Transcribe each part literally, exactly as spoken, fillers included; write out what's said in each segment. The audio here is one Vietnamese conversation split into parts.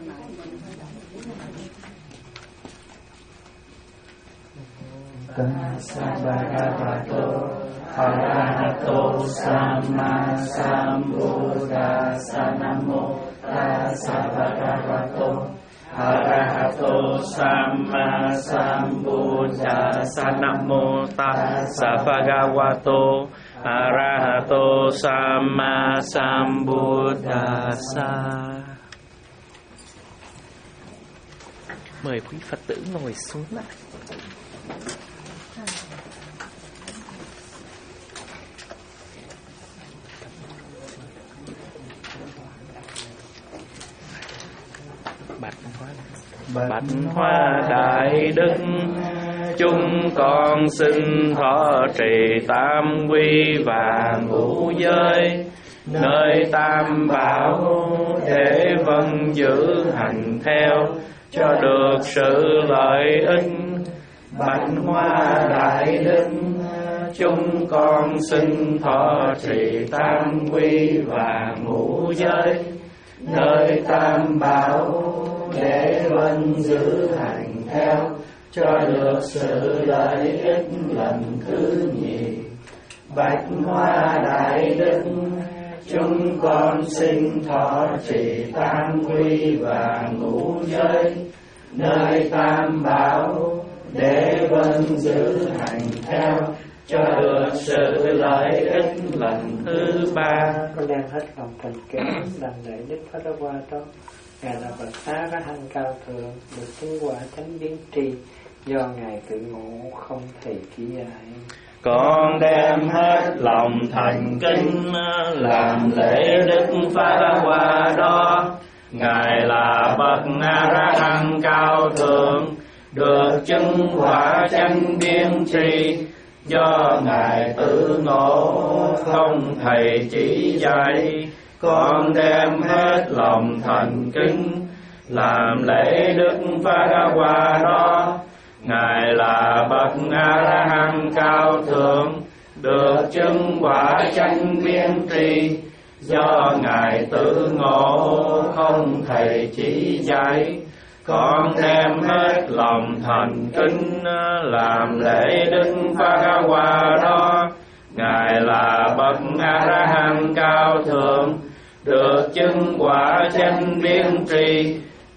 Tassa bhagavato arahato samma sambuddhassa. Namo tassa bhagavato arahato samma sambuddhassa. Namo tassa bhagavato arahato samma sambuddhassa. Mời quý Phật tử ngồi xuống lại. Bạch hoa, bạch hoa đại đức, chúng con xin thọ trì tam quy và ngũ giới, nơi tam bảo để vâng giữ hành theo cho được sự lợi ích. Bạch hoa đại đức, chúng con xin thọ trì tam quy và ngũ giới, nơi tam bảo để vâng giữ hành theo cho được sự lợi ích lần thứ nhì. Bạch hoa đại đức, chúng con xin thọ trì tam quy và ngũ giới, nơi tam bảo để vâng giữ hành theo cho được sự lợi ích lần thứ ba. Con đem hết lòng thành kính đảnh lễ Đức Phật Đà Hoa đó. Ngài là bậc A La Hán cao thượng, được chứng quả chánh biến tri, do ngài tự ngộ không thể ký giải. Con đem hết lòng thành kính làm lễ Đức Phật Đà Hoa đó. Ngài là bậc A La Hán cao thượng, được chứng quả chánh biến tri, do ngài tự ngộ không thầy chỉ dạy. Con đem hết lòng thành kính làm lễ Đức Phật Đà Hoa đó. Ngài là bậc A La Hán cao thượng, được chứng quả chánh biến tri, do ngài tự ngộ không thầy chỉ dạy. Con đem hết lòng thành kính làm lễ Đức Phật Đà Hoa đó. Ngài là bậc A La Hán cao thượng, được chứng quả chánh biến tri,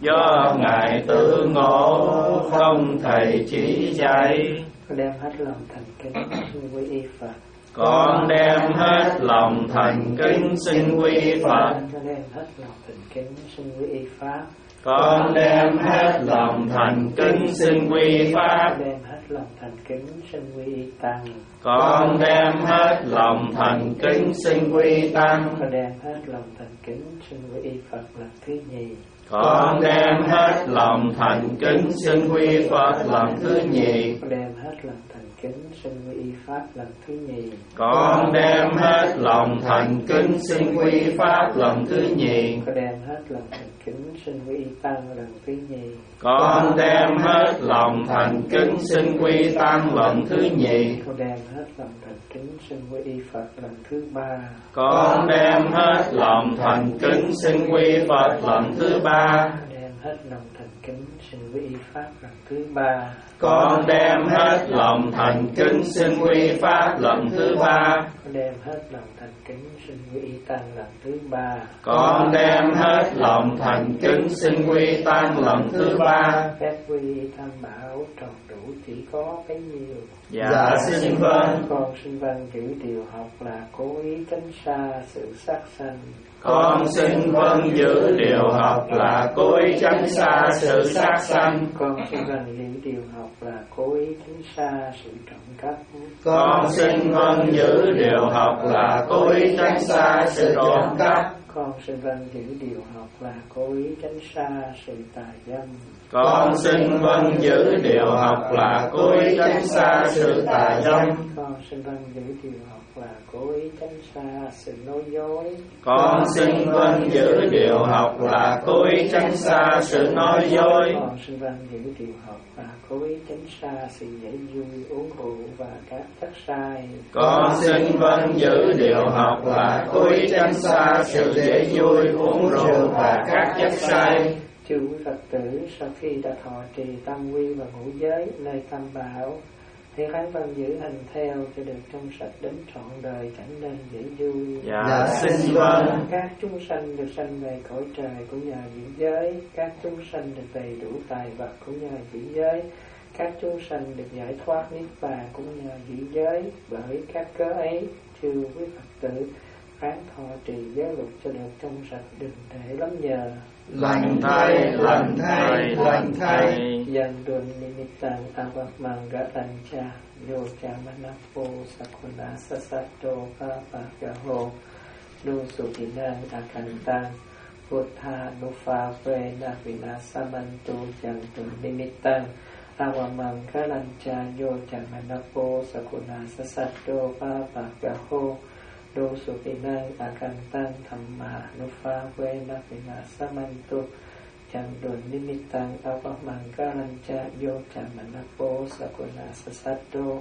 do ngài tự ngộ không thầy chỉ dạy. Con đem hết lòng thành kính xin quy y Phật. Con đem hết lòng thành kính xin quy y Phật. Con đem hết lòng thành kính xin quy y Pháp. Con đem hết lòng thành kính xin quy y Pháp. Con đem hết lòng thành kính xin quy y Tăng. Con đem hết lòng thành kính xin quy y Tăng. Con đem hết lòng thành kính xin quy y Phật lần thứ nhì. Con đem hết lòng thành kính xin quy y Phật lần thứ nhì. Con đem hết lòng thành kính xin quy y Pháp lần thứ nhì. Con đem hết lòng thành kính xin quy y Pháp lần thứ nhì. Con đem hết lòng thành kính xin quy y Tăng lần thứ nhì. Con đem hết lòng thành kính xin quy y Tăng lần thứ nhì. Con đem hết lòng thành kính xin quy y Phật lần thứ ba. Con đem hết lòng thành kính xin quy y Phật lần thứ ba. Con đem hết lòng thành kính xin quy y Pháp lần thứ ba. Con đem hết lòng thành kính xin quy y Pháp lần thứ ba. Con đem hết lòng thành kính xin quy y Tăng lần thứ ba. Con đem hết lòng thành kính xin quy y Tăng lần thứ ba. Phép quy y Tam Bảo tròn đủ chỉ có bấy nhiêu. Dạ xin vâng. Con xin vâng giữ điều học là cố ý tránh xa sự sát sanh. Con xin vâng giữ điều học là cố ý tránh xa sự sát sanh. Con xin vâng giữ điều học là cố ý tránh xa sự trộm cắp. Con xin vâng giữ điều học là cố ý tránh xa sự trộm cắp. Con xin vâng giữ điều học là cố ý tránh xa sự tà dâm. Con xin vâng giữ điều học là cố ý tránh xa sự tà dâm. Con xin vâng giữ điều học là cố ý tránh xa sự nói dối. Con xin vâng giữ điều học là cố ý tránh xa sự nói dối. Con xin vâng giữ điều học là cố ý tránh xa sự dễ vui uống rượu và các chất sai. Con xin vâng giữ điều học là cố ý tránh xa sự dễ vui uống rượu và các chất say. Chư quý Phật tử, sau khi đã thọ trì tam quy và ngũ giới nơi tam bảo, thì hãy vâng giữ hành theo cho được trong sạch đến trọn đời, chẳng nên dễ vui. Dạ xin vâng. Các chúng sanh được sanh về cõi trời cũng nhờ giữ giới, các chúng sanh được đầy đủ tài vật cũng nhờ giữ giới, các chúng sanh được giải thoát niết bàn cũng nhờ giữ giới. Bởi các cớ ấy, chư quý Phật tử phán thọ trì giới luật cho được trong sạch, đừng để lắm nhờ. Lành thay, lành thay, lành thay. Dân đồn nimitan avamang gatancha yocha manapo sakuna sasato papagaho nusukinan akantang Buddha nufa vena vinasamantu jantun nimitan avamang gatancha yocha manapo sakuna sasato papagaho nusukinan akantang thamma nufa vena vinasamantu Chandun nimitan avamangkarancha yocha manapo sakuna sasato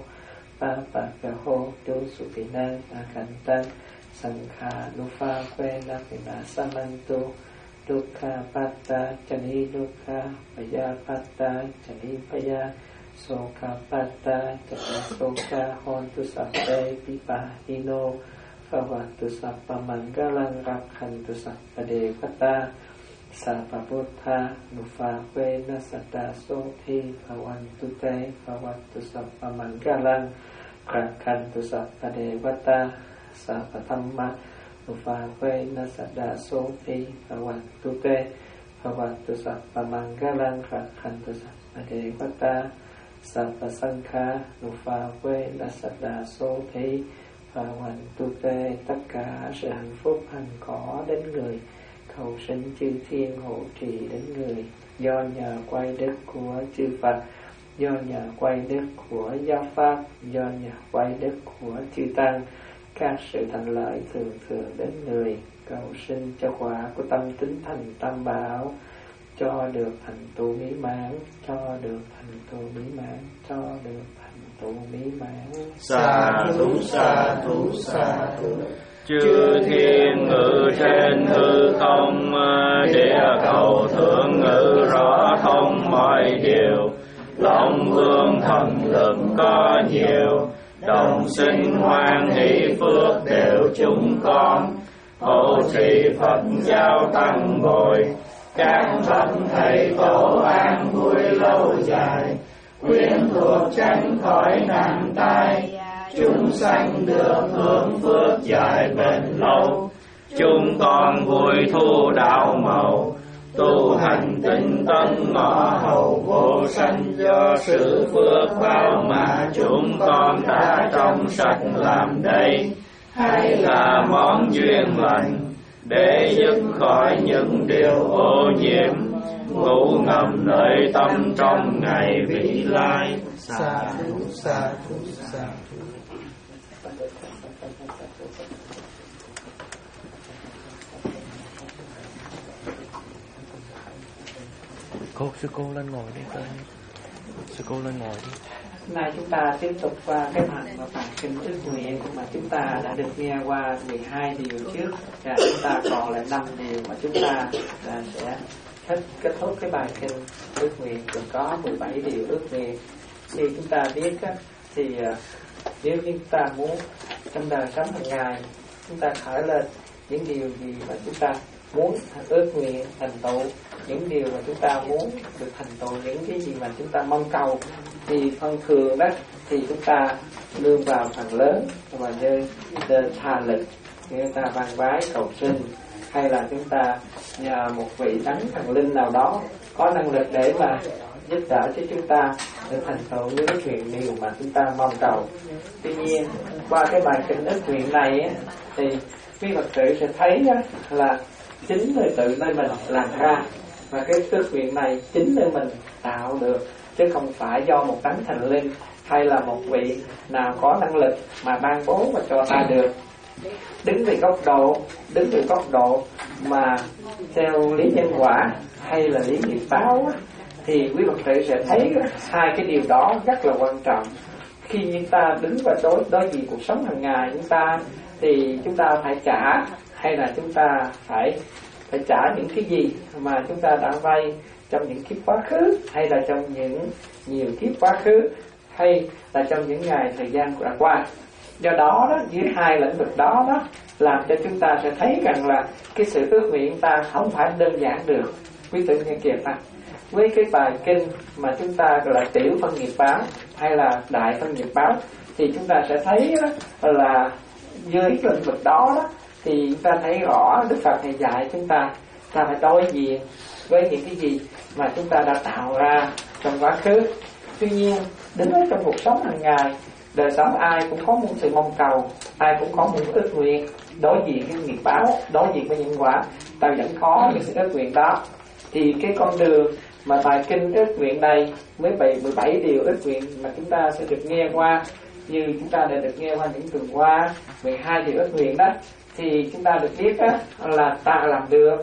papagaho dosupinan akantan sankha nufa vena vinasamantu dukkha patta chani dukkha paya patta chani paya sokha patta chani sokha hontu sabbe pipahino phawatu sabba mangalang rakhantu sabba devata Sapa Buddha Nufa Vena Satta Sothi Bhavantu Te Bhavantu Sappa Mangalang Rakhantu Sappa Devata Sapa Dhamma Nufa Vena Satta Sothi Bhavantu Te Bhavantu Sappa Mangalang Rakhantu Sappa Devata Sapa Sankha Nufa Vena Satta Sothi Bhavantu Te. Tất cả sự hạnh phúc hằng có đến người, cầu sinh chư thiên hộ trì đến người, do nhờ quay đức của chư Phật, do nhờ quay đức của giáo pháp, do nhờ quay đức của chư tăng, các sự thành lợi thường thường đến người, cầu sinh cho quả của tâm tính thành tam bảo, cho được thành tựu mỹ mãn, cho được thành tựu mỹ mãn, cho được thành tựu mỹ mãn. Sa thú sa thú sa thú. Chư thiên ngự trên hư không, địa cầu thượng ngự rõ thông mọi điều. Long vương thần lực có nhiều, đồng sinh hoan hỷ phước đều chúng con. Hộ trì Phật giáo tăng bồi, các bậc thầy tổ an vui lâu dài. Quyến thuộc tránh khỏi nạn tai, chúng sanh được hưởng phước dài bền lâu. Chúng con vui thu đạo màu, tu hành tinh tấn ngõ hầu vô sanh. Do sự phước báo mà chúng con đã trong sạch làm đây, hay là món duyên lành để dứt khỏi những điều ô nhiễm, ngủ ngầm nơi tâm trong ngày vị lai. Sa thú sa thú sa thú. Cô, sư cô lên ngồi đi con. Sư cô lên ngồi đi. Hôm nay chúng ta tiếp tục qua cái phần và phần kinh ước nguyện mà chúng ta đã được nghe qua mười hai điều trước, và chúng ta còn lại năm điều mà chúng ta là sẽ kết, kết thúc cái bài kinh ước nguyện, còn có mười bảy điều ước nguyện. Khi chúng ta biết á, thì nếu chúng ta muốn trong đời sống hàng ngày chúng ta khởi lên những điều gì mà chúng ta muốn ước nguyện thành tựu, những điều mà chúng ta muốn được thành tựu, những cái gì mà chúng ta mong cầu, thì thông thường đó thì chúng ta nương vào phần lớn mà như tha lực, người ta van vái cầu xin, hay là chúng ta nhờ một vị thánh thần linh nào đó có năng lực để mà giúp đỡ cho chúng ta được thành tựu những cái chuyện điều mà chúng ta mong cầu. Tuy nhiên qua cái bài kinh ước nguyện này á, thì quý Phật tử sẽ thấy á, là chính nơi tự nơi mình làm ra, và cái ước nguyện này chính nơi mình tạo được, chứ không phải do một đấng thần linh hay là một vị nào có năng lực mà ban bố và cho ta được. Đứng về góc độ đứng về góc độ mà theo lý nhân quả hay là lý nghiệp báo á, thì quý Phật tử sẽ thấy hai cái điều đó rất là quan trọng. Khi chúng ta đứng và đối đối diện cuộc sống hàng ngày chúng ta, thì chúng ta phải trả hay là chúng ta phải phải trả những cái gì mà chúng ta đã vay trong những kiếp quá khứ, hay là trong những nhiều kiếp quá khứ, hay là trong những ngày thời gian đã qua. Do đó, đó dưới hai lĩnh vực đó đó làm cho chúng ta sẽ thấy rằng là cái sự ước nguyện ta không phải đơn giản được. Quý tử nghe kìa ta, với cái bài kinh mà chúng ta gọi là tiểu phân nghiệp báo hay là đại phân nghiệp báo, thì chúng ta sẽ thấy đó, là dưới lĩnh vực đó, đó thì chúng ta thấy rõ Đức Phật này dạy chúng ta ta phải đối diện với những cái gì mà chúng ta đã tạo ra trong quá khứ. Tuy nhiên đến với trong cuộc sống hàng ngày, đời sống ai cũng có một sự mong cầu, ai cũng có một ước nguyện. Đối diện với nghiệp báo, đối diện với nhân quả, ta vẫn có những sự ước nguyện đó. Thì cái con đường mà bài kinh ước nguyện này với mười bảy điều ước nguyện mà chúng ta sẽ được nghe qua, như chúng ta đã được nghe qua những tuần qua, mười hai điều ước nguyện đó, thì chúng ta được biết đó, là ta làm được,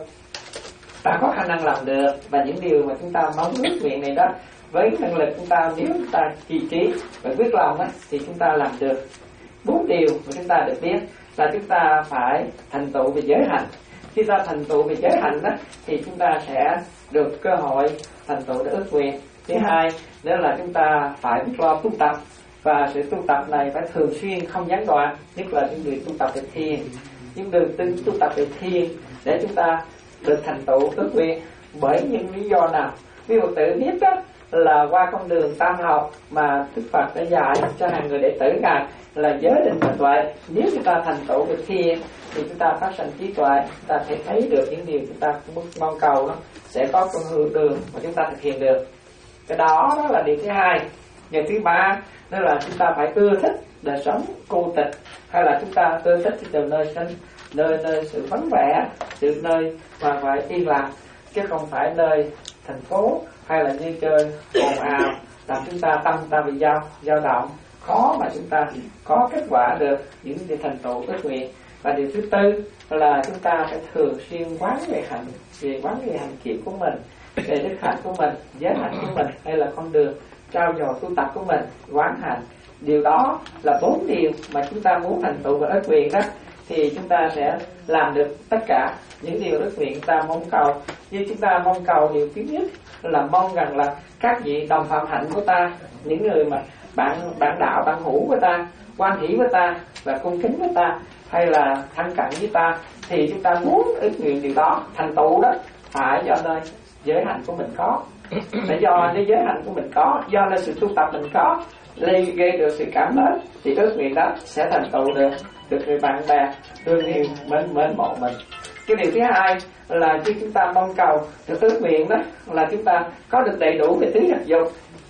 ta có khả năng làm được, và những điều mà chúng ta mong ước nguyện này đó, với năng lực chúng ta, nếu chúng ta kiên trì và quyết lòng đó, thì chúng ta làm được. Bốn điều mà chúng ta được biết là chúng ta phải thành tựu về giới hạnh. Khi ta thành tựu về giới hạnh đó, thì chúng ta sẽ được cơ hội thành tựu để ước nguyện. Thứ hai nữa là chúng ta phải biết lo tu tập, và sự tu tập này phải thường xuyên không gián đoạn, nhất là những người tu tập về thiền, những người tu tập về thiền để chúng ta được thành tựu ước nguyện. Bởi những lý do nào? Vì Phật tử biết đó là qua con đường tam học mà Đức Phật đã dạy cho hàng người đệ tử Ngài là giới định và tuệ. Nếu chúng ta thành tựu về thiền thì chúng ta phát sinh trí tuệ, chúng ta thể thấy được những điều chúng ta mong cầu đó, sẽ có con hướng đường mà chúng ta thực hiện được. Cái đó đó là điều thứ hai. Điều thứ ba đó là chúng ta phải ưa thích đời sống cô tịch, hay là chúng ta ưa thích từ nơi sinh, nơi nơi sự vắng vẻ, từ nơi mà phải yên lặng, chứ không phải nơi thành phố hay là như chơi ồn ào làm chúng ta tâm ta bị dao dao động, khó mà chúng ta có kết quả được những điều thành tựu ước nguyện. Và điều thứ tư là chúng ta phải thường xuyên quán về hạnh, về quán về hạnh kiểm của mình, về đức hạnh của mình, giới hạnh của mình, hay là con đường trao dồi tu tập của mình, quán hạnh. Điều đó là bốn điều mà chúng ta muốn thành tựu và ước nguyện đó, thì chúng ta sẽ làm được tất cả những điều ước nguyện ta mong cầu. Như chúng ta mong cầu điều thứ nhất là mong rằng là các vị đồng phạm hạnh của ta, những người mà bạn bạn đạo bạn hữu của ta, quan hỷ với ta và cung kính với ta, hay là thân cận với ta, thì chúng ta muốn ước nguyện điều đó thành tựu đó phải do nơi giới hạnh của mình có, để do nơi giới hạnh của mình có, do nơi sự tu tập mình có, gây gây được sự cảm mến, thì ước nguyện đó sẽ thành tựu được được người bạn bè thương yêu mến mến mộ mình. Cái điều thứ hai là khi chúng ta mong cầu được ước nguyện đó là chúng ta có được đầy đủ về thứ vật dụng,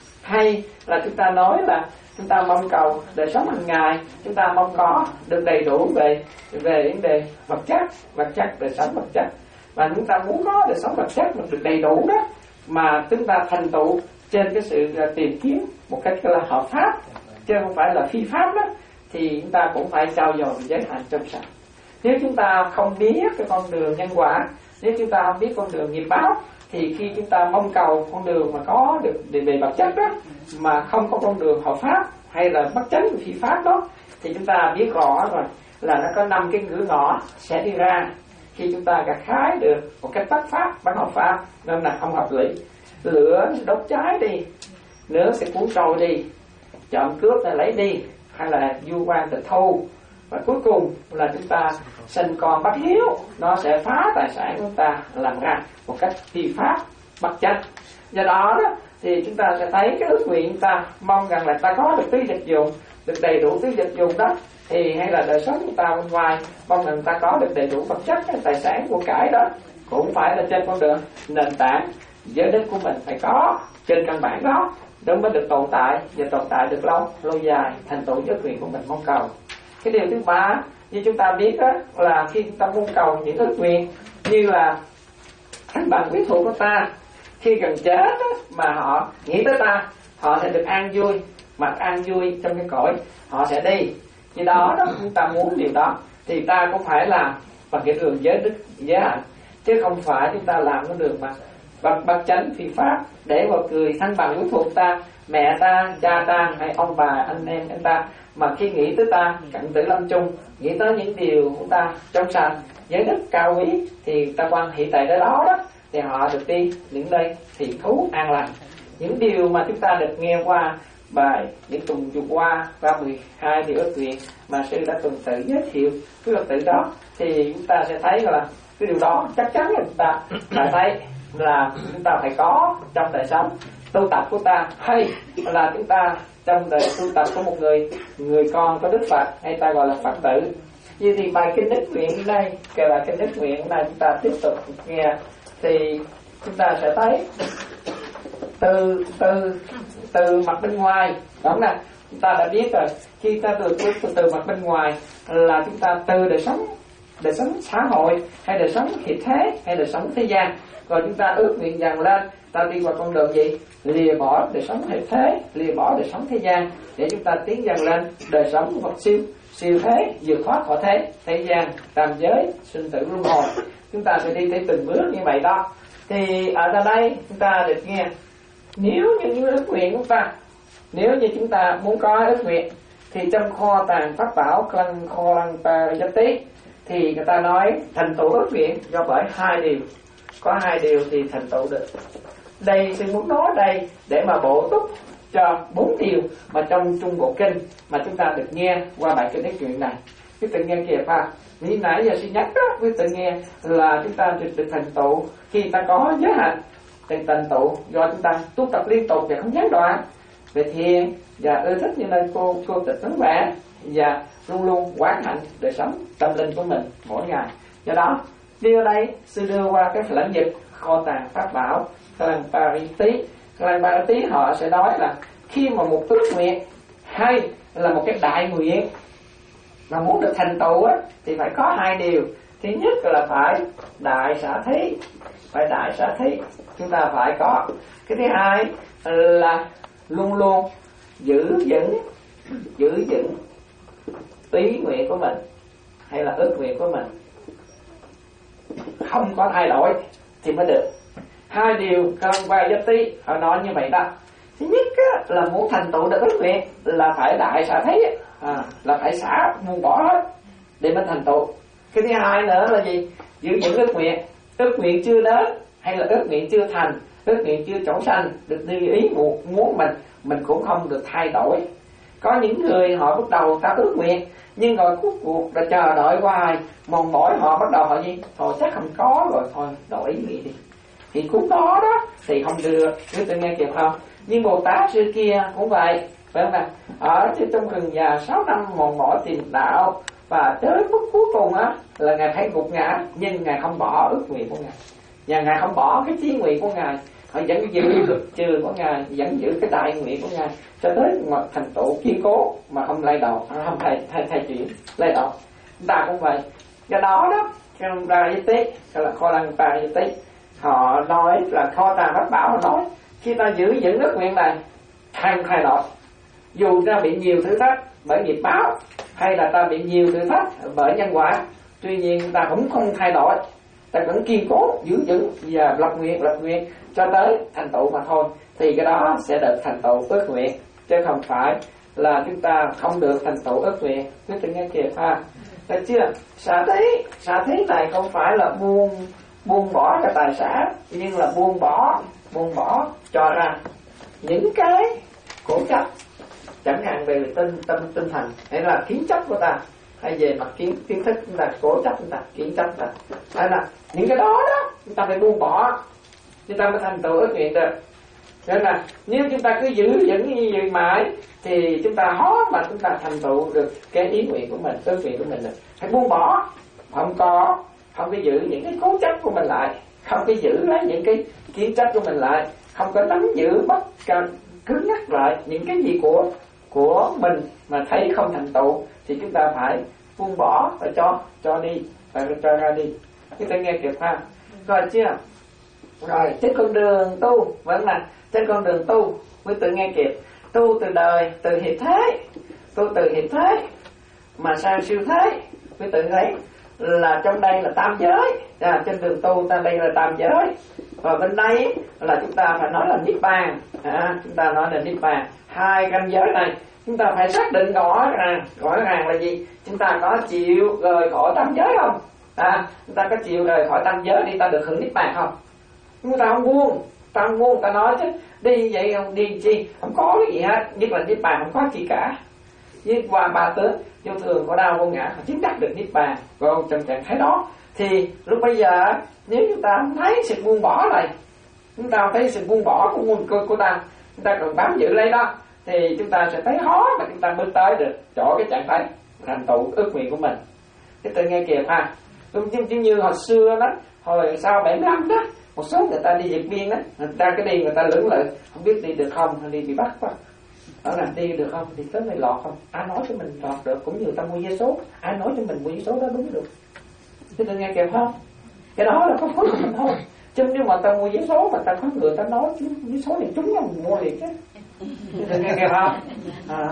hay là chúng ta nói là chúng ta mong cầu đời sống hàng ngày, chúng ta mong có được đầy đủ về về vấn đề vật chất, vật chất đời sống vật chất, và chúng ta muốn có đời sống vật chất mà được đầy đủ đó, mà chúng ta thành tựu trên cái sự tìm kiếm một cách là hợp pháp chứ không phải là phi pháp đó, thì chúng ta cũng phải trao dồi giới hạnh trong sạch. Nếu chúng ta không biết cái con đường nhân quả, nếu chúng ta không biết con đường nghiệp báo, thì khi chúng ta mong cầu con đường mà có được về vật chất đó, mà không có con đường hợp pháp hay là bất chánh phi pháp đó, thì chúng ta biết rõ rồi là nó có năm cái cửa ngõ sẽ đi ra. Khi chúng ta gặt hái được một cách bất pháp, bất hợp pháp, nên là không hợp lý. Lửa đốt cháy đi, nước sẽ cuốn trôi đi, trộm cướp là lấy đi, hay là du quan tịch thu, và cuối cùng là chúng ta sinh con bất hiếu, nó sẽ phá tài sản của chúng ta làm ra một cách phi pháp, bất chánh. Do đó đó thì chúng ta sẽ thấy cái ước nguyện ta mong rằng là ta có được thứ vật dụng, được đầy đủ thứ vật dụng đó, thì hay là đời sống của ta bên ngoài mong rằng ta có được đầy đủ vật chất, tài sản của cải đó, cũng phải là trên con đường nền tảng giới đức của mình phải có trên căn bản đó, đó mới được tồn tại và tồn tại được lâu lâu dài, thành tựu ước nguyện của mình mong cầu. Cái điều thứ ba như chúng ta biết đó là khi chúng ta mong cầu những ước nguyện như là thánh bằng quyến thuộc của ta, khi gần chết đó, mà họ nghĩ tới ta, họ sẽ được an vui, mặc an vui trong cái cõi họ sẽ đi. Vì đó đó chúng ta muốn điều đó thì ta cũng phải làm bằng cái đường giới đức giới hạnh, chứ không phải chúng ta làm cái đường mà bất bất chánh phi pháp để vào cười thân bằng quyến thuộc ta, mẹ ta, cha ta hay ông bà anh em chúng ta mà khi nghĩ tới ta cận tử lâm chung, nghĩ tới những điều của ta trong sạch, giới đức cao quý, thì ta quan hệ tại đó đó thì họ được đi những nơi thiện thú an lành. Những điều mà chúng ta được nghe qua bài những tuần vừa qua và mười hai điều ước nguyện mà sư đã tuần tự giới thiệu cái ước tự đó, thì chúng ta sẽ thấy là cái điều đó chắc chắn là chúng ta phải thấy là chúng ta phải có trong đời sống tu tập của ta, hay là chúng ta trong đời tu tập của một người người con có Đức Phật, hay ta gọi là Phật tử. Như thì bài kinh ước nguyện đây, kể là kinh ước nguyện này chúng ta tiếp tục nghe, thì chúng ta sẽ thấy từ từ từ mặt bên ngoài, đúng không? Chúng ta đã biết rồi, khi ta từ từ, từ mặt bên ngoài là chúng ta từ đời sống đời sống xã hội, hay đời sống hiện thế, hay đời sống thế gian, rồi chúng ta ước nguyện dần lên ta đi qua con đường gì? Lìa bỏ đời sống hiện thế, lìa bỏ đời sống thế gian, để chúng ta tiến dần lên đời sống vật siêu siêu thế, vượt thoát khỏi thế thế gian, tam giới, sinh tử luân hồi. Chúng ta sẽ đi tới từng bước như vậy đó. Thì ở đây chúng ta được nghe, nếu như những ước nguyện của ta, nếu như chúng ta muốn có ước nguyện, thì trong kho tàng pháp bảo lăng kho lăng ta giác tí, thì người ta nói thành tựu ước nguyện do bởi hai điều, có hai điều thì thành tựu được. Đây tôi muốn nói đây để mà bổ túc cho bốn điều mà trong Trung Bộ Kinh mà chúng ta được nghe qua bài kinh ước nguyện này. Quý tự nghe kìa pha, như nãy giờ suy nhắc đó, quý tự nghe là chúng ta được thành tựu khi ta có giới hạn, thành thành tựu do chúng ta tu tập liên tục và không gián đoạn về thiền và ưa thích như nơi cô cô tịch tấn vẽ, và luôn luôn quán hạnh đời sống tâm linh của mình mỗi ngày. Do đó đưa đây sư đưa qua cái lãnh dịch kho tàng pháp bảo Kalang Parity. Kalang Parity họ sẽ nói là khi mà một ước nguyện hay là một cái đại nguyện mà muốn được thành tựu á, thì phải có hai điều. Thứ nhất là phải đại xả thí, phải đại xả thí chúng ta phải có. Cái thứ hai là luôn luôn giữ vững giữ vững ý nguyện của mình hay là ước nguyện của mình, không có thay đổi thì mới được. Hai điều Kalang Parity họ nói như vậy đó. Thứ nhất á, là muốn thành tựu được ước nguyện là phải đại xả thí, à, là phải xả buông bỏ hết để mình thành tựu. Cái thứ hai nữa là gì? Giữ vững ước nguyện. Ước nguyện chưa đến hay là ước nguyện chưa thành, ước nguyện chưa trổ sanh được như ý muốn mình, mình cũng không được thay đổi. Có những người họ bắt đầu ta ước nguyện, nhưng rồi cuối cuộc là chờ đợi hoài, mòn mỏi, họ bắt đầu họ gì? Thôi chắc không có rồi, thôi đổi ý nghĩ đi. Thì cũng có đó, thì không được. Quý vị nghe kịp không? Nhưng Bồ Tát xưa kia cũng vậy, phải không nào? Ở trong rừng già sáu năm mòn mỏi tìm đạo, và tới phút cuối cùng á là ngài thấy gục ngã, nhưng ngài không bỏ ước nguyện của ngài, và ngài không bỏ cái chí nguyện của ngài, họ vẫn giữ trường của ngài, vẫn giữ cái đại nguyện của ngài cho tới mà thành tựu kiên cố mà không lay đầu, không thay thay thay chuyển lay đầu. Chúng ta cũng vậy. Do đó đó, trong ra y tế, gọi là kho lăng ta y tế, họ nói là kho tàng pháp bảo, họ nói khi ta giữ vững ước nguyện này thay thay đổi, dù ta bị nhiều thử thách bởi nghiệp báo, hay là ta bị nhiều thử thách bởi nhân quả, tuy nhiên ta cũng không thay đổi, ta vẫn kiên cố giữ vững và lập nguyện lập nguyện cho tới thành tựu mà thôi. Thì cái đó sẽ được thành tựu ước nguyện, chứ không phải là chúng ta không được thành tựu ước nguyện. Quý vị nghe kìa ha, thấy chưa? Xả thí, xả thí này không phải là buông buông bỏ cái tài sản, nhưng là buông bỏ buông bỏ cho ra những cái cố chấp, chẳng hạn về tinh tâm tinh thần hay là kiến chấp của ta, hay về mặt kiến kiến thức chúng ta, cố chấp chúng ta, kiến chấp chúng ta, hay là những cái đó đó chúng ta phải buông bỏ, chúng ta mới thành tựu ước nguyện được. Nên là nếu chúng ta cứ giữ vững như vậy mãi thì chúng ta khó mà chúng ta thành tựu được cái ý nguyện của mình, ước nguyện của mình được. Phải buông bỏ, không có không có giữ những cái cố chấp của mình lại, không có giữ lấy những cái kiến chấp của mình lại, không có nắm giữ bất cần cứng nhắc lại những cái gì của của mình mà thấy không thành tựu, thì chúng ta phải buông bỏ và cho cho đi, phải cho ra đi. Chúng ta nghe kịp ha, rồi chưa? Rồi trên con đường tu vẫn là trên con đường tu, quý tự nghe kịp, tu từ đời từ hiện thế, tu từ hiện thế mà sang siêu thế. Quý tự thấy là trong đây là tam giới, à, trên đường tu ta đây là tam giới, và bên đây là chúng ta phải nói là niết bàn, à, chúng ta nói là niết bàn. Hai ranh giới này chúng ta phải xác định rõ ràng, rõ ràng là gì? Chúng ta có chịu rời khỏi tam giới không? À, chúng ta có chịu rời khỏi tam giới đi ta được hưởng niết bàn không? Chúng ta không buông, ta không buông, ta nói chứ đi vậy không đi chi, không có cái gì hết, nhất là niết bàn không có gì cả. Với qua ba tướng vô thường của đau vô ngã họ chứng đắc được niết bàn. Còn trong trạng thái đó thì lúc bây giờ nếu chúng ta không thấy sự buông bỏ này, chúng ta không thấy sự buông bỏ của nguồn cơ của ta, chúng ta còn bám giữ lấy đó, thì chúng ta sẽ thấy khó mà chúng ta bước tới được chỗ cái trạng thái thành tựu ước nguyện của mình. Cái tự nghe kịp ha. Cũng như, như hồi xưa đó, hồi sau bảy mươi lăm đó, một số người ta đi Điện Biên đó, người ta cái đi người ta lưỡng lự, không biết đi được không, hay đi bị bắt quá. Đó là đi được không, thì tới này lọt không, ai nói cho mình lọt được, cũng như người ta mua vé số, ai nói cho mình mua vé số đó đúng được. Cái tự nghe kịp không? Cái đó là có phước của mình thôi. Chứ nếu mà ta mua vé số mà ta có người ta nói chứ vé số này trúng nhau mình mua liền chứ. Cái tự nghe kịp không? À,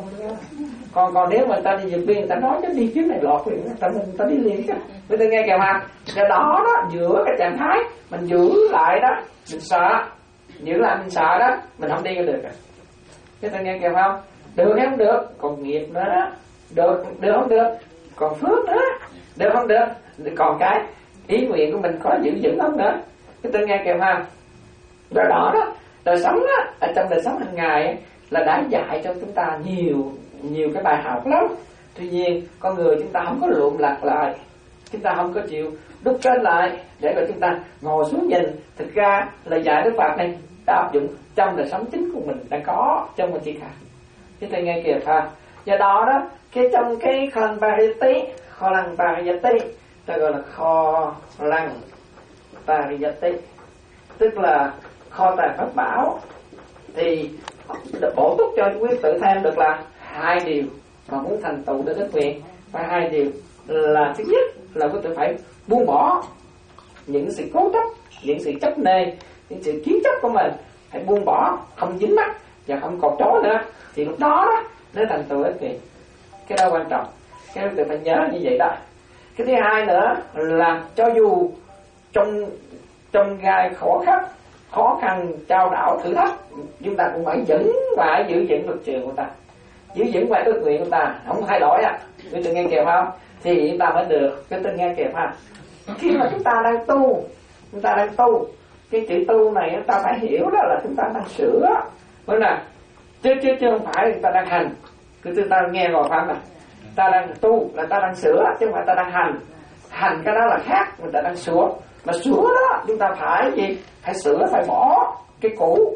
còn còn nếu mà ta đi Điện Biên người ta nói chứ đi chuyến này lọt thì ta mình ta đi liền chứ. Cái tự nghe kịp không? Cái đó đó giữa cái trạng thái mình giữ lại đó, mình sợ, giữ lại mình sợ đó, mình không đi được. Cái ta nghe kịp không? Được hay không được, còn nghiệp nữa đó. Được, được không được, còn phước nữa. Được không được, còn cái ý nguyện của mình có giữ vững không nữa. Cái ta nghe kịp không? Rồi đó đó, đời sống đó, ở trong đời sống hàng ngày ấy, là đã dạy cho chúng ta nhiều nhiều cái bài học lắm. Tuy nhiên con người chúng ta không có lụm lặt lại, chúng ta không có chịu đúc kết lại để mà chúng ta ngồi xuống nhìn. Thực ra là dạy Đức Phật này đã áp dụng trong đời sống chính của mình đang có trong một chi khác. Cái thầy nghe kìa ha. Do đó đó, cái trong cái kho pariyati, kho lăng pariyati, ta gọi là kho lăng pariyati, tức là kho tài pháp bảo, thì bổ túc cho quý tự thêm được là hai điều mà muốn thành tựu được ước nguyện. Và hai điều là thứ nhất là quý tự phải buông bỏ những sự cố chấp, những sự chấp nê, những sự kiến chấp của mình, hãy buông bỏ, không dính mắc và không cột trói nữa, thì lúc đó đó nó thành tựu ích nguyện. Cái đó quan trọng, cái đó phải nhớ như vậy đó. Cái thứ hai nữa là cho dù trong trong gai khó khăn khó khăn trao đảo thử thách, chúng ta cũng phải vững phải giữ vững lập trường của ta, giữ vững phải ước nguyện của ta, không thay đổi á. Quý vị nghe kịp không? Thì chúng ta mới được. Quý vị nghe kịp ha. Khi mà chúng ta đang tu, chúng ta đang tu, cái chữ tu này chúng ta phải hiểu đó là chúng ta đang sửa, đúng không? Chứ chứ chứ không phải chúng ta đang hành. Cứ chúng ta nghe rồi phải không? Ta đang tu là ta đang sửa, chứ không phải ta đang hành. Hành cái đó là khác, người ta đang sửa. Mà sửa đó chúng ta phải gì? Phải sửa, phải bỏ cái cũ,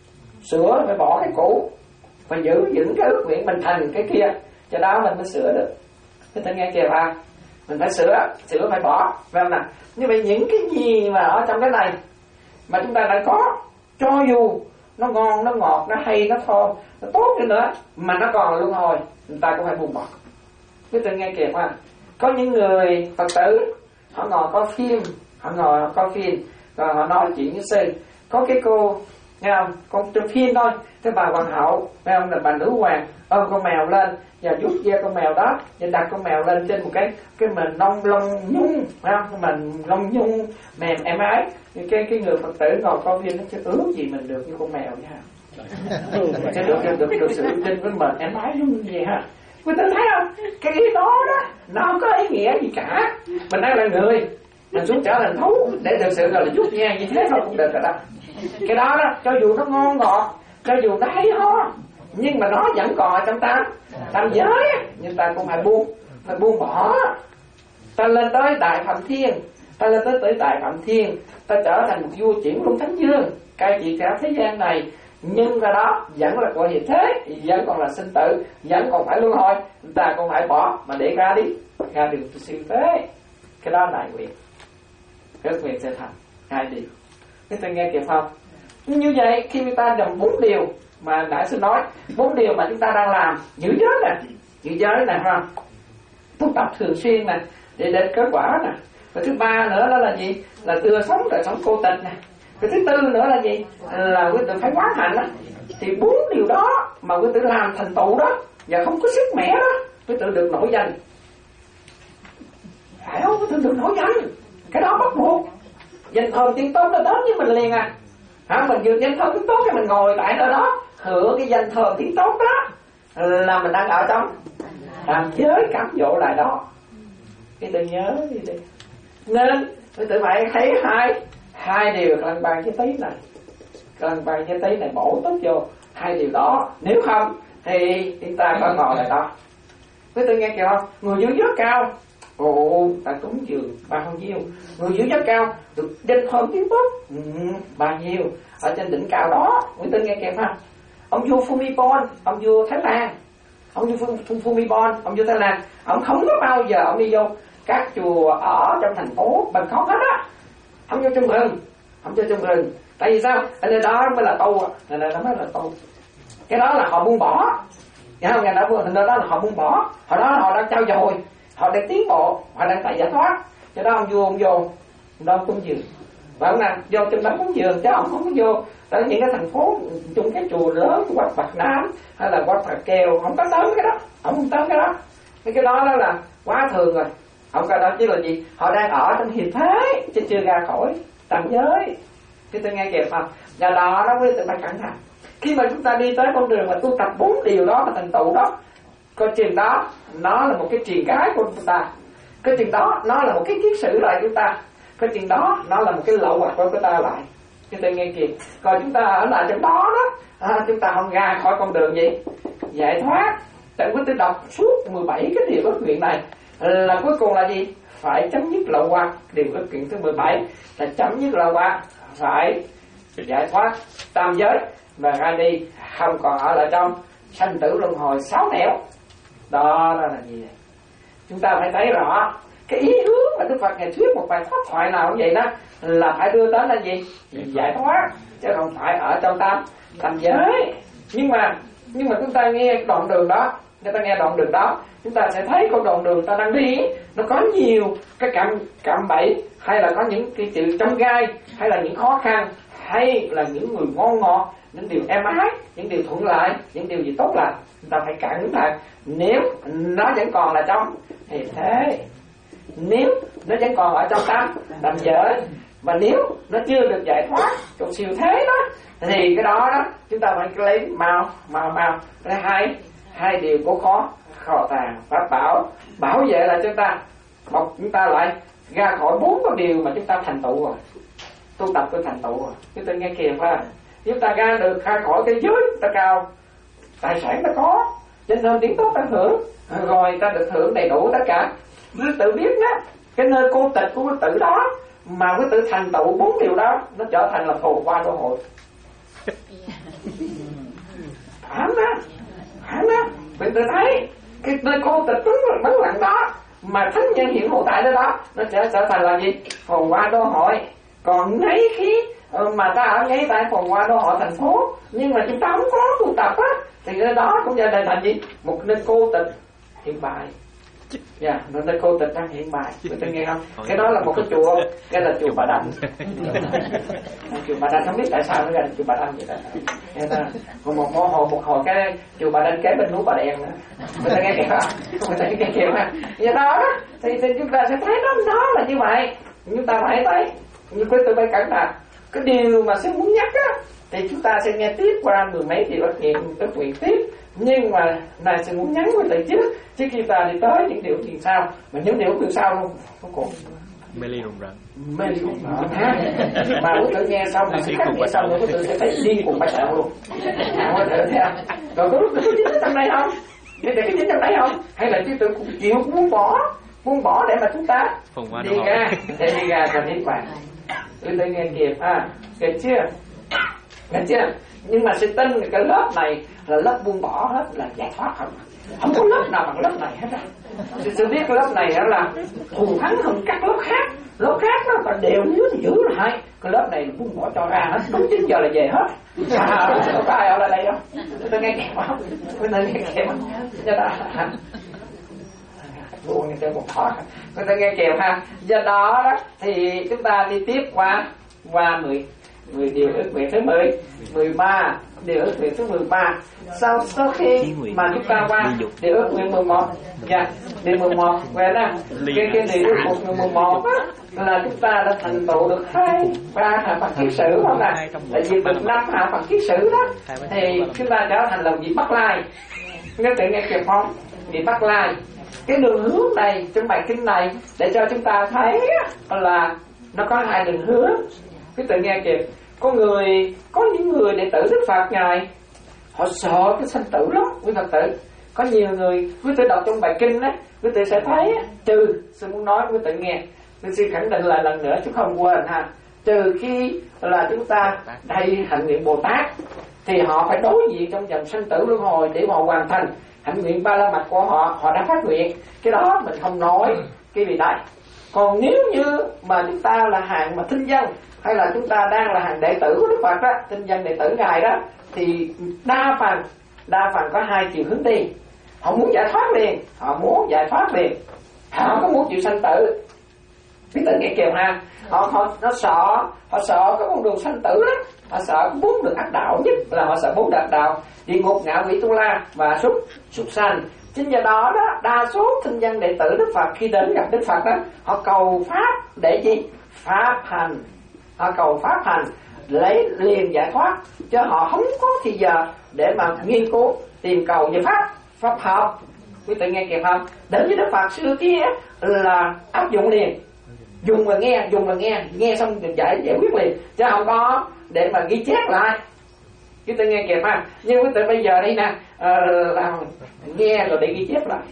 sửa phải bỏ cái cũ, phải giữ vững cái ước nguyện mình thành cái kia, cho đó mình mới sửa được. Chúng ta nghe kìa bà, mình phải sửa, sửa phải bỏ, phải không nào? Như vậy những cái gì mà ở trong cái này mà chúng ta đã có, cho dù nó ngon, nó ngọt, nó hay, nó thơm, nó tốt đi nữa, mà nó còn luân hồi, người ta cũng phải buông bỏ. Chúng ta nghe kìa bà, có những người Phật tử họ ngồi coi phim, họ ngồi họ coi phim rồi họ nói chuyện với sư. Có cái cô, nghe không, con trong phim thôi, cái bà hoàng hậu, nghe không, là bà nữ hoàng ôm con mèo lên và vuốt ve con mèo đó, và đặt con mèo lên trên một cái cái mền lông lông nhung, nghe không, mền lông nhung mềm êm ái. Cái cái người Phật tử ngồi coi phim nó chứ ước gì mình được như con mèo vậy ha, cái được được được, được sự trên với mền êm ái giống như vậy ha. Người ta thấy không? Cái ý đó đó nó không có ý nghĩa gì cả. Mình đang là người, mình xuống trở thành thú để thực sự là chút nha như thế thôi cũng được rồi đó. Cái đó đó, cho dù nó ngon ngọt, cho dù nó hay ho, nhưng mà nó vẫn còn ở trong ta tam giới, nhưng ta cũng phải buông, phải buông bỏ. Ta lên tới Đại Phạm Thiên, ta lên tới tới Đại Phạm Thiên, ta trở thành một vua chuyển luân thánh dương, cai trị cả thế gian này. Nhưng ra đó vẫn là gọi hiện thế, vẫn còn là sinh tử, vẫn còn phải luân hồi, ta còn phải bỏ mà để ra đi, ra đường siêu thế. Cái đó là nguyện, cái nguyện sẽ thành hai điều. Cái ta nghe kịp không? Như vậy khi người ta làm bốn điều mà nãy sư nói, bốn điều mà chúng ta đang làm, giữ giới nè, giữ giới nè, không? Tu tập thường xuyên nè, để đến kết quả nè. Và thứ ba nữa đó là gì? Là đưa sống đời sống cô tịch nè. Cái thứ tư nữa là gì? Là quý tử phải quán hạnh đó. Thì bốn điều đó mà quý tử làm thành tựu đó và không có sức mẻ đó, quý tử được nổi danh, phải không? có thường được nổi danh. Cái đó bắt buộc. Danh thơm tiếng tốt nó đến với mình liền à. Hả? Mình vừa danh thơm tiếng tốt cái mình ngồi tại nơi đó hưởng cái danh thơm tiếng tốt đó là mình đang ở trong tam giới cám dỗ lại đó. Cái tự nhớ đi đi. Nên tự phải thấy hai hai điều cân bằng cái tí này, cân bằng cái tí này bổ túc vô hai điều đó. Nếu không thì chúng ta có ngồi lại đó. Quý tự nghe kìa không? Người giữ giới cao, ồ, ta cúng dường bao nhiêu. Người giữ giới cao được danh thơm tiếng tốt, ừ, bao nhiêu ở trên đỉnh cao đó. Quý tự nghe kìa không? Ông vua Phumibol, ông vua Thái Lan, ông vua Phumibol, ông vua Thái Lan, ông không có bao giờ ông đi vô các chùa ở trong thành phố Bangkok hết á. Ông vô trong rừng, ông vô trong rừng. Tại vì sao? Ở nơi đó mới là tu, ở nơi đó mới là tu. Cái đó là họ buông bỏ. Nghe không? Nghe đó, ở nơi đó là họ buông bỏ. Họ đó họ đang trao dồi, họ đang tiến bộ, họ đang tại giải thoát. Cho đó ông vua ông vô, ông đó cúng dường. Và ông nào vô trong đó cúng dường chứ ông không có vô tại những cái thành phố chung cái chùa lớn của Wat Phật Nam hay là Wat Phật Kèo, không có tới cái đó, ông không tới cái đó. Cái cái đó đó là quá thường rồi. Ông coi đó chứ là gì? Họ đang ở trong hiện thế chứ chưa ra khỏi tam giới. Cái tôi nghe kịp không? Và đó đó mới tự phải cẩn thận. Khi mà chúng ta đi tới con đường mà tu tập bốn điều đó mà thành tựu đó, coi chừng đó nó là một cái truyền cái của chúng ta. Cái chừng đó nó là một cái kiết sử lại chúng ta. Cái chừng đó nó là một cái lậu hoặc của chúng ta lại. Cái tôi nghe kịp. Còn chúng ta ở lại trong đó đó, à, chúng ta không ra khỏi con đường gì giải thoát. Tại quý tôi đọc suốt mười bảy cái điều ước nguyện này là cuối cùng là gì? Phải chấm dứt lậu hoặc. Điều ước nguyện thứ mười bảy là chấm dứt lậu hoặc, phải giải thoát tam giới và ra đi không còn ở lại trong sanh tử luân hồi sáu nẻo. Đó là gì? Chúng ta phải thấy rõ cái ý hướng mà Đức Phật ngày thuyết một bài pháp thoại nào cũng vậy đó, là phải đưa đến là gì? Giải thoát, chứ không phải ở trong tam tam giới. Nhưng mà nhưng mà chúng ta nghe đoạn đường đó, chúng ta nghe đoạn đường đó, chúng ta sẽ thấy con đoạn đường ta đang đi nó có nhiều cái cạm cạm bẫy, hay là có những cái sự trong gai, hay là những khó khăn, hay là những người ngon ngọt, những điều êm ái, những điều thuận lợi, những điều gì tốt lành. Chúng ta phải cẩn thận. Nếu nó vẫn còn là trong thì thế, nếu nó vẫn còn ở trong tam tam giới, và nếu nó chưa được giải thoát trong siêu thế đó, thì cái đó đó chúng ta phải lấy mau mau mau cái hai hai điều của khó kho tàng pháp bảo bảo vệ là chúng ta một chúng ta lại ra khỏi bốn cái điều mà chúng ta thành tựu rồi, tu tập của thành tựu rồi. Chúng ta nghe kìa phải không? Chúng ta ra được ra khỏi cái giới ta cao, tài sản ta có, danh thơm tiếng tốt ta hưởng, rồi ta được hưởng đầy đủ tất cả. Quý tự biết đó, cái nơi cô tịch của quý tự đó mà quý tự thành tựu bốn điều đó, nó trở thành là phù qua đô hội. Hẳn đó, hẳn đó. Quý tự thấy cái nơi cô tịch đúng là đúng lặng đó mà thánh nhân hiện hữu tại đó đó, nó sẽ trở thành là gì? Phù qua đô hội. Còn ngay khi mà ta ở ngay tại phù qua đô hội thành phố, nhưng mà chúng ta không có tu tập á, thì nơi đó cũng trở thành gì? Một nơi cô tịch hiện bại. Dạ, yeah, nơi cô tịch đang hiện bại. Quý vị nghe không? Cái đó là một cái chùa, cái là chùa Bà Đanh. Chùa Bà Đanh không biết tại sao nó ra chùa Bà Đanh vậy đó. Còn một mô hồ một hồi cái chùa Bà Đanh kế bên núi Bà Đen nữa. Quý vị nghe kìa không? Quý vị nghe kìa không? Vậy đó đó, thì, thì chúng ta sẽ thấy nó nó là như vậy. Chúng ta phải thấy, như quý vị phải cẩn thận. Cái điều mà sư muốn nhắc á, thì chúng ta sẽ nghe tiếp qua mười mấy điều ước nguyện, ước nguyện tiếp. Nhưng mà này sẽ muốn nhắn với thầy trước trước khi ta đi tới những điều chuyện sau, mà những điều chuyện sau luôn nó còn mê ly rùng rợn, mê ly rùng rợn ha. Mà quý tự nghe xong, mà sẽ khắc nghe xong rồi quý tự sẽ thấy điên cuồng bạch đạo luôn. Quý tự thấy không? Rồi có lúc có chính trong đây không? Vậy thì cái chính trong đây không? Hay là quý tự chịu muốn bỏ, muốn bỏ để mà chúng ta đi ra, để đi ra và đi vào. Quý tự nghe kịp ha, kịp chưa? Nghe chưa? Nhưng mà sự tin cái lớp này là lớp buông bỏ hết, là giải thoát không. Không có lớp nào bằng lớp này hết á. Tôi biết cái lớp này là thù thắng hơn các lớp khác. Lớp khác nó phải đều nhớ thì giữ lại. Cái lớp này là buông bỏ cho ra hết. Đúng chín giờ là về hết. À, có ai ở lại đây không? Tôi nghe kẹp không? Tôi nghe kẹp không? Do đó buông nghe một thoát. Tôi nghe kẹp ha. Do đó đó thì chúng ta đi tiếp qua qua mười mười điều ước nguyện thứ mười mười ba điều ước nguyện thứ mười ba. Sau sau khi mà chúng ta qua điều ước nguyện mười một, dạ, điều mười một về nè, cái cái điều ước nguyện mười một á, là chúng ta đã thành tựu được hai ba hạ phần kiết sử không nè, tại vì được năm hạ phần kiết sử đó, thì chúng ta trở thành là vị Bắc Lai. Nghe tự nghe kịp không? Vị Bắc Lai. Cái đường hướng này trong bài kinh này để cho chúng ta thấy là nó có hai đường hướng. Cái tự nghe kịp. Có người, có những người đệ tử Đức Phật ngài họ sợ cái sanh tử lắm, quý Phật tử. Có nhiều người quý tử đọc trong bài kinh á, quý tử sẽ thấy trừ, sư muốn nói quý tử nghe, tôi xin khẳng định lại lần nữa chứ không quên ha. Trừ khi là chúng ta đây hạnh nguyện Bồ Tát thì họ phải đối diện trong dòng sanh tử luân hồi để mà hoàn thành hạnh nguyện ba la mật của họ, họ đã phát nguyện. Cái đó mình không nói cái gì đây. Còn nếu như mà chúng ta là hàng mà thinh dân, hay là chúng ta đang là hàng đệ tử của Đức Phật đó, thinh dân đệ tử ngài đó, thì đa phần đa phần có hai chiều hướng đi. Họ muốn giải thoát liền, họ muốn giải thoát liền, họ không muốn chịu sanh tử. Biết tự nghe kìa ha, họ họ nó sợ, họ sợ có con đường sanh tử đó, họ sợ bốn đường ác đạo, nhất là họ sợ bốn đường ác đạo, địa ngục, ngạ quỷ, tu la và súc súc sanh. Chính do đó đó, đa số thinh dân đệ tử Đức Phật khi đến gặp Đức Phật đó, họ cầu pháp để gì? Pháp hành. Họ cầu pháp hành lấy liền giải thoát, chứ họ không có thì giờ để mà nghiên cứu tìm cầu về pháp pháp học. Quý tự nghe kịp không? Đến với Đức Phật xưa kia là áp dụng liền, dùng và nghe, dùng và nghe, nghe xong rồi giải giải quyết liền, chứ không có để mà ghi chép lại. Quý tự nghe kịp ha. Nhưng quý tự bây giờ đây nè, uh, là nghe rồi để ghi chép lại.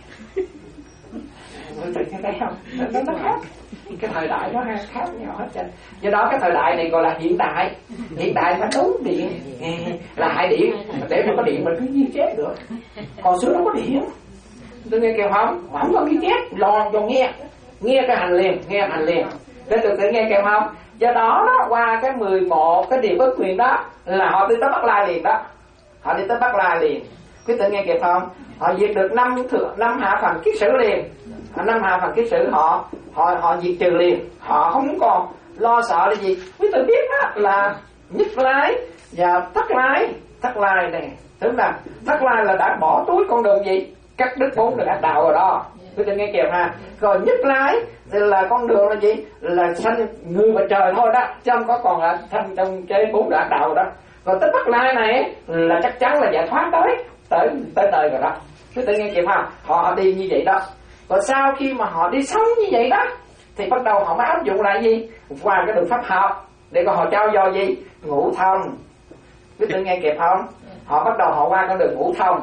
Quý tự nghe thấy không? Nó nó khác. Cái thời đại nó khác nhau hết trơn. Do đó cái thời đại này gọi là hiện đại. Hiện đại phải đấu điện, lại điện, để mà có điện mình cứ ghi chép được. Còn xưa nó có điện, tôi nghe kêu không, không có ghi chép, lo cho nghe, nghe cái hành liền, nghe hành liền. Để từ từ nghe kêu không. Do đó đó, qua cái mười một cái điều ước nguyện đó là họ đi tới Bắc Lai liền đó, họ đi tới Bắc Lai liền. Quý tự nghe kịp không? Họ diệt được năm thượng năm hạ phần kiết sử liền, năm hạ phần kiết sử họ họ họ diệt trừ liền, họ không còn lo sợ là gì. Quý tự biết đó là Nhất Lai và Thất Lai. Thất Lai này tức là Thất Lai là đã bỏ túi con đường gì, cắt đứt bốn đường ác đạo rồi đó. Quý tự nghe kịp ha. Rồi Nhất Lai thì là con đường là gì, là sanh người và trời thôi đó, chứ không có còn là sanh trong cái bốn đường ác đạo rồi đó. Còn tới Bắc Lai này là chắc chắn là giải thoát tới tới tới đời rồi đó. Quý tự nghe kịp ha. Họ đi như vậy đó. Và sau khi mà họ đi sống như vậy đó thì bắt đầu họ mới áp dụng lại gì, qua cái đường pháp học để còn họ trao dồi gì, ngũ thông. Quý tự nghe kịp không? Họ bắt đầu họ qua con đường ngũ thông.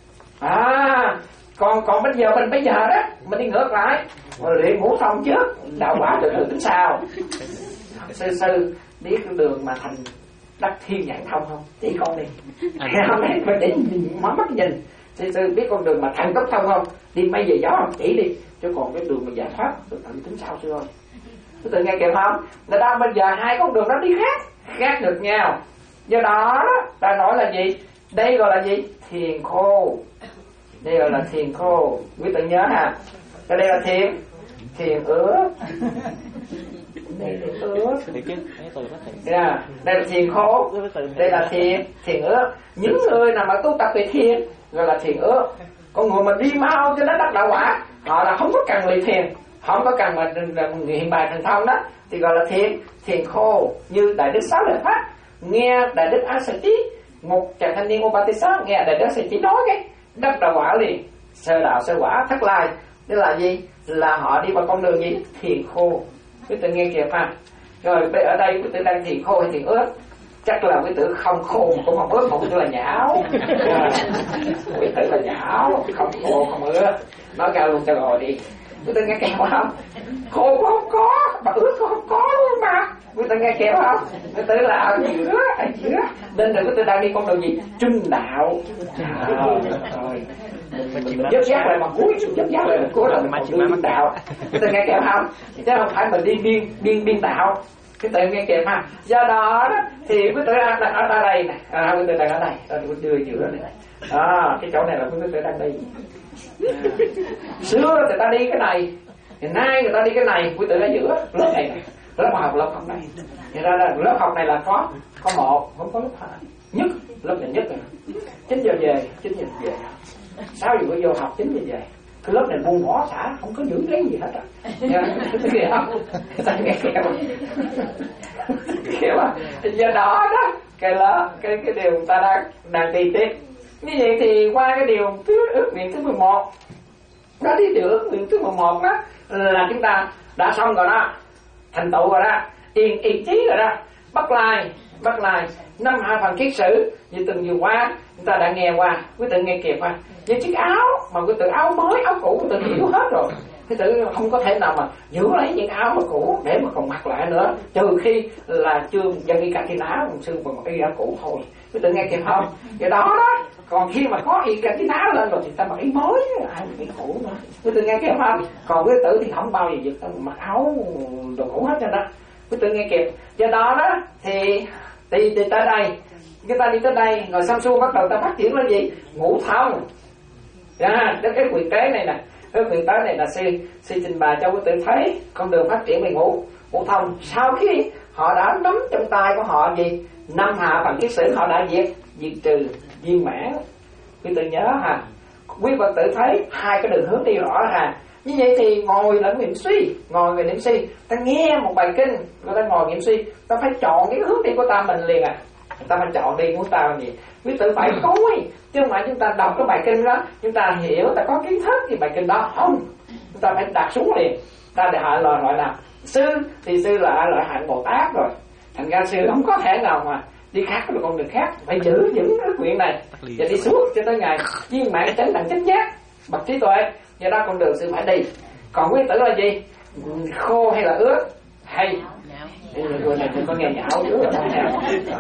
À, còn còn bây giờ mình bây giờ đó mình đi ngược lại, luyện ngũ thông trước, đạo quả được tính sao. Sư sư biết cái đường mà thành đắc thiên nhãn thông không? Chỉ con đi. Hôm nay mình để mở mắt nhìn. Sư sư biết con đường mà thành tốc thông không? Đi mây về gió không? Chỉ đi. Chứ còn cái đường mà giải thoát được tự tính sao sư ơi. Sư tự nghe kịp không? Người ta bây giờ hai con đường đó đi khác, khác được nhau. Do đó ta nói là gì? Đây gọi là gì? Thiền khô. Đây gọi là thiền khô. Quý tự nhớ ha. Cái đây là thiền, thiền ướt. Đây là ướt. Yeah. Đây là thiền khô. Đây là thiền, thiền ướt. Những người nào mà tu tập về thiền gọi là thiền ướt. Còn người mà đi mau cho nó đắc đạo quả, họ là không có cần luyện thiền, không có cần mà hiện bài thành thông đó, thì gọi là thiền, thiền khô. Như Đại Đức Sáu Lợi Phát nghe Đại Đức A Sa Chí, một chàng thanh niên Upatissa nghe Đại Đức A Sa Chí nói cái đắc đạo quả liền, sơ đạo sơ quả Thất Lai. Tức là gì? Là họ đi qua con đường gì? Thiền khô. Quý tự nghe kịp ha. Rồi ở đây quý tự đang thiền khô hay thiền ướt? Chắc là quý tử không khô cũng không ướt, không, tức là nhão. Quý tử là nhão, không khô không ướt. Nói cao luôn cho rồi đi. Quý tử nghe kèo không? Khô cũng không có, mà ướt cũng không có luôn mà. Quý tử nghe kèo không? Quý tử là ở giữa, ở giữa. Nên là quý tử đang đi con đường gì? Trung đạo. Rồi. Mình dấp giác lại mà cuối, dấp giác lại mà cuối là mình đi biên đạo. Quý tử nghe kèo không? Chứ không phải mình đi biên biên biên đạo. Cái tự nghe kịp ha. Do đó đó thì quý tử đang ở, ở đây này, à, quý tử đang ở đây, à, đưa giữa này, à, cái chỗ này là quý tử đang đi. À, xưa người ta đi cái này, thì nay người ta đi cái này, quý tử ở giữa lớp này, này. Lớp học lớp học này. Thì ra là lớp học này là có có một, không có lớp hai. Nhất lớp này nhất rồi, chín giờ về, chín giờ về, sáu giờ vô học, chín giờ về. Cái lớp này buông bỏ xả, không có giữ lấy gì hết á. Nghe không? Ta nghe kẹo, kẹo à. Do đó đó, cái đó, cái cái điều ta đang đang đi tiếp. Như vậy thì qua cái điều thứ ước nguyện thứ mười một, đó đi điều ước nguyện thứ mười một đó là chúng ta đã xong rồi đó, thành tựu rồi đó, yên ý chí rồi đó. Bắt lại, bắt lại năm hạ phần kiết sử như từng vừa qua chúng ta đã nghe qua, quý tự nghe kịp qua. Những chiếc áo mà quý tự áo mới, áo cũ quý tự hiểu hết rồi. Quý tự không có thể nào mà giữ lấy những áo mà cũ để mà còn mặc lại nữa, trừ khi là chưa dân y cà áo còn sư còn y áo cũ thôi. Quý tự nghe kịp không? Vậy đó đó. Còn khi mà có y cà áo lên rồi thì ta mặc y mới, ai mặc y cũ nữa. Quý tự nghe kịp không? Còn quý tự thì không bao giờ giật ta mặc áo đồ cũ hết cho đó. Quý tự nghe kịp. Do đó đó thì đi, đi tới đây, chúng ta đi tới đây rồi xong xuôi bắt đầu ta phát triển lên gì? Ngũ thông. À, đó cái quyền tế này nè, cái quyền tế này là sư sư trình bày cho quý tự thấy con đường phát triển về ngũ ngũ thông. Sau khi họ đã nắm trong tay của họ gì? Năm hạ phần kiết sử họ đã diệt diệt trừ viên mãn. Quý tự nhớ ha, quý phật tử thấy hai cái đường hướng đi rõ ha. Như vậy thì ngồi là niệm suy, ngồi về niệm suy, ta nghe một bài kinh, người ta ngồi niệm suy, ta phải chọn cái hướng đi của ta mình liền à. Ta phải chọn đi của ta là gì? Quý tử phải coi, chứ không phải chúng ta đọc cái bài kinh đó, chúng ta hiểu, ta có kiến thức thì bài kinh đó không, chúng ta phải đặt xuống liền. Ta để hỏi loại loại nào? Sư thì sư là loại hạng Bồ Tát rồi, thành ra sư không có thể nào mà đi khác với con đường khác, phải giữ vững cái quyện này và đi suốt cho tới ngày viên mãn chánh đẳng chánh giác bậc trí tuệ. Do đó con đường sư phải đi. Còn quý tử là gì? Khô hay là ướt? Hay người này có nghe nhạo chứ là không nào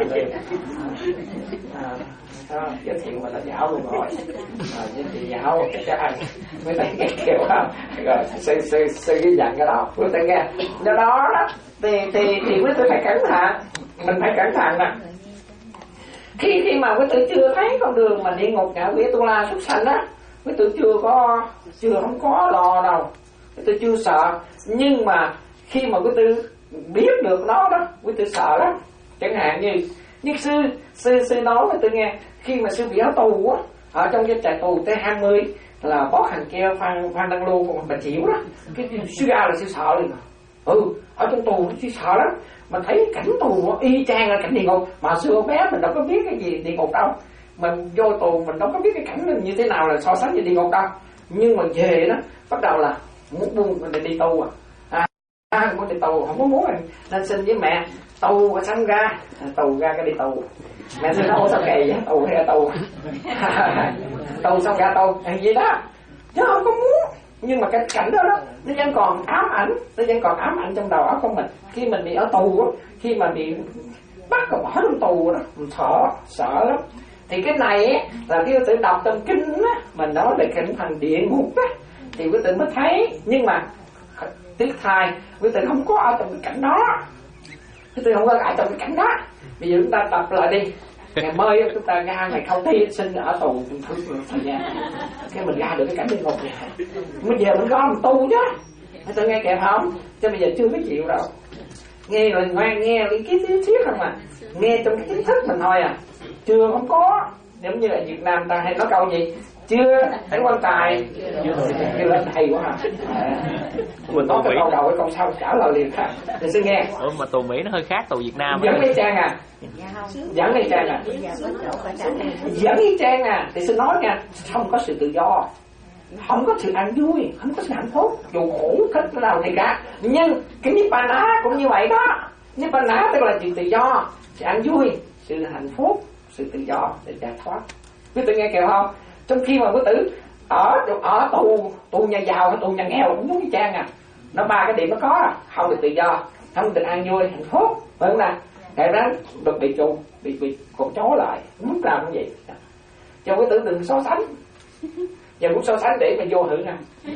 à, giới thiệu mà là nhạo luôn rồi à, giới thiệu nhạo cái ai mới thấy nghe kiểu không rồi sư sư sư ghi nhận cái đó quý tử nghe. Do đó đó thì thì thì quý tử phải cẩn thận, mình phải cẩn thận nè. Khi khi mà quý tử chưa thấy con đường mà địa ngục ngạ quỷ tu la súc sanh á, quý tử chưa có chưa không có lo đâu, quý tử chưa sợ. Nhưng mà khi mà quý tử biết được nó đó, quý tử sợ lắm. Chẳng hạn như như sư sư sư nói với tôi nghe, khi mà sư bị ở tù á, ở trong cái trại tù T hai mươi là bó hành keo Phan Phan Đăng Lưu mà bà chịu đó, cái sư ra là sư sợ liền. Ừ, ở trong tù sư sợ lắm, mà thấy cảnh tù y chang là cảnh địa ngục. Mà xưa bé mình đâu có biết cái gì địa ngục đâu, mình vô tù mình đâu có biết cái cảnh như thế nào là so sánh với địa ngục đâu. Nhưng mà về đó bắt đầu là muốn buông mình đi tu à. À, muốn đi tù, không có muốn nên xin với mẹ tù và xong ra tù ra cái đi tù. Mẹ xin nói sao kỳ vậy, tù hay là tù tù xong ra tù hay gì đó chứ không có muốn. Nhưng mà cái cảnh đó đó nó vẫn còn ám ảnh, nó vẫn còn ám ảnh trong đầu óc của mình. Khi mình bị ở tù đó, khi mà bị bắt và bỏ trong tù đó, mình sợ sợ lắm. Thì cái này ấy, là khi tự đọc trong kinh á, mình nói về cảnh thành địa ngục á, thì quý tự mới thấy. Nhưng mà tiếc thay quý tự không có ở trong cái cảnh đó, quý tự không có ở trong cái cảnh đó. Bây giờ chúng ta tập lại đi, ngày mới chúng ta ra ngày không thi sinh ở tù thời gian, cái mình ra được cái cảnh địa ngục này, bây giờ mình có mình tu chứ. Quý tự nghe kịp không? Chứ bây giờ chưa có chịu đâu, nghe rồi ngoan nghe cái kiến thiết không à, nghe trong cái kiến thức mình thôi à, chưa không có. Giống như là Việt Nam ta hay nói câu gì, chưa thấy quan tài chưa lên thầy quá hả? Mình nói cái câu đầu cái câu sau trả lời liền ha. Thì xin nghe. Ủa mà tù Mỹ nó hơi khác tù Việt Nam. Dẫn đi Trang à, dẫn đi Trang à, dẫn đi Trang à. Thì xin nói nha, không có sự tự do, không có sự an vui, không có sự hạnh phúc, dù khổ thích cái nào thì cả. Nhưng cái Nibbana cũng như vậy đó. Nibbana tức là sự tự do, sự an vui, sự hạnh phúc, sự tự do để giải thoát. Quý tử nghe kìa không? Trong khi mà quý tử ở ở tù tù nhà giàu hay tù nhà nghèo cũng giống như Trang à, nó ba cái điểm nó có, không được tự do, không được an vui, hạnh phúc, phải không nào? Tại đó được bị trù, bị bị cột chó lại, muốn làm cái gì? Cho quý tử đừng so sánh. Giờ muốn so sánh để mà vô hưởng nè,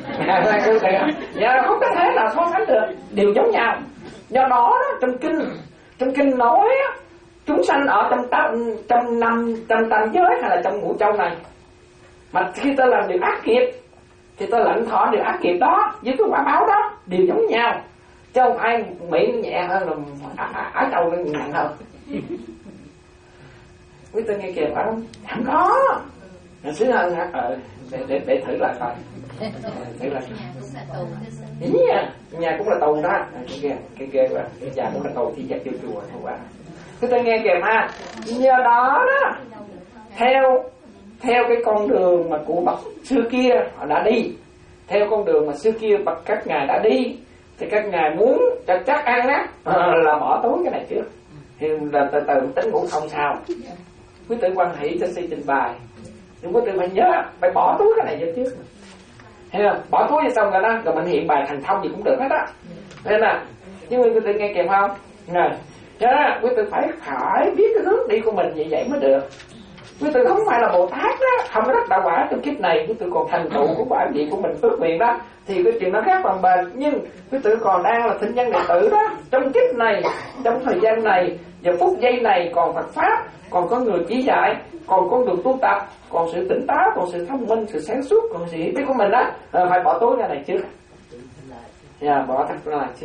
dạ không có thể nào so sánh được, đều giống nhau. Do đó trong kinh trong kinh nói chúng sanh ở trong tam, trong năm trong tam giới hay là trong ngũ châu này, mà khi ta làm điều ác nghiệp thì ta lãnh thọ điều ác nghiệp đó với cái quả báo đó đều giống nhau, chứ không ai Mỹ nhẹ hơn là Á Châu nặng hơn. quý tư nghe kìa phải không? Không có. Nó sướng hơn hả? Ờ, để, để, để thử lại coi. Thử lại. Nhà, nhà cũng là tù đó. Cái kia, cái kia quá. Nhà cũng là tù thì chắc chưa chùa không ạ. Quý tư nghe kìa ha. Nhờ đó đó, theo theo cái con đường mà của bậc xưa kia họ đã đi, theo con đường mà xưa kia bậc các ngài đã đi, thì các ngài muốn cho chắc ăn á là bỏ túi cái này trước, thì là từ từ tính ngủ không sao. Quý tử quan hỷ cho sư trình bày, nhưng quý tử phải nhớ phải bỏ túi cái này vô trước, thấy không? Bỏ túi vô xong rồi đó, rồi mình hiện bài thành thông gì cũng được hết á. Nên là nhưng mà quý tử nghe kịp không? Rồi, cho đó quý tử phải phải biết cái hướng đi của mình như vậy mới được. Quý tử không phải là Bồ Tát đó, không có đắc đạo quả trong kiếp này, quý tử còn thành tựu của quả vị của mình phước nguyện đó, thì cái chuyện nó khác bằng bền. Nhưng quý tử còn đang là thinh nhân đệ tử đó, trong kiếp này, trong thời gian này, giờ phút giây này còn Phật pháp, còn có người chỉ dạy, còn con đường tu tập, còn sự tỉnh táo, còn sự thông minh, sự sáng suốt, còn sự hiểu biết của mình đó, à, phải bỏ túi ra này trước, yeah, bỏ thật ra này trước.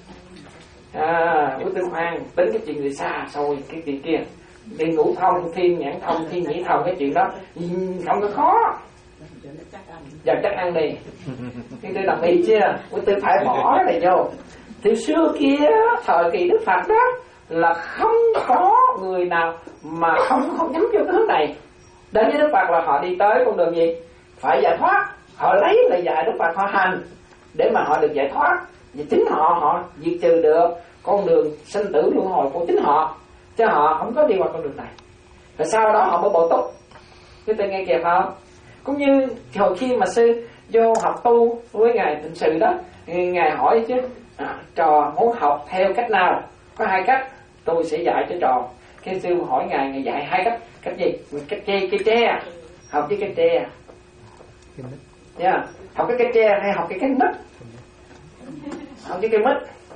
À, quý tử khoan tính cái chuyện gì xa xôi cái chuyện kia. Đi ngũ thông, thiên nhãn thông, thiên nhĩ thông, cái chuyện đó không có khó. Giờ chắc ăn đi. Cái tôi đồng ý chưa? Quý tư phải bỏ cái này vô. Từ xưa kia, thời kỳ Đức Phật đó, là không có người nào mà không không nhắm vô cái hướng này. Đến với Đức Phật là họ đi tới con đường gì? Phải giải thoát. Họ lấy lời dạy Đức Phật họ hành để mà họ được giải thoát. Vì chính họ, họ diệt trừ được con đường sinh tử luân hồi của chính họ, chứ họ không có đi qua con đường này. Rồi sau đó họ mới bổ túc. Cái tôi nghe kịp không? Cũng như hồi khi mà sư vô học tu với ngài Tịnh Sự đó, ngài hỏi chứ à, trò muốn học theo cách nào? Có hai cách, tôi sẽ dạy cho trò. Cái sư hỏi ngài, ngài dạy hai cách. Cách gì? Cách tre, cây tre. Học với cây tre. Yeah. Học cái cây tre hay học cái cây mít? Học với cây mít.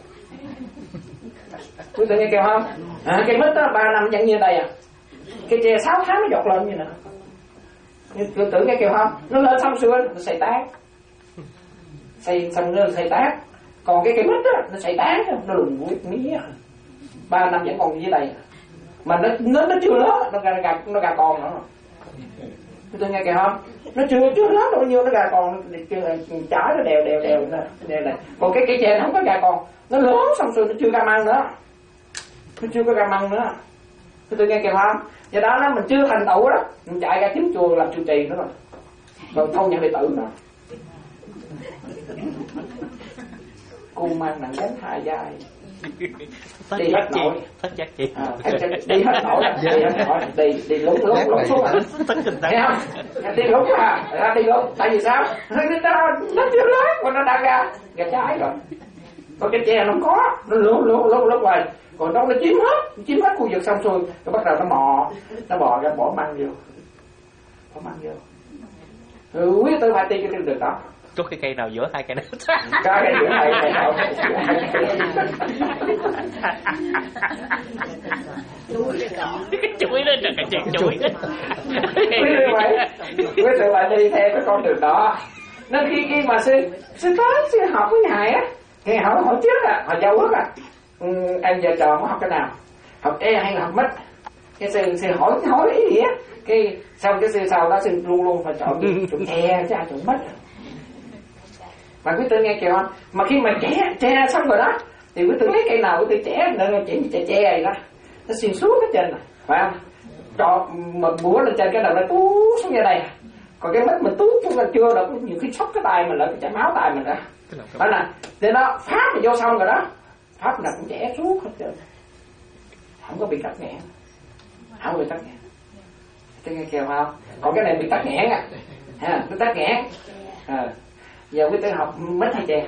Quý vị nghe kêu không? À, cây mít đó ba năm vẫn như đây à. Cây tre sáu tháng nó dọt lên như nè. Quý tử nghe kêu không? Nó lên xong xưa nó xây tán. Xây xong nó xây tán. Còn cái cây mít đó nó xây tán, nó lùn mũi mía. Ba năm vẫn còn như đây. Mà nó nó, nó chưa lớn, nó gà gà nó gà con nữa. Quý tử nghe kêu không? Nó chưa chưa lớn bao nhiêu, nó gà con trái nó đều đều đều đều này. Còn cái cây tre nó không có gà con, nó lớn xong rồi nó chưa ra măng nữa, nó chưa có ra măng nữa. Tôi nghe kìa không? Do đó nó mình chưa thành tựu đó, mình chạy ra kiếm chùa làm trụ trì nữa rồi, rồi thâu nhận đệ tử nữa. Cung mang nặng gánh hai vai, đi hết nổi, à, đi hết nổi, đi hết nổi, đi đi lúng lúng lúng xuống à, thấy không? Đi lúng à, ra đi lúng, tại vì sao? Nó nó chưa lớn, còn nó đã ra ra trái rồi. Còn cái tre nó không có, nó lúng lúng lúng lúng hoài, còn đâu nó chiếm hết, chiếm hết khu vực xong xuôi, rồi bắt đầu nó mò, nó bò ra bỏ măng vô, bỏ măng vô. Ừ, quý tôi phải tin cái được đó. Có cái cây nào giữa hai cây này? Có cây giữa hai cây nào? Cái chuối đó là cái chuyện chuối đó. Quý tự phải đi theo cái con đường đó. Nên khi khi mà sư sư tới sư học với ngài á, ngài hỏi hỏi trước à, hỏi dâu ước à, ừ, em giờ trò muốn học cái nào, học e hay là học mít? Cái sư sư hỏi hỏi ý nghĩa. Cái xong cái sư sau đó sư luôn luôn phải chọn chọn e chứ ai chọn mít. Mà quý tư nghe kìa không? Mà khi mà trẻ tre xong rồi đó, thì quý tư lấy cây nào quý tư trẻ nữa, chỉ trẻ tre này đó, nó xuyên suốt cái trên này, phải không? Cho một búa lên trên cái đầu nó tú xuống như đây, còn cái mít mình tú xuống lên chưa được, nhiều khi sốc cái tay mình lại chảy máu tay mình đó, phải là thế đó. Pháp thì vô xong rồi đó, pháp nào cũng trẻ suốt hết trơn, không có bị tắc nghẽn, không bị tắc nghẽn. Cái nghe kìa không? Còn cái này bị tắc nghẽn à, ha, bị tắc nghẽn. À. Giờ quý tư học mít hay chè?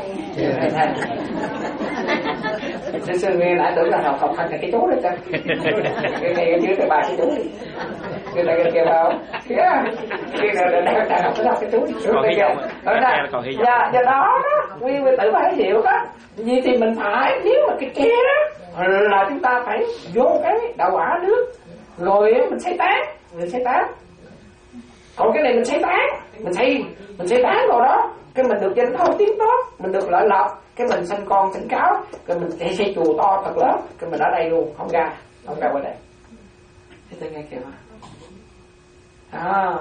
Sư sư nghe nãy tưởng là học học thành cái chú đó chứ. Cái này dưới cái bà cái chú đi. Cái này cái kia vào. Cái này đang đang học cái đó cái chú. Còn hy vọng. Còn hy vọng. Dạ, do đó đó, quý quý tử phải hiểu đó. Vì thì mình phải, nếu mà cái chè đó là chúng ta phải vô cái đạo quả nước, rồi mình xây tán, mình xây tán. Còn cái này mình xây tán, mình xây mình xây tán rồi đó, cái mình được danh thâu tiếng tốt, mình được lợi lộc, cái mình sinh con sinh cáo, cái mình xây, xây chùa to thật lớn, cái mình ở đây luôn, không ra, không ra qua đây. Thì nghe kìa mà. À,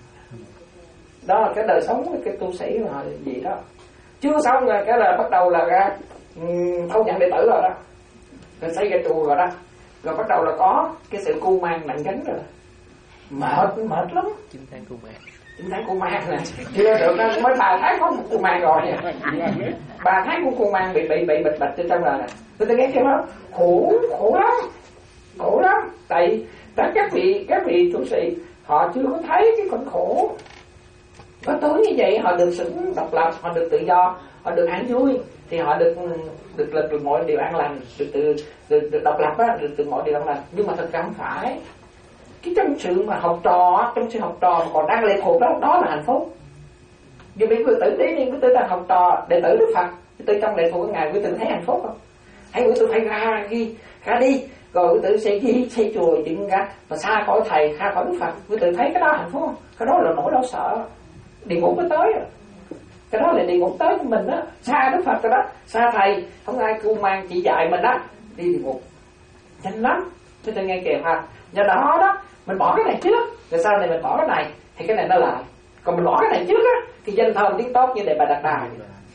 đó là cái đời sống cái tu sĩ mà gì đó. Chưa xong rồi cái là bắt đầu là ra thâu nhận đệ tử rồi đó, rồi xây cái chùa rồi đó, rồi bắt đầu là có cái sự cu mang nặng gánh rồi, mệt mệt lắm. Chín tháng cu mang, chín tháng cu mang nè, chưa được mới ba tháng có một cu mang rồi, ba tháng của cu mang bị bị bị bịch bịch trên trong rồi nè. Tôi thấy nghe chưa không? Khổ khổ lắm, khổ lắm. Tại tại các vị các vị tu sĩ họ chưa có thấy cái con khổ. Có tối như vậy họ được sự độc lập, họ được tự do, họ được an vui, thì họ được được được, được mọi điều an lành, được tự được, được độc lập á, được từ mọi điều an lành. Nhưng mà thật ra không phải. Cái trong sự mà học trò, trong sự học trò mà còn đang lệ thuộc đó, đó là hạnh phúc. Vì quý tử đi đi, quý tử đang học trò đệ tử Đức Phật, quý tử trong lệ thuộc của ngài, quý tử thấy hạnh phúc không? Hay quý tử phải ra đi, ra đi, rồi quý tử sẽ đi xây chùa chuyện ra và xa khỏi thầy, xa khỏi Đức Phật, quý tử thấy cái đó hạnh phúc không? Cái đó là nỗi lo sợ. Địa ngục mới tới rồi. Cái đó là địa ngục tới của mình đó, xa Đức Phật rồi đó, xa thầy, không ai cu mang chỉ dạy mình đó, đi địa ngục nhanh lắm. Chúng ta nghe kìa ha. Do đó đó mình bỏ cái này trước, rồi sau này mình bỏ cái này thì cái này nó lại. Còn mình bỏ cái này trước á thì danh thơm tiếng tốt như Đề Bà Đạt Đà.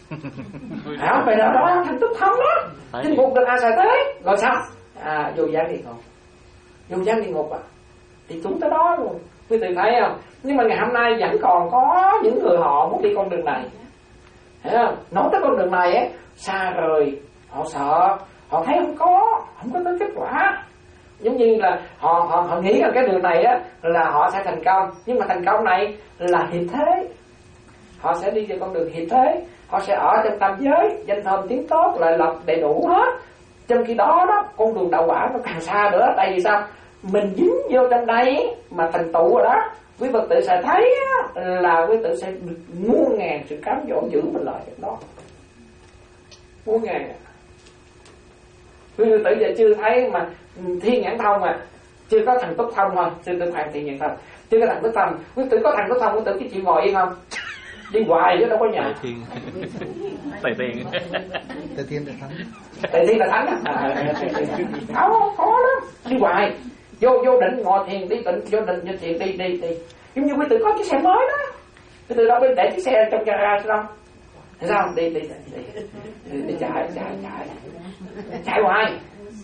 Hả? Vậy đó đó thành túc thông đó. Địa ngục được ai xài tới, rồi sao? À vô gián địa ngục. Vô gián địa ngục à. Thì chúng tới đó luôn. Quý vị thấy không? Nhưng mà ngày hôm nay vẫn còn có những người họ muốn đi con đường này. Thấy không? Nói tới con đường này ấy, xa rời, họ sợ, họ thấy không có, không có tới kết quả. Giống như là họ họ họ nghĩ rằng cái đường này á là họ sẽ thành công, nhưng mà thành công này là hiệp thế. Họ sẽ đi trên con đường hiệp thế, họ sẽ ở trong tam giới, danh thơm tiếng tốt lại lập đầy đủ hết. Trong khi đó đó, con đường đạo quả nó càng xa nữa. Tại vì sao? Mình dính vô trong đây mà thành tựu rồi đó, quý Phật tử sẽ thấy là quý tử sẽ được muôn ngàn sự cám dỗ giữ mình lại trong đó, muôn ngàn. Quý Phật tử giờ chưa thấy mà thiên nhãn thông mà chưa có thành túc thông thôi, chưa được hoàn thiên nhãn thông, chưa có thành túc thông. Quý tử có thành túc thông, quý tử cái chịu ngồi yên không? Đi hoài chứ đâu có nhà. Tề Thiên, Tề Thiên là thắng. Tề Thiên là thắng à? Khó khó lắm. Đi hoài, vô vô định ngồi thiền, đi định vô định vô thiền, đi đi đi. Giống như quý tử có chiếc xe mới đó, quý tử đâu có để chiếc xe trong garage đâu. Thấy sao? Đi đi đi đi, đi chạy chạy chạy chạy hoài.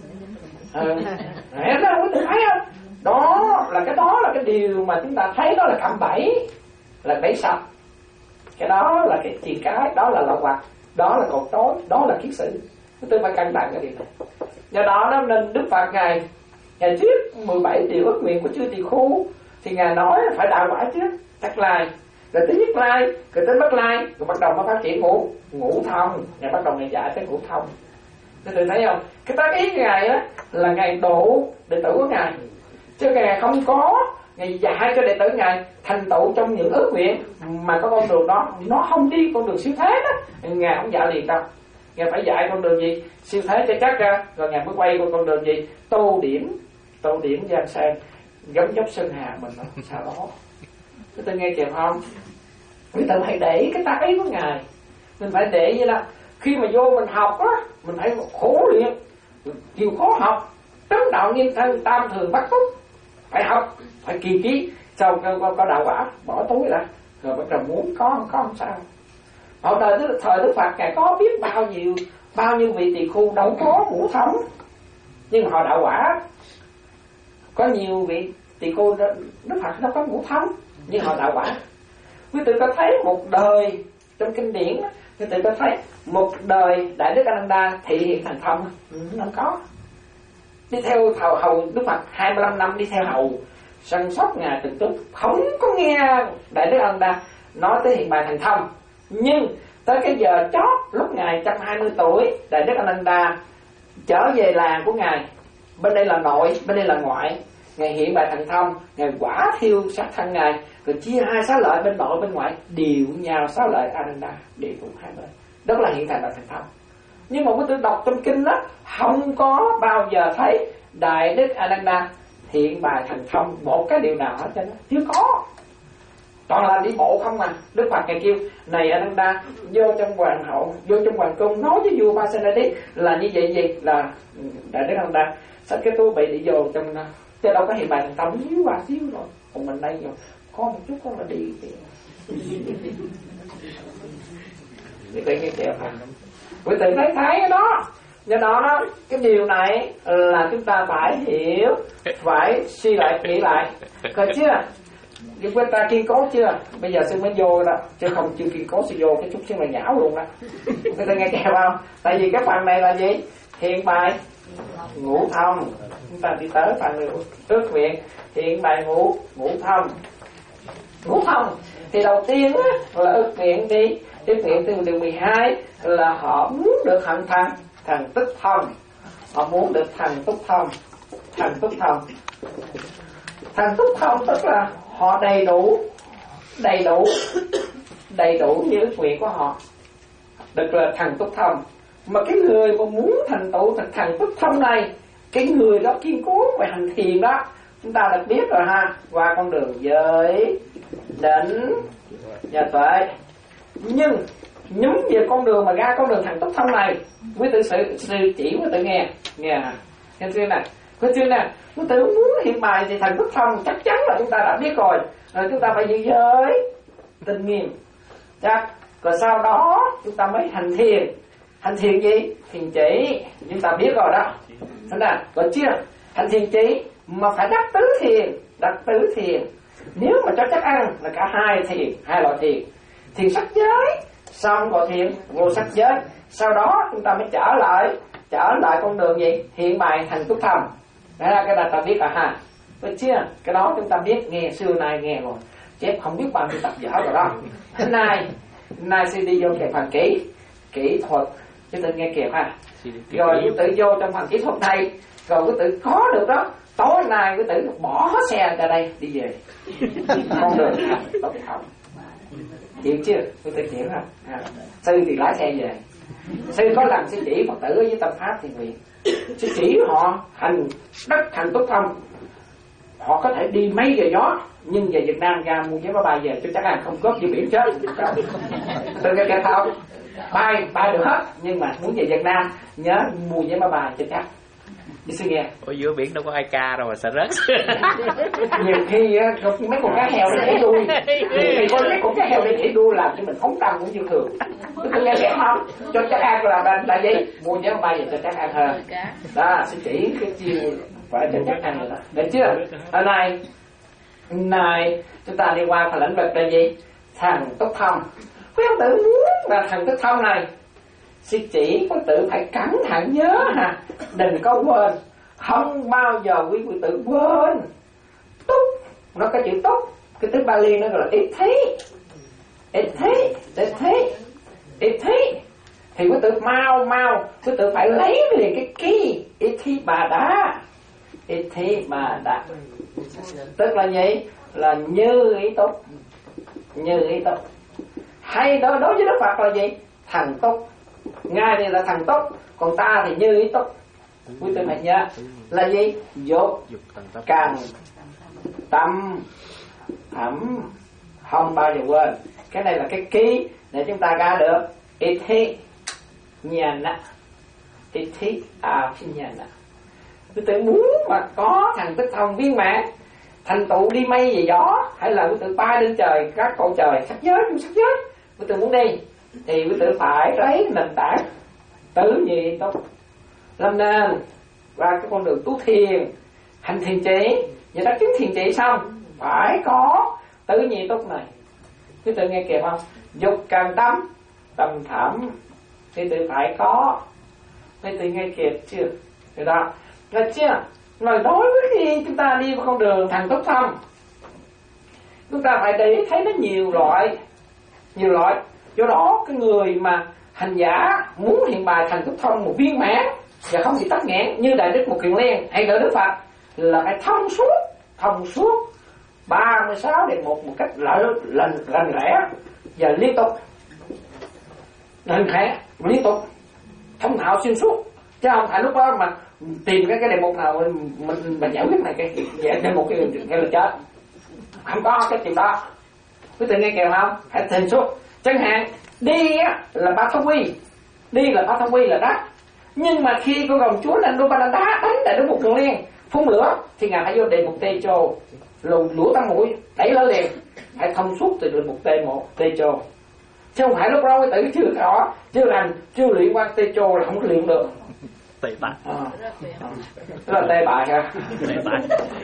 Ừ. Đấy đó, quý tử thấy không? Đó là cái đó là cái điều mà chúng ta thấy, đó là cạm bẫy, là bẫy sập. Cái đó là cái tiền cái, đó là lậu hoặc, đó là cột tối, đó là kiết sử. Chúng tôi phải cân bằng cái điều này. Do đó đó nên Đức Phật ngài ngài thuyết mười bảy điều ước nguyện của chư tỳ khưu, thì ngài nói phải đạo quả trước, tắc lai, rồi tới nhất lai, rồi tới bất lai, rồi bắt đầu mới phát triển ngũ ngũ thông. Ngài bắt đầu ngài dạy tới ngũ thông. Các tôi thấy không? Cái tác ý của ngài á là ngài độ đệ tử của ngài, chứ ngài không có ngài dạy cho đệ tử ngài thành tựu trong những ước nguyện mà có con đường đó nó không đi con đường siêu thế đó, ngài không dạy liền đâu. Ngài phải dạy con đường gì siêu thế cho chắc ra, rồi ngài mới quay qua con đường gì tô điểm, tô điểm giang sang gấm dốc sơn hà mình đó, sao đó. Chúng ta nghe kịp không? Quý tử hãy để cái tác ý của ngài, mình phải để như là khi mà vô mình học á, mình phải khổ luyện, chịu khó học, trấn đạo nghiêm thân, tam thường bắt túc, phải học, phải kỳ ký, sau có, có đạo quả bỏ túi ra, rồi bắt đầu muốn có không có không sao. Ở đời Đức, thời Đức Phật ngài có biết bao nhiêu bao nhiêu vị tỳ khưu đâu có ngũ thống, nhưng mà họ đạo quả. Có nhiều vị tỳ khưu Đức Phật đâu có ngũ thống, nhưng họ đạo quả. Quý tử có thấy một đời trong kinh điển, quý tử có thấy một đời Đại Đức A Nan Đa thị hiện thành thông không có. Đi theo hầu, hầu Đức Phật hai mươi lăm năm đi theo hầu, săn sóc ngài từng chút, không có nghe Đại Đức A Nan Đa nói tới hiện bài thành thông. Nhưng tới cái giờ chót lúc ngài một trăm hai mươi tuổi, Đại Đức A Nan Đa trở về làng của ngài, bên đây là nội, bên đây là ngoại. Ngài hiện bài thành thông, ngài quả thiêu sát thân ngài, rồi chia hai xá lợi bên nội bên ngoại, điều nhau xá lợi A Nan Đa, đều cùng hai bên. Đó là hiện thành bài thành thông. Nhưng mà quý tử đọc trong kinh đó, không có bao giờ thấy Đại Đức A Nan Đa hiện bài thành thông một cái điều nào hết trơn, chưa có. Toàn là đi bộ không mà. Đức Phật ngài kêu này A Nan Đa, vô trong hoàng hậu, vô trong hoàng cung nói với vua Pasenadi là như vậy gì, là Đại Đức A Nan Đa xách cái túi bị đi vô trong chứ đâu có hiện bài thành tâm xíu qua xíu rồi. Còn mình đây rồi có một chút con là đi thì quý vị nghe kìa phải quý vị thấy thấy cái đó. Do đó đó cái điều này là chúng ta phải hiểu, phải suy lại nghĩ lại, coi chưa? Chúng ta kiên cố chưa? Bây giờ sư mới vô đó, chứ không chưa kiên cố sư vô cái chút xíu là nhão luôn đó. Người ta nghe kèo không? Tại vì cái phần này là gì? Hiện bài ngũ thông. Chúng ta đi tới phần ước nguyện hiện bài ngũ ngũ thông. Ngũ thông thì đầu tiên á, là ước nguyện đi. Ước nguyện từ điều mười hai là họ muốn được thành thần thần tức thông. Họ muốn được thần túc thông. Thần túc thông. Thần túc thông tức là họ đầy đủ, đầy đủ, đầy đủ như ước nguyện của họ, được là thần túc thông. Mà cái người mà muốn thành tựu thành thần túc thông này, cái người đó kiên cố về hành thiền đó, chúng ta đã biết rồi ha, qua con đường giới, định, và tuệ. Nhưng nhắm về con đường mà ra con đường thần túc thông này, quý tự sự sư chỉ quý tự nghe, nghe nghe chưa nè, quý chưa nè. Quý tự muốn hiện bài thì thần túc thông chắc chắn là chúng ta đã biết rồi, rồi chúng ta phải giữ giới, tinh nghiêm, chắc. Rồi sau đó chúng ta mới hành thiền. Hành thiền gì? Thiền chỉ, chúng ta biết rồi đó. Thế nào? Có chưa? Hành thiền chỉ mà phải đắc tứ thiền, đắc tứ thiền. Nếu mà cho chắc ăn là cả hai thiền, hai loại thiền. Thiền sắc giới, xong rồi thiền vô sắc giới. Sau đó chúng ta mới trở lại, trở lại con đường gì? Hiện bài thành túc thông. Đấy là cái này ta biết rồi ha. Có chưa? Cái đó chúng ta biết, nghe xưa nay nghe rồi. Chép không biết bao nhiêu tập dở rồi đó. Hôm nay, hôm nay sẽ đi vô cái phần kỹ, kỹ thuật. Chứ tự nghe kịp ha. Rồi quý tự vô trong phần kỹ thuật này, rồi quý tự có được đó. Tối nay quý tự bỏ xe ra đây đi về. Con đường tốt không? Chịu chưa? Quý tự chịu ha. À. Sư thì lái xe về. Sư có lần sư chỉ Phật tử với tâm pháp thiền nguyện. Sư chỉ họ hành đất thành túc thông. Họ có thể đi mấy giờ gió, nhưng về Việt Nam ra mua vé máy bay về cho chắc là không cướp dưới biển chết. Tôi nghe kẻ thao bay bay được hết, nhưng mà muốn về Việt Nam nhớ mua vé máy bay cho chắc. Đi suy nghe. Ở giữa biển đâu có ai ca đâu mà sợ rớt. Nhiều khi mấy con cá heo nó nhảy đuôi, nhiều khi có mấy con cá heo nó nhảy đuôi làm cho mình phóng tâm cũng chưa thường. Tôi nghe kẻ không? Cho chắc ăn là là, là gì? Mua vé máy bay về cho chắc ăn hơn. Đó, sẽ chỉ cái chiều phải cho chắc ăn rồi đó. Được chưa? Ở này, này chúng ta đi qua phần lĩnh vực là gì? Thần túc thông. Quý ông tử muốn là thần túc thông này, sư chỉ quý tử phải cẩn thận nhớ ha, đừng có quên, không bao giờ quý quý tử quên. Túc, nó có chữ túc, cái từ Bali nó gọi là ít thí, ít thí, ít thí, ít thí. Thì quý tử mau mau, quý tử phải lấy liền cái key, ít thí bà đá, ít thí bà đá. Tức là gì? Là như ý túc, như ý túc. Hay đó đối với Đức Phật là gì? Thần túc. Ngài này là thần túc, còn ta thì như ý túc. Quý vị phải nhớ là gì? Dục cần tâm thẩm, không bao giờ quên. Cái này là cái ký để chúng ta ra được ít thi nhana, ít thi à nhana. Quý vị muốn mà có thần tức thông viên mãn, thành tựu đi mây về gió, hay là quý vị bay lên trời các cõi trời sắc giới trong sắc giới, quý vị muốn đi thì quý vị phải lấy nền tảng tứ nhị túc làm nền và cái con đường tu thiền, hành thiền chỉ. Và đã chứng thiền chỉ xong phải có tứ nhị túc này. Quý vị nghe kịp không? Dục cần tâm, tâm thẩm thì tự phải có. Quý vị nghe kịp chưa? Rồi đó, rồi chưa? Rồi đối với khi chúng ta đi vào con đường thần túc thông, chúng ta phải để thấy nó nhiều loại, nhiều loại. Do đó cái người mà hành giả muốn hiện bài thần túc thông một viên mãn và không bị tắc nghẽn như Đại Đức Một Kiền Liên hay là Đức Phật là phải thông suốt, thông suốt ba mươi sáu đề mục một cách lành lành lẽ và liên tục, lành lẽ liên tục, thông thạo xuyên suốt, chứ không phải lúc đó mà tìm cái cái đề mục nào mình mình, mình giải quyết này cái cái đề mục cái cái là chết, không có cái chuyện đó. Quý vị nghe kìa không? Phải xuyên suốt. Chẳng hạn đi á là ba thông quy, đi là ba thông quy là đắc, nhưng mà khi con rồng chúa lên đô ba đá đánh Đại Đức Một Kiền Liên phun lửa thì ngài phải vô đề mục tê chô, luồn lửa tăng mũi đẩy lên liền, phải thông suốt từ đề mục tê một tê chô, chứ không phải lúc đó cái tử chưa có chưa rành chưa luyện qua tê chô là không có luyện được. Tệ bại. À, rất là tê bại ha. Tệ bại.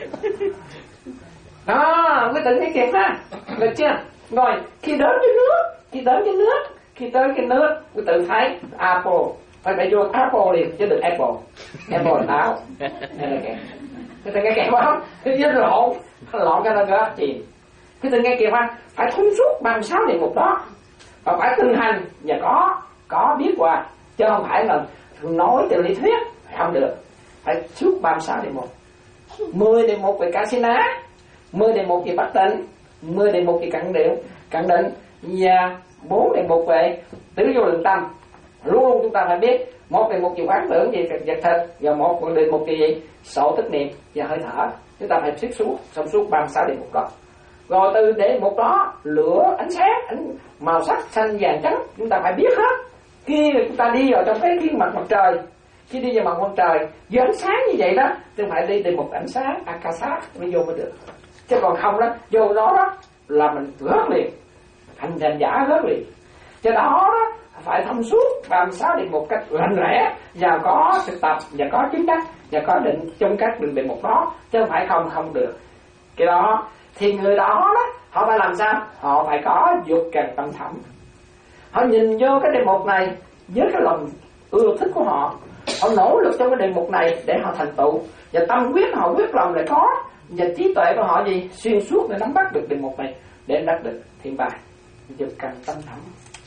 Đó, quý tử thấy kịp ha, được chưa? Rồi khi đến với nước, khi đến với nước, khi tới cái nước, quý tử thấy apple, phải phải vô apple liền chứ đừng apple, apple là táo. Đây là kẹp, quý tử nghe kẹp không? Cái với lộn, lộn cái nó gỡ chìm. Quý tử nghe kịp ha, phải thông suốt ba mươi sáu đề mục đó, và phải thực hành và có có biết qua, chứ không phải là nói từ lý thuyết không được, phải suốt ba mươi sáu đề mục. mười đề mục về Kasina, mười đề mục về Bát Tịnh, mười đề mục về cận điệu, cận định, và bốn đề mục về tứ vô lượng tâm. Luôn luôn chúng ta phải biết một đề mục về quán tưởng về vật thực, và một đề mục về gì sổ tức niệm và hơi thở. Chúng ta phải xuyết suốt xong suốt ba mươi sáu đề mục đó. Rồi từ đề mục đó lửa, ánh sáng, ánh màu sắc xanh vàng trắng chúng ta phải biết hết. Khi chúng ta đi vào trong cái khi mặt mặt trời, khi đi vào mặt mặt trời với ánh sáng như vậy đó, chúng phải đi đề mục ánh sáng Akasa mới vô mới được. Chứ còn không đó vô đó đó là mình rớt liền, thành thành giả rớt liền. Cho đó đó phải thông suốt ba mươi sáu đề mục cách lành lẽ, và có thực tập và có chứng đắc và có định trong các đường đề mục đó, chứ không phải không không được. Cái đó thì người đó đó họ phải làm sao? Họ phải có dục cần tâm thẳm. Họ nhìn vô cái đề mục này với cái lòng ưa thích của họ, họ nỗ lực trong cái đề mục này để họ thành tựu, và tâm quyết họ quyết lòng lại có, và trí tuệ của họ gì xuyên suốt để nắm bắt được đề mục này để đắc được thiên bài. Dục cần tâm thẳm.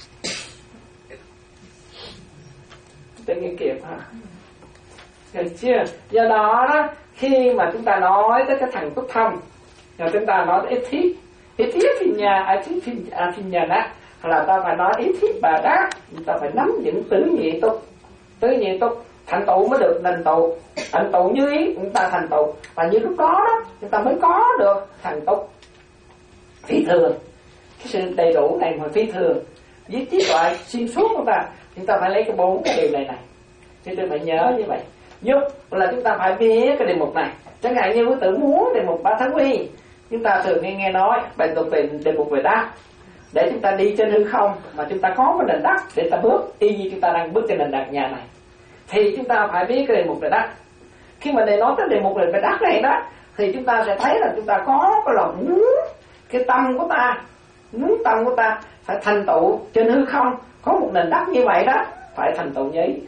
Tự nhiên kịp ha. Được chưa? Do đó đó, khi mà chúng ta nói tới cái thằng túc thông, rồi chúng ta nói tới ít thiết, ít thiết thì nhà, ít thiết thì à, thì nhà đó, là ta phải nói ít thiết bà đá, chúng ta phải nắm những tứ nhị túc, tứ nhị túc thành tựu mới được thành tựu, thành tựu như ý chúng ta thành tựu, và như lúc đó đó chúng ta mới có được thành túc phi thường. Cái sự đầy đủ này mà phi thường với trí tuệ xuyên suốt của ta, chúng ta phải lấy cái bốn cái điều này này, chúng ta phải nhớ như vậy. Giúp là chúng ta phải biết cái đề mục này. Chẳng hạn như quý tử muốn đề mục ba tháng quy, chúng ta thường nghe nghe nói bài tục về đề mục về đắc, để chúng ta đi trên hư không mà chúng ta có cái nền đất để ta bước, y như chúng ta đang bước trên nền đất nhà này, thì chúng ta phải biết cái đề mục về đắc. Khi mà để nói tới đề mục về đắc này đó, thì chúng ta sẽ thấy là chúng ta có cái lòng muốn cái tâm của ta, muốn tâm của ta phải thành tựu trên hư không, có một nền đất như vậy đó, phải thành tựu nhí.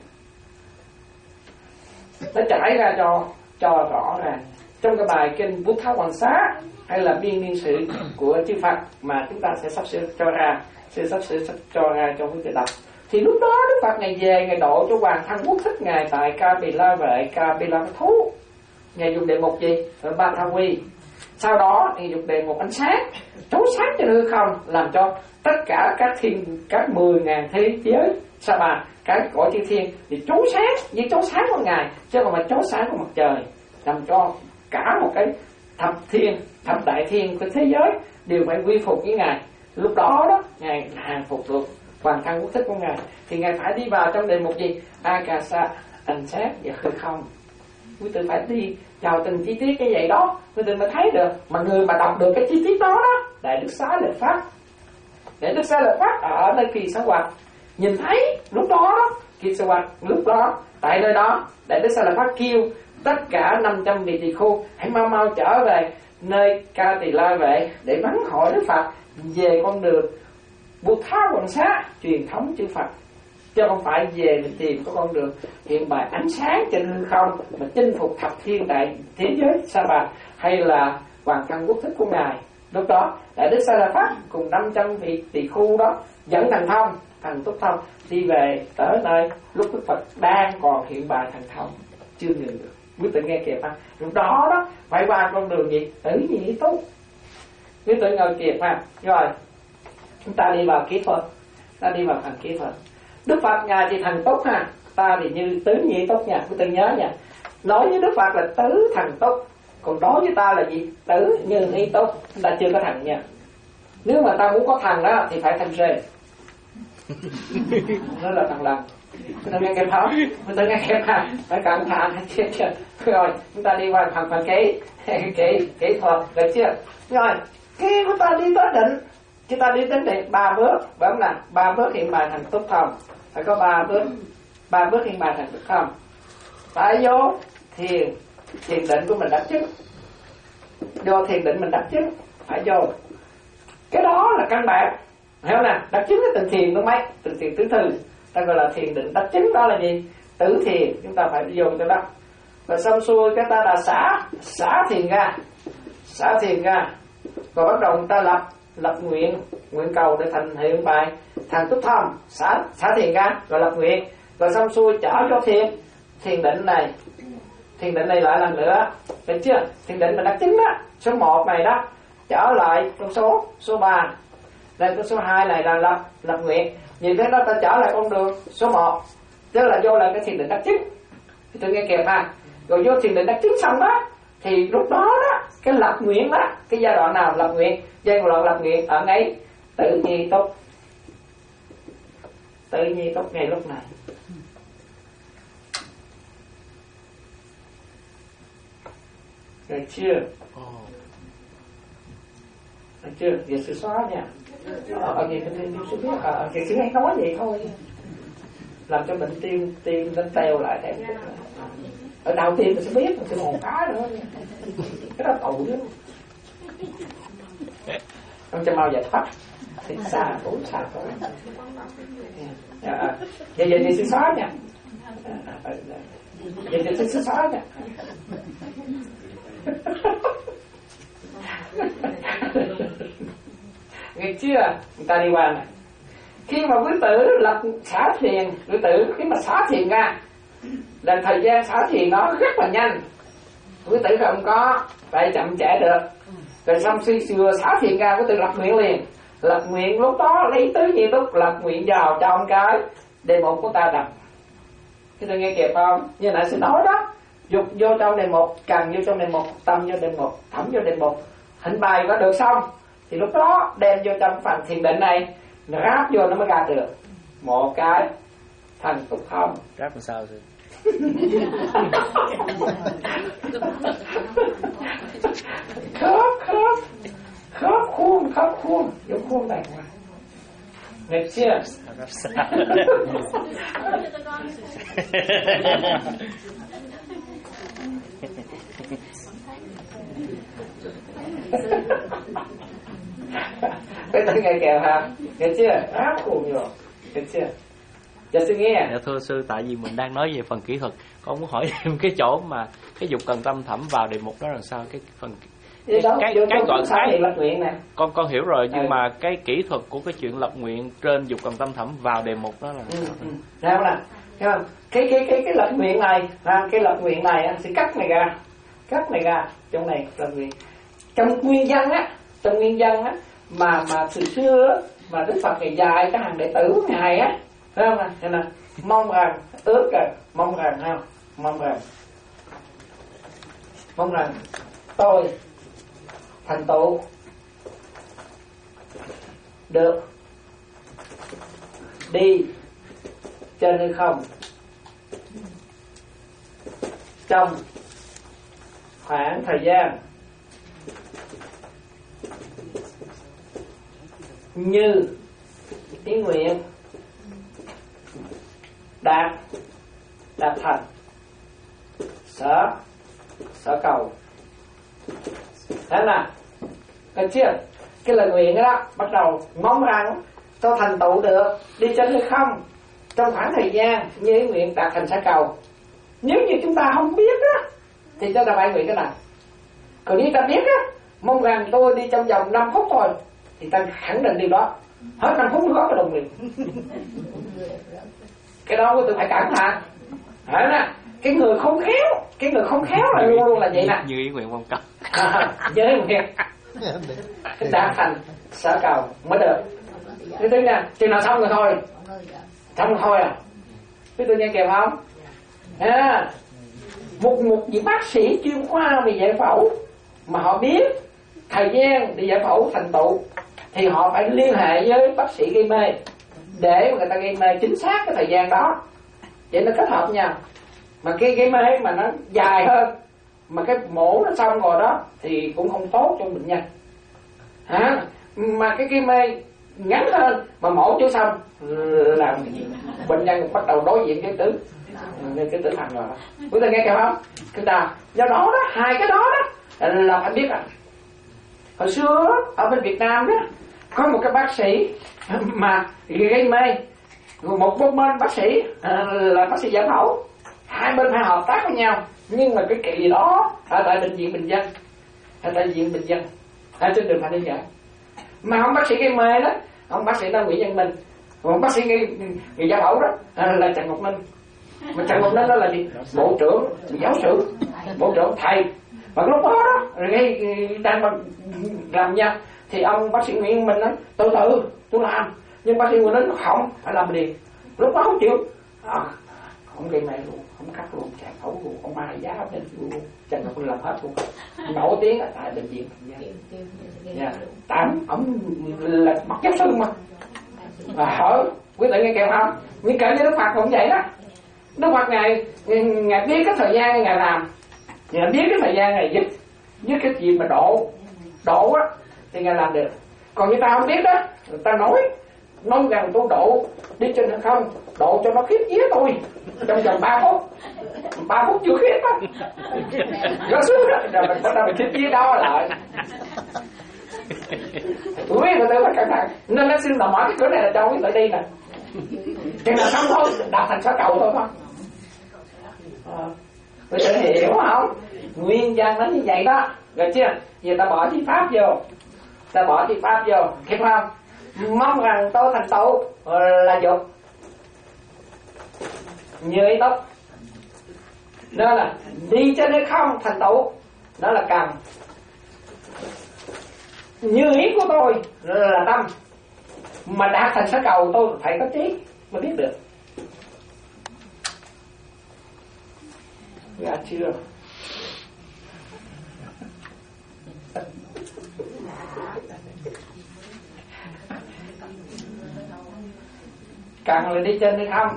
Nó trải ra cho cho rõ ràng trong cái bài kinh Bút Tháo Hoàng Xá hay là biên niên sự của chư Phật mà chúng ta sẽ sắp sửa cho ra, sẽ sắp sửa cho ra cho quý vị đọc. Thì lúc đó Đức Phật ngày về ngày độ cho Hoàng Thân Quốc Thích ngài tại Ca Bì La Vệ, Ca Bì La Thú, ngài dùng đề mục gì? Ở Ba Tha Quy. Sau đó thì dùng đề mục ánh sáng, chấu sáng trên hư không, làm cho tất cả các thiên, các mười ngàn thế giới sa bà, các cõi chư thiên thì chấu sáng với chấu sáng của ngài, chứ không phải chấu sáng của mặt trời, làm cho cả một cái thập thiên, thập đại thiên của thế giới đều phải quy phục với ngài. Lúc đó đó ngài hàng phục được Hoàng Thân Quốc Thích của ngài, thì ngài phải đi vào trong đề mục gì? Akasa, ánh sáng và hư không. Quý tử phải đi vào từng chi tiết như vậy đó, quý tử mới thấy được. Mà người mà đọc được cái chi tiết đó đó, Đại Đức Xá Lợi Pháp, Đại Đức Xá Lợi Pháp ở nơi Kỳ Xá Hoạt nhìn thấy lúc đó đó, Kỳ Xá Hoạt lúc đó tại nơi đó, Đại Đức Xá Lợi Pháp kêu tất cả năm trăm vị tỳ khưu hãy mau mau trở về nơi Ca Tỳ La Vệ để vắng hỏi Đức Phật về con đường Bút Tháo Hoàng Xá truyền thống chư Phật, chứ không phải về mình tìm có con đường hiện bài ánh sáng trên hư không mà chinh phục thập thiên đại thế giới sa bà hay là Hoàng Thân Quốc Thích của ngài. Lúc đó Đại Đức Sa La Pháp cùng năm trăm vị tỳ khưu đó dẫn thần thông, thần túc thông đi về tới nơi lúc Đức Phật đang còn hiện bài thần thông chưa ngừng được. Quý tử nghe kịp ha. Lúc đó đó phải qua con đường gì? Tử nhị túc. Quý tử ngồi kịp ha. Rồi chúng ta đi vào kỹ thuật, ta đi vào phần kỹ thuật. Đức Phật ngài thì thần túc ha, ta thì như tứ nhị túc nha, quý tử nhớ nha. Nói với Đức Phật là tứ thần túc, còn đối với ta là gì? Tứ như nhị túc, chúng ta chưa có thần nha. Nếu mà ta muốn có thần đó thì phải thành rê, nó là thần lần. Tôi nghe kịp không? Tôi nghe kịp ha. Phải cẩn thận chưa chưa. Rồi chúng ta đi qua phần phần kỹ kỹ kỹ thuật được chưa? Rồi khi chúng ta đi tới định, chúng ta đi đến định ba bước, phải không nào? Ba bước hiện bài thành túc không? Phải có ba bước, ba bước hiện bài thành túc không? Phải vô thiền, thiền định của mình đắc chứng. Vô thiền định mình đắc chứng, phải vô. Cái đó là căn bản, hiểu không nào? Đắc chứng cái từ thiền nó mấy, từ thiền tứ thư, ta gọi là thiền định. Đắc chứng đó là gì? Tứ thiền, chúng ta phải dùng cho đó. Và xong xuôi cái ta đã xả, xả thiền ra, xả thiền ra, rồi bắt đầu người ta lập, lập nguyện, nguyện cầu để thành hiện bài thành túc thông, xả, xả thiền ra, rồi lập nguyện, rồi xong xuôi trở cho thiền, thiền định này, thiền định này lại lần nữa, được chưa? Thiền định mình đắc chứng đó, số một này đó, trở lại con số số ba, lên con số hai này là lập, lập nguyện, nhìn thấy đó ta trở lại con đường số một, tức là vô lại cái thiền định đắc chứng. Thì tôi nghe kịp ha. Rồi vô thiền định đắc chứng xong đó, thì lúc đó đó, cái lập nguyện đó, cái giai đoạn nào lập nguyện, giai đoạn lập nguyện ở ngay tự nhi túc, tự nhi túc ngay lúc này. Được chưa? Được chưa? Giờ sự xóa nha. Ở gì thì tôi sẽ biết, ở thì sẽ hay nói vậy thôi, làm cho bệnh tim tim nó teo lại thêm. Ở đầu tiên mình sẽ biết, mình sẽ một cái nữa, cái đó tụ chứ, không cho mau giải thoát thì xa tối xa tối. À, vậy vậy thì sẽ xóa nha, vậy thì sẽ xóa nha. Nghe chưa? Người ta đi qua này. Khi mà quý tử lập xả thiền, quý tử khi mà xả thiền ra, là thời gian xả thiền nó rất là nhanh. Quý tử không có phải chậm trễ được. Rồi xong suy xưa xả thiền ra, quý tử lập nguyện liền. Lập nguyện lúc đó lấy tứ nhi túc, lập nguyện vào trong cái đề mục của ta đọc. Cái tôi nghe kịp không? Như nãy sẽ nói đó, dục vô trong đề mục, cần vô trong đề mục, tâm vô đề mục, thẩm vô đề mục, hình bài có được xong thì lúc đó đem vô trong phần thiền định này, nó ráp vô nó mới ra được một cái thành túc không. Ráp làm sao rồi? khớp khớp khớp khuôn khớp khuôn vô khuôn này ngoài được chưa? Ráp sao? Cái tôi nghe kèo hả? Nghe chưa? Áp khuôn vô. Được chưa? Giờ suy nghe. Dạ thưa sư, tại vì mình đang nói về phần kỹ thuật, con muốn hỏi thêm cái chỗ mà cái dục cần tâm thẩm vào đề mục đó làm sao, cái phần cái đó, cái, cái, cái gọi cái lập nguyện nè. Con con hiểu rồi, nhưng ừ. mà cái kỹ thuật của cái chuyện lập nguyện trên dục cần tâm thẩm vào đề mục đó là ừ, ừ. Thấy không nè? Thấy không? Cái cái cái cái lập nguyện này, ha, cái lập nguyện này sẽ cắt này ra, cắt này ra trong này lập nguyện. Trong nguyên văn á, trong nguyên văn á mà mà từ xưa mà Đức Phật ngày dài cái hàng đệ tử ngài á, thấy không nè? Thế nè, mong rằng ước rằng mong rằng không, mong rằng mong rằng tôi thành tựu được đi trên hư không trong khoảng thời gian như ý nguyện đạt đạt thành sở sở cầu. Thế nào? Được chưa? Cái lời nguyện đó bắt đầu mong rằng tôi thành tựu được đi trên hư không trong khoảng thời gian như ý nguyện đạt thành sở cầu. Nếu như chúng ta không biết á thì chúng ta phải nguyện cái này. Còn nếu ta biết á, mong rằng tôi đi trong vòng năm phút thôi thì ta khẳng định điều đó. Hết năm phút nó có cái đồng liền. Cái đó của tôi phải cẩn thận. Đấy nè, cái người không khéo, cái người không khéo là luôn luôn là vậy nè. Như ý nguyện mong cầu. À, như ý nguyện đạt thành sở cầu mới được. Thứ tư nha, chừng nào xong rồi thôi, xong rồi thôi à. Thứ tư nghe kịp không? À, một một vị bác sĩ chuyên khoa về giải phẫu mà họ biết thời gian để giải phẫu thành tựu thì họ phải liên hệ với bác sĩ gây mê để người ta gây mê chính xác cái thời gian đó vậy nó kết hợp nhau. Mà cái cái mê mà nó dài hơn, mà cái mổ nó xong rồi đó thì cũng không tốt cho bệnh nhân. Hả? Mà cái cái mê ngắn hơn mà mổ chưa xong là bệnh nhân bắt đầu đối diện với tử cái tử thần rồi. Quý vị nghe kìa không? Chúng ta do đó đó, hai cái đó đó là phải biết à. Hồi xưa ở bên Việt Nam đó có một cái bác sĩ mà gây mê, một một bên bác sĩ là bác sĩ giải phẫu, hai bên phải hợp tác với nhau. Nhưng mà cái kỳ đó ở tại bệnh viện Bình Dân, ở tại bệnh viện Bình Dân, ở trên đường Phạm Văn Giải, mà ông bác sĩ gây mê đó, ông bác sĩ đó Nguyễn Văn Minh, còn bác sĩ gây người giải phẫu đó là Trần Ngọc Ninh. Mà Trần Ngọc Ninh đó là gì? Bộ trưởng giáo sử, bộ trưởng thầy. Và lúc đó đó gây đang làm nha, thì ông bác sĩ Nguyễn Văn Minh nói từ từ tôi làm, nhưng bác sĩ Nguyễn Văn Minh không phải làm liền. Lúc đó không chịu, à, không gây mê luôn, không cắt luôn, giải phẫu luôn, ông mai giá lên luôn, Trần Ngọc Ninh làm hết luôn, nổi tiếng ở tại bệnh viện. Dạ, tám ông là bậc giáo sư mà. Và hỏi quý vị nghe kèm không? Nhưng kể như Đức Phật cũng vậy đó. Đức Phật ngài ngài biết cái thời gian ngài làm, ngài biết cái thời gian ngài giúp với cái gì mà độ độ á thì ngài làm được. Còn người ta không biết đó, người ta nói nói rằng tôi độ đi trên hàng không, độ cho nó khiếp vía tôi trong vòng ba phút, ba phút chưa khiếp á, nó xuống đó, rồi mình bắt đầu mình khiếp vía đó lại. Quý vị tự phải cẩn thận, nên nó xin là mở cái cửa này là cho quý vị đi nè, chừng nào xong thôi, đạp thành sáu cầu thôi thôi. Quý vị hiểu không? Nguyên văn nó như vậy đó, rồi chưa? Giờ ta bỏ thi pháp vô, ta bỏ thi pháp vô, hiểu không? Mong rằng tôi thành tựu là dục như ý túc, đó là đi trên hay không thành tựu, đó là cần. Như ý của tôi là tâm, mà đạt thành sáu cầu tôi phải có trí mới biết được. Dạ chưa? Cần là đi trên hay không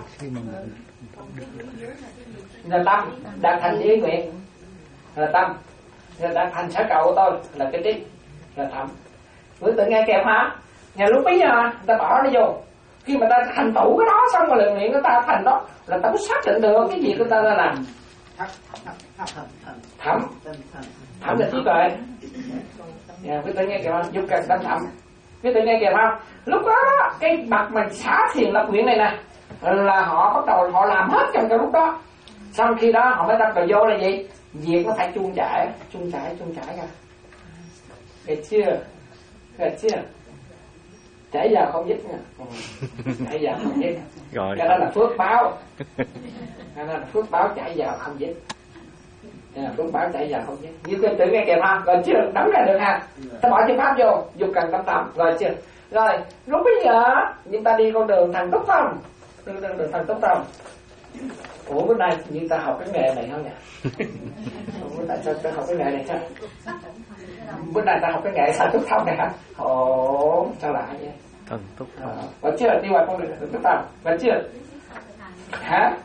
là tâm, đạt thành ý nguyện là tâm, đạt thành sáu cầu của tôi là cái trí, là thẩm. Quý tự nghe kèm hả? Nhà lúc bấy giờ người ta bỏ nó vô, khi mà ta thành tựu cái đó xong rồi liền miệng người ta thành đó là ta mới xác định được cái gì người ta đã làm. Thẩm, thẩm là trí tuệ. Nhà quý tự nghe kèm không? Dục cần tâm thẩm. Quý tự nghe kèm không? Lúc đó cái bậc mà xả thiền lập nguyện này nè là họ bắt đầu họ làm hết trong cái lúc đó. Xong khi đó họ mới đặt vào vô là gì? Việc nó phải chuông chảy, chuông chảy, chuông chảy ra. Được chưa? Được chưa? Chảy vào không dứt nha. Chảy vào không dứt. Rồi. Cái đó là phước báo. Cái đó là phước báo chảy vào không dứt. Cái là phước báo chảy vào không dứt. Như tôi tự nghe kèm ha. Rồi chưa? Đóng ra được ha. Ta bỏ chữ pháp vô, dục cần tâm thầm. Rồi chưa? Rồi, lúc bây giờ chúng ta đi con đường thành túc tâm. Đường, đường, đường thành túc tâm. Ủa bữa nay như ta học cái nghề này không nhỉ? Bữa nay ta, ta học cái nghề này sao? Bữa nay ta học cái nghề sao túc tâm này hả? Ồ, sao lại vậy? Thần túc tâm. À, có chưa? Đi qua con đường thần túc tâm. Có chưa? Hả?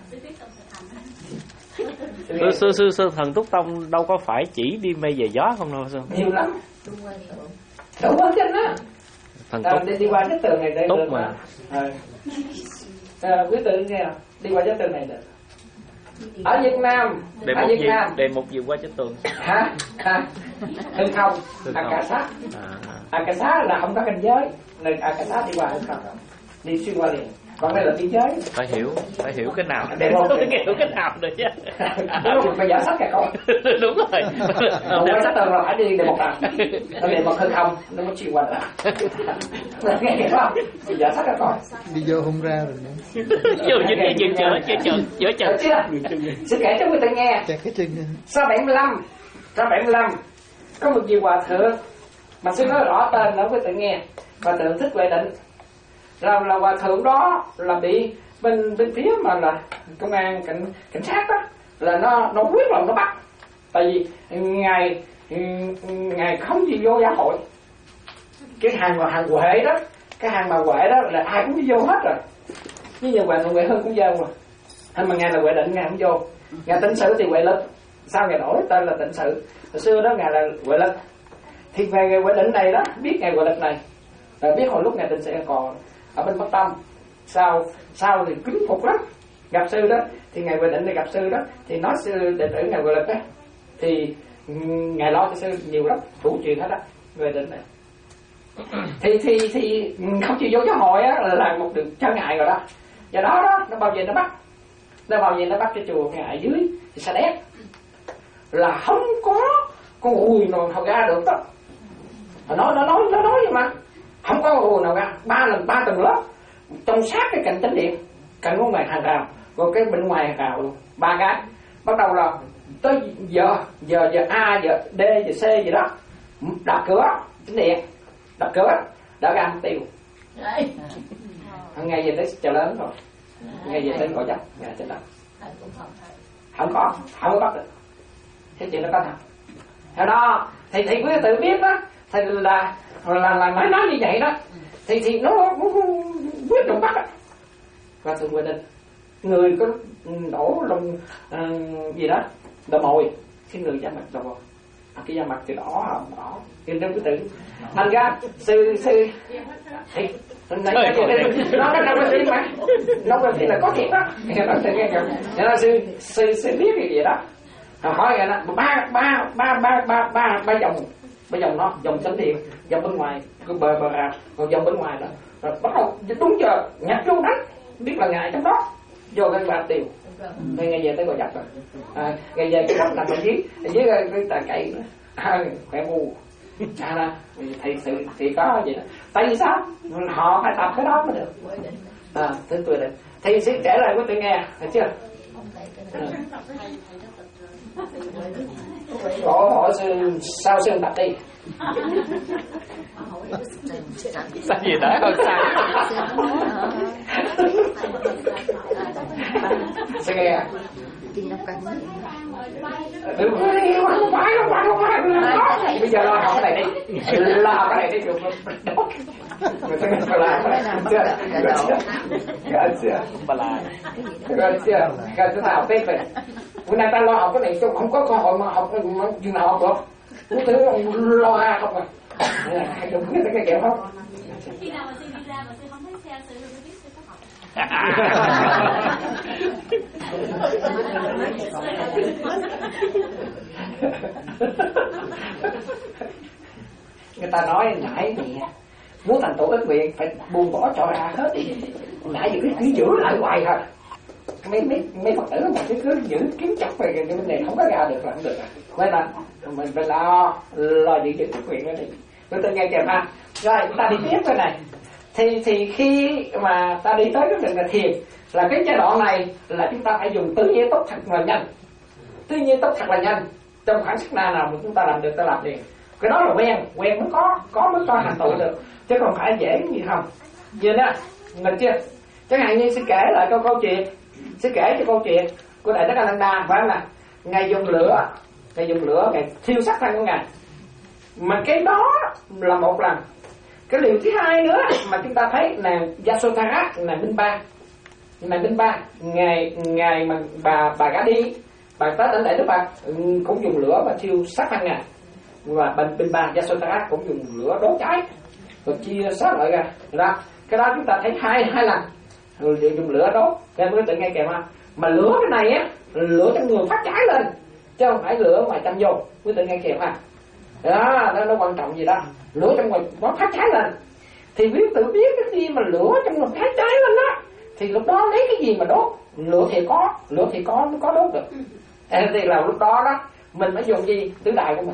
Sư, sư, sư, sư thần túc tông đâu có phải chỉ đi mây về gió không đâu sư? Nhiều lắm. Đủ hết trên đó. Thần À, túc. đi, đi qua cái tường này để Túc được mà. À. À, quý tự nghe đi qua cái tường này được. Ở Việt Nam, Đề ở một Việt gì, Nam. đề một gì qua chết tường. Hả? Hả? Hưng không? Akasa. Akasa là không có ranh giới, nên Akasa đi qua hưng không, đi xuyên qua liền. Còn đây là biên giới. Phải hiểu, phải hiểu cái nào. Để một phải hiểu cái nào được chứ. Đúng rồi, phải giải sách kìa con. Đúng rồi. Còn qua sách tường là phải đi đề một lần. Nó đề một hưng không, nó mới xuyên qua là. Nghe hiểu không? Giải sách kìa con. Đi vô không ra rồi nữa. Dù như cái dừng chở, chở chở, chở chở. Sẽ kể cho người ta nghe. Chặt cái chân. Sau bảy mươi lăm, sau bảy mươi lăm có một vị hòa thượng mà sư nói rõ tên đó với tự nghe. Hòa thượng Thích Huệ Định. Là, là hòa thượng đó là bị bên bên phía mà là công an cảnh cảnh sát đó là nó nó quyết lòng nó bắt. Tại vì ngài ngài không gì vô giáo hội. Cái hàng mà hàng Huệ đó, cái hàng mà Huệ đó là ai cũng đi vô hết rồi. Nhưng giờ Hoàng Thượng Huệ Hưng cũng vô rồi. Mà ngài là huệ định, ngài không vô. Ngài tịnh sự thì huệ lực. Sao ngài đổi tên là tịnh sự? Hồi xưa đó ngài là huệ lực. Thì về huệ định này đó, biết ngài huệ lực này, rồi biết hồi lúc ngài tịnh sự còn ở bên Bắc Tông. Sau sau thì kính phục lắm. Gặp sư đó thì ngài huệ định này gặp sư đó thì nói sư đệ tử ngài huệ lực đó thì ngài lo cho sư nhiều lắm, đủ chuyện hết đó. Huệ định này thì thì thì không chịu vô giáo hội á là một đường trở ngại rồi đó. Do đó đó nó bao giờ nó bắt nó bao giờ nó bắt cái chùa ngài ở dưới thì Sa Đéc là không có con ùi nào thầu ra được đó. Nó nói nó nói nó nói vậy mà không có ùi nào ra, ba lần ba tầng lớp trong sát cái cạnh chánh điện, cạnh của ngài hàng rào, rồi cái bên ngoài hàng rào luôn, ba cái. Bắt đầu là tới giờ giờ giờ A, giờ D, giờ C gì đó, đập cửa chánh điện, đập cửa đỡ ra mất tiêu. Ngày về tới chợ lớn rồi, ngày về tới gọi dập, ngày trên đó không có không có bắt được. Thế chuyện nó có thật. Theo đó thì thì quý tự biết đó, thì là là là nói nói như vậy đó, thì thì nó quyết định bắt. Và thường quy định người có đổ lông uh, gì đó đổ mồi, cái người da mặt đổ mồi, à, cái da mặt thì đỏ hồng đỏ, thì nó cứ tự thành ra sư sư thì này nó nó nó nó tin mà nó có tin là có thiệt đó, nó tự nghe kìa, nó sư sư sư biết cái gì đó. Hỏi vậy đó, ba ba ba ba ba ba ba dòng ba dòng nó dòng chánh điện, dòng bên ngoài cái bờ bờ rào, còn dòng bên ngoài đó rồi bắt đầu đúng giờ nhặt vô đánh, biết là ngài trong đó vô cái bạc tiền, nên ngày về tới gọi dập rồi, à, ngày về cái đất nằm ở dưới ở dưới cái, cái tà cậy nữa, à, khỏe mù, à là thì sự thì có vậy đó. Tại vì sao họ phải tập cái đó mới được, à tới tuổi định thì sẽ kể lại với tôi nghe, thấy chưa? Cổ hỏi sư sao sư tập đi. Sao gì đã hơn sao? Sư nghe. Đừng có đi, không phải, không phải, không phải. Bây giờ lo học cái này đi. Lo học cái này đi. Người ta phải làm cái này. Chưa? Gỡ chưa? Bà là. Gỡ chưa? Gỡ chúng ta học tiếp rồi. Bữa nay ta lo học cái này không có cơ hội mà học chừng nào học được. Cứ tưởng lo ra không à. Hai chục biết cái kẹo không? Khi nào mà sư đi ra mà sư không thấy xe sư mới biết sư có học. Người ta nói nãy nè, muốn thành tựu ích nguyện phải buông bỏ cho ra hết đi. Nãy giờ cứ giữ lại hoài thôi. Mấy mấy mấy Phật tử mà cứ cứ giữ kiếm chặt về cái vấn đề không có ra được là không được. Quên là mình phải lo lo giữ giữ cái quyền đó đi. Tôi tôi nghe kèm ha. Rồi chúng ta đi tiếp cái này. Thì thì khi mà ta đi tới cái việc là thiền, là cái giai đoạn này là chúng ta phải dùng tứ nhiên tốc thật là nhanh. Tứ nhiên tốc thật là nhanh. Trong khoảng sát na nào mà chúng ta làm được ta làm liền. Cái đó là quen, quen mới có, có mới có thành tựu được, chứ không phải dễ như không. Vậy đó, được chưa? Chẳng hạn như sẽ kể lại câu câu chuyện, sẽ kể cho câu chuyện của Đại Đức A Nan Đa, phải không nào? Ngài dùng lửa, ngài dùng lửa, ngài thiêu sắc thân của ngài. Mà cái đó là một lần. Cái điều thứ hai nữa mà chúng ta thấy là Yasodhara, là Minh Ba, là Minh Ba, ngài ngài mà bà bà gả đi, bà tới tỉnh Đại Đức Phật cũng dùng lửa và thiêu sắc thân ngài. Và bên bên ba Yasodhara cũng dùng lửa đốt cháy rồi chia sát lại ra. Đó, cái đó chúng ta thấy hai hai lần rồi dùng lửa đốt, em mới tự nghe kèm ha. Mà lửa cái này á, lửa trong người phát cháy lên chứ không phải lửa ngoài tâm vô, mới tự nghe kèm ha. Đó, nó, nó quan trọng gì đó, lửa trong người nó phát cháy lên thì biết tự biết cái gì mà lửa trong người phát cháy lên đó thì lúc đó lấy cái gì mà đốt. Lửa thì có, lửa thì có nó có đốt được. Thì là lúc đó đó mình phải dùng gì? Tứ đại của mình.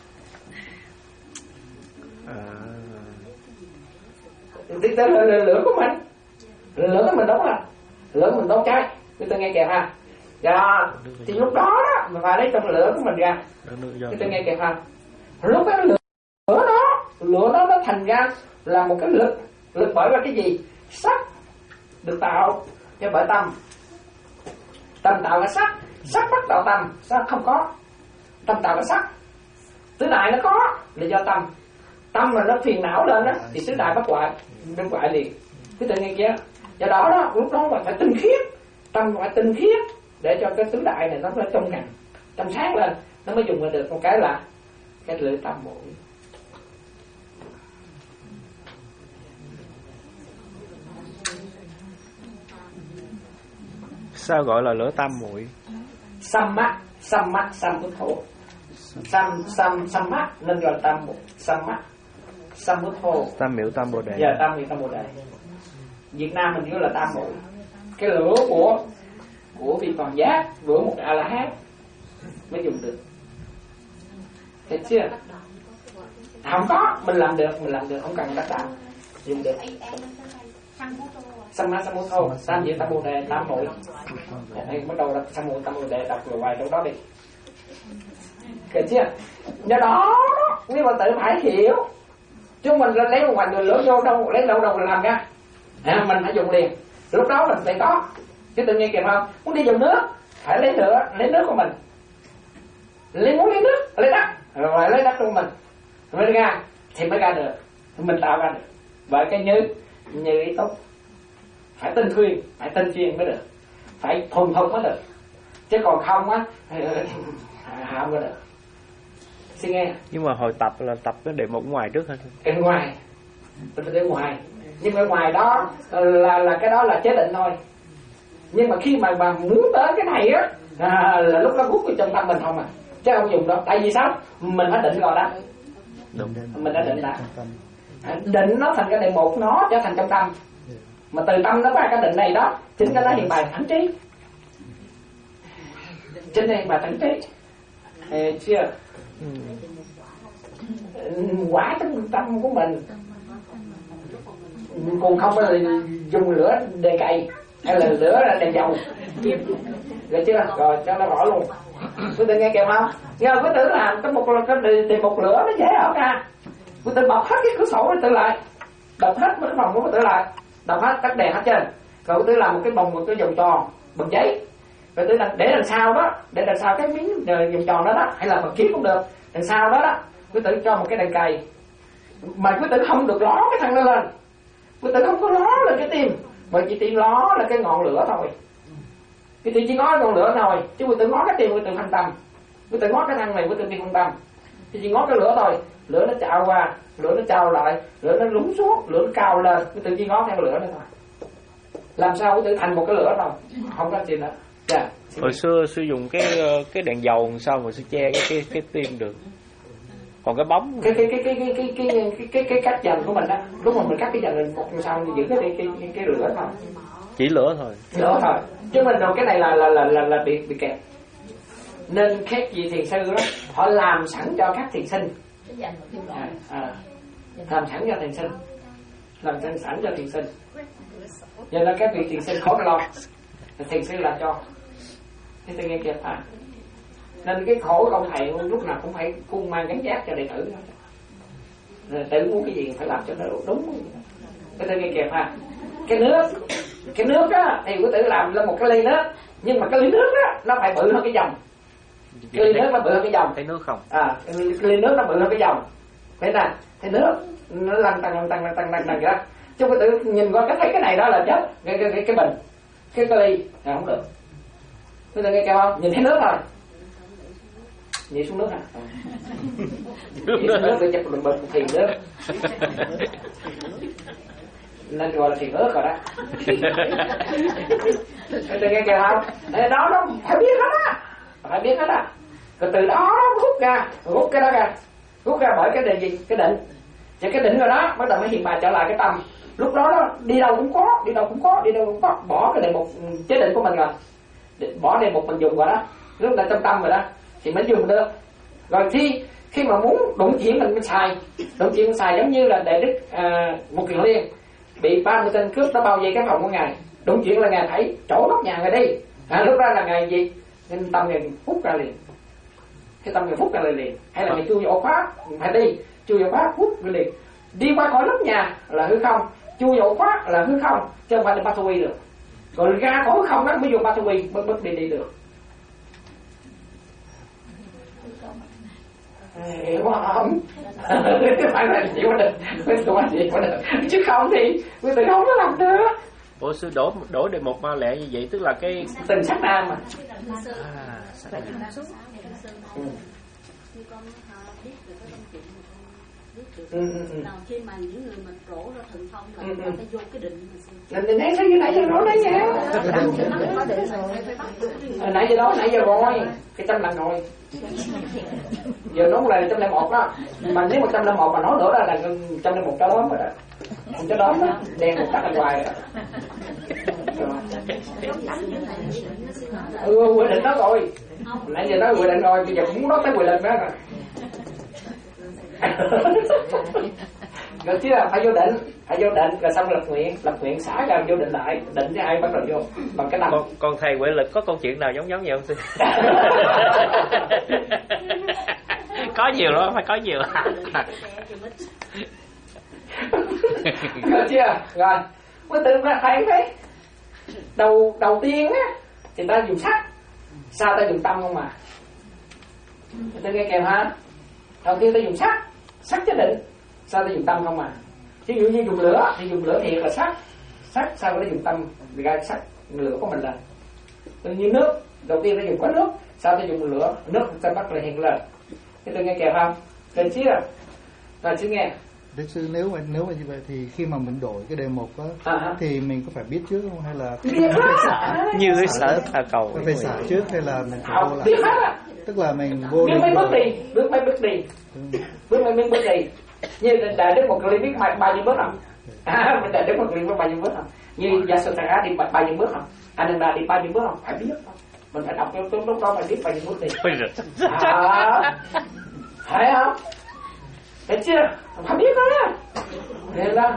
Thì lửa, lửa, lửa của mình, lửa của mình đốt là lửa mình đốt cháy, chúng ta nghe kèm ha. Dạ, thì lúc đó đó mình phải lấy trong lửa của mình ra, chúng ta nghe kèm ha. Lúc cái lửa, lửa đó, lửa đó nó thành ra là một cái lực, lực bởi là cái gì? Sắc được tạo cho bởi tâm, tâm tạo ra sắc, sắc bắt tạo tâm, sắc không có, tâm tạo ra sắc. Tứ đại nó có là do tâm. Tâm mà nó phiền não lên đó thì tứ đại bắt hoại, bắt hoại liền. Cứ tự nhiên kia. Do đó đó lúc đó là phải tinh khiết, tâm phải tinh khiết để cho cái tứ đại này nó nó trong ngành trong sáng lên, nó mới dùng ra được. Một cái là cái lưỡi tam muội. Sao gọi là lửa tam muội? Samma, samma, sambuddho. Sam, sam, samma nên gọi là tam muội. Samma, sambuddho. Tam miệu tam bồ đề. Dạ, tam miệu tam bồ đề. Việt Nam mình nói là tam muội. Cái lửa của của vị toàn giác, lửa một a la hán mới dùng được. Thấy chưa? Không có, mình làm được, mình làm được, không cần đắc đạo, dùng được. Samma sambuddho, tam miệu tam bồ đề, tam muội. Đây bắt đầu là tam muội tam bồ đề, đọc rồi hoài trong đó đi. Kể chưa? Do đó quý bà tự phải hiểu, chứ mình lấy một hoành người lửa vô đâu, lấy đâu đâu mình làm ra. À, mình phải dùng liền. Lúc đó mình phải có. Chứ tự nhiên kịp không? Muốn đi dùng nước, phải lấy lửa, lấy nước của mình. Lấy muốn lấy nước, lấy đất, rồi lấy đất của mình, mới ra thì mới ra được, mình tạo ra được. Bởi cái như như ý tốt, phải tinh khuyên, phải tinh chuyên mới được, phải thuần thục mới được. Chứ còn không á hạm ra được. Xin nghe. Nhưng mà hồi tập là tập cái đề mục ngoài trước hả? Cái ngoài, tôi phải để ngoài. Nhưng mà ngoài đó là là cái đó là chế định thôi. Nhưng mà khi mà bà muốn tới cái này á, à, là lúc đó rút vào trong tâm mình không à, chứ không dùng đâu. Tại vì sao? Mình đã định rồi đó. Đúng. Mình đã định đã. Định nó thành cái đề mục, nó trở thành trong tâm. Mà từ tâm nó ra cái định này đó, chính cái đó hiện bài thánh trí. Chính đây bà thánh trí. Ê, chưa? Ừ. Quả trong tâm của mình. Còn không là dùng lửa để cày, hay là lửa là đèn dầu. Được chưa? Rồi cho nó rõ luôn. Quý tử nghe kịp không? Nhờ quý tử làm cái một cái đề một lửa nó dễ ở ra. Quý tử bọc hết cái cửa sổ rồi tự lại, đập hết cái phòng của quý tử lại, đập hết tắt đèn hết trơn. Rồi quý tử làm một cái bồng, một cái vòng tròn bằng giấy. Rồi quý tử để đằng sau đó, để đằng sau cái miếng vòng tròn đó đó, hay là bằng kiếm cũng được. Đằng sau đó đó, quý tử cho một cái đèn cày. Mà quý tử không được ló cái thân nó lên. Quý tử không có ló lên cái tim, mà chỉ chỉ ló là cái ngọn lửa thôi. Quý tử chỉ ngó ngọn lửa thôi, chứ quý tử ngó cái tim quý tử phân tâm. Quý tử ngó cái thân này quý tử đi phân tâm. Thì chỉ ngó cái lửa thôi, lửa nó trào qua, lửa nó trào lại, lửa nó lún xuống, lửa nó cao lên, quý tử chỉ ngó theo lửa nữa thôi. Làm sao quý tử thành một cái lửa thôi, không có gì nữa. Yeah. Hồi xưa sử dụng cái cái đèn dầu sao mà sẽ che cái cái cái tim được. Còn cái bóng cái cái cái cái cái cái cái cái cái cái cách dành của mình á, lúc mà mình cắt cái dành mình một sao giữ cái cái cái cái lửa thôi. Chỉ lửa thôi. Lửa thôi. Chứ mình đâu cái này là là là là, là bị bị kẹt. Nên các vị thiền sư đó, họ làm sẵn cho các thiền sinh. À, à, làm sẵn cho thiền sinh. Làm sẵn sẵn cho thiền sinh. Cho nên các vị thiền sinh khó lo. Thiền sư làm cho. Thế tôi nghe kịp à. Nên cái khổ của ông thầy lúc nào cũng phải cung mang gánh giác cho đệ tử. Đệ tử muốn cái gì phải làm cho nó đúng. Cái tôi nghe kịp ha. Cái nước, cái nước á thì quý tử làm lên một cái ly nước, nhưng mà cái ly nước á nó phải bự hơn cái dòng. Cái ly nước nó bự hơn cái dòng. Thấy nước không? À, cái ly nước nó bự hơn cái dòng. Thấy nè, cái nước nó lăn tăng lăn tăng lăn tăng lăn tăng vậy đó. Chứ quý tử nhìn qua cái thấy cái này đó là chết, cái cái cái, cái bình, cái cái ly là không được. Quý tử nghe kịp không? Nhìn thấy nước thôi. Nhảy xuống nước hả? À? Nhảy xuống nước để chụp bật thiền nước. Nên gọi là thiền ớt rồi đó. Tôi nghe kìa không? Đó nó phải biết hết á, phải biết hết á. Rồi từ đó nó rút ra, rút cái đó ra, rút ra bởi cái định gì? Cái định. Và cái định rồi đó bắt đầu mới hiện bài trở lại cái tâm. Lúc đó nó đi đâu cũng có, đi đâu cũng có, đi đâu cũng có. Bỏ cái đề mục chế định của mình rồi, bỏ đề mục mình dùng rồi đó, lúc là trong tâm rồi đó thì mới dùng được. Rồi khi khi mà muốn đụng chuyện mình mới xài, đụng chuyện mình xài giống như là Đại Đức à, một Kiền Liên bị ba mươi tên cướp nó bao vây cái phòng của ngài, đụng chuyện là ngài thấy chỗ nóc nhà ngài đi, à, lúc ra là ngài gì nên tâm ngài phút ra liền, cái tâm ngài phút ra liền, liền. Hay là ngài chui vào ổ khóa phải đi, chui vào khóa phút ra liền, đi qua khỏi nóc nhà là hư không, chui vào ổ khóa là hư không, chứ không phải là Patui được, rồi ra khỏi hư không đó mới dùng Patui mới bước đi đi được. Hiểu không? Phải là chịu được, phải tụi anh chịu được, chứ không thì quý vị không có làm được. Ủa sư đổ đổ đề mục mau lẹ như vậy tức là cái từng sát na mà. À, phải làm suốt. Ừ. Ừ, ừ, ừ. Nào khi mà những người mà trổ ra thần thông là ừ, người ta vô cái định mà Nên nãy sao như nãy giờ nói đấy nha. Nãy giờ đó, nãy giờ rồi. Cái trăm lần rồi. Giờ nói là trăm lẻ một đó. Mà nếu một trăm lẻ một mà nói nữa là trăm lẻ một cho đó rồi đó. Không cho đó đó. Đen một cắt là hoài rồi. Ừ, quy định đó rồi. Nãy giờ nói quy định rồi, bây giờ cũng muốn nói tới quy định đó rồi. Được chưa? Phải vô định, phải vô định rồi xong lập nguyện, lập nguyện xả ra vô định lại, định cho ai bắt đầu vô bằng cái tâm. Con, con thầy Huệ Lực có câu chuyện nào giống giống vậy không sư? Có nhiều lắm, phải có nhiều. Được chưa? Rồi, mới tự ra thấy đấy. Đầu đầu tiên á thì ta dùng sắc, sao ta dùng tâm không mà? Tôi nghe kèm ha. Đầu tiên ta dùng sắc, sắc chứ định, sao ta dùng tâm không mà? Ví dụ như dùng lửa thì dùng lửa thiệt là sắc, sắc sao ta dùng tâm ra sắc lửa của mình là. Tự như nước, đầu tiên ta dùng có nước, sao ta dùng lửa, nước ta bắt là hiện lên. Thế tôi nghe kèm không? Được chưa? Rồi chứ nghe. Đức sư nếu mà nếu mà như vậy thì khi mà mình đổi cái đề mục á à, thì mình có phải biết trước không hay là phải xả như cái sở tha cầu phải xả trước hay là mình phải vô biết lại? hết à. Tức là mình vô biết mấy bước đi, bước mấy bước đi, bước mấy bước đi. Như đại đức một ly biết bao bao nhiêu bước không? À, mình đại đức một ly biết bao nhiêu bước không? Như Yasodhara đi bao nhiêu bước không? Ananda đi bao nhiêu bước không? Phải biết không? Mình phải đọc lúc lúc đó phải biết bao nhiêu bước đi. À, phải không? Thấy chưa? Phải biết đó. Hiểu không?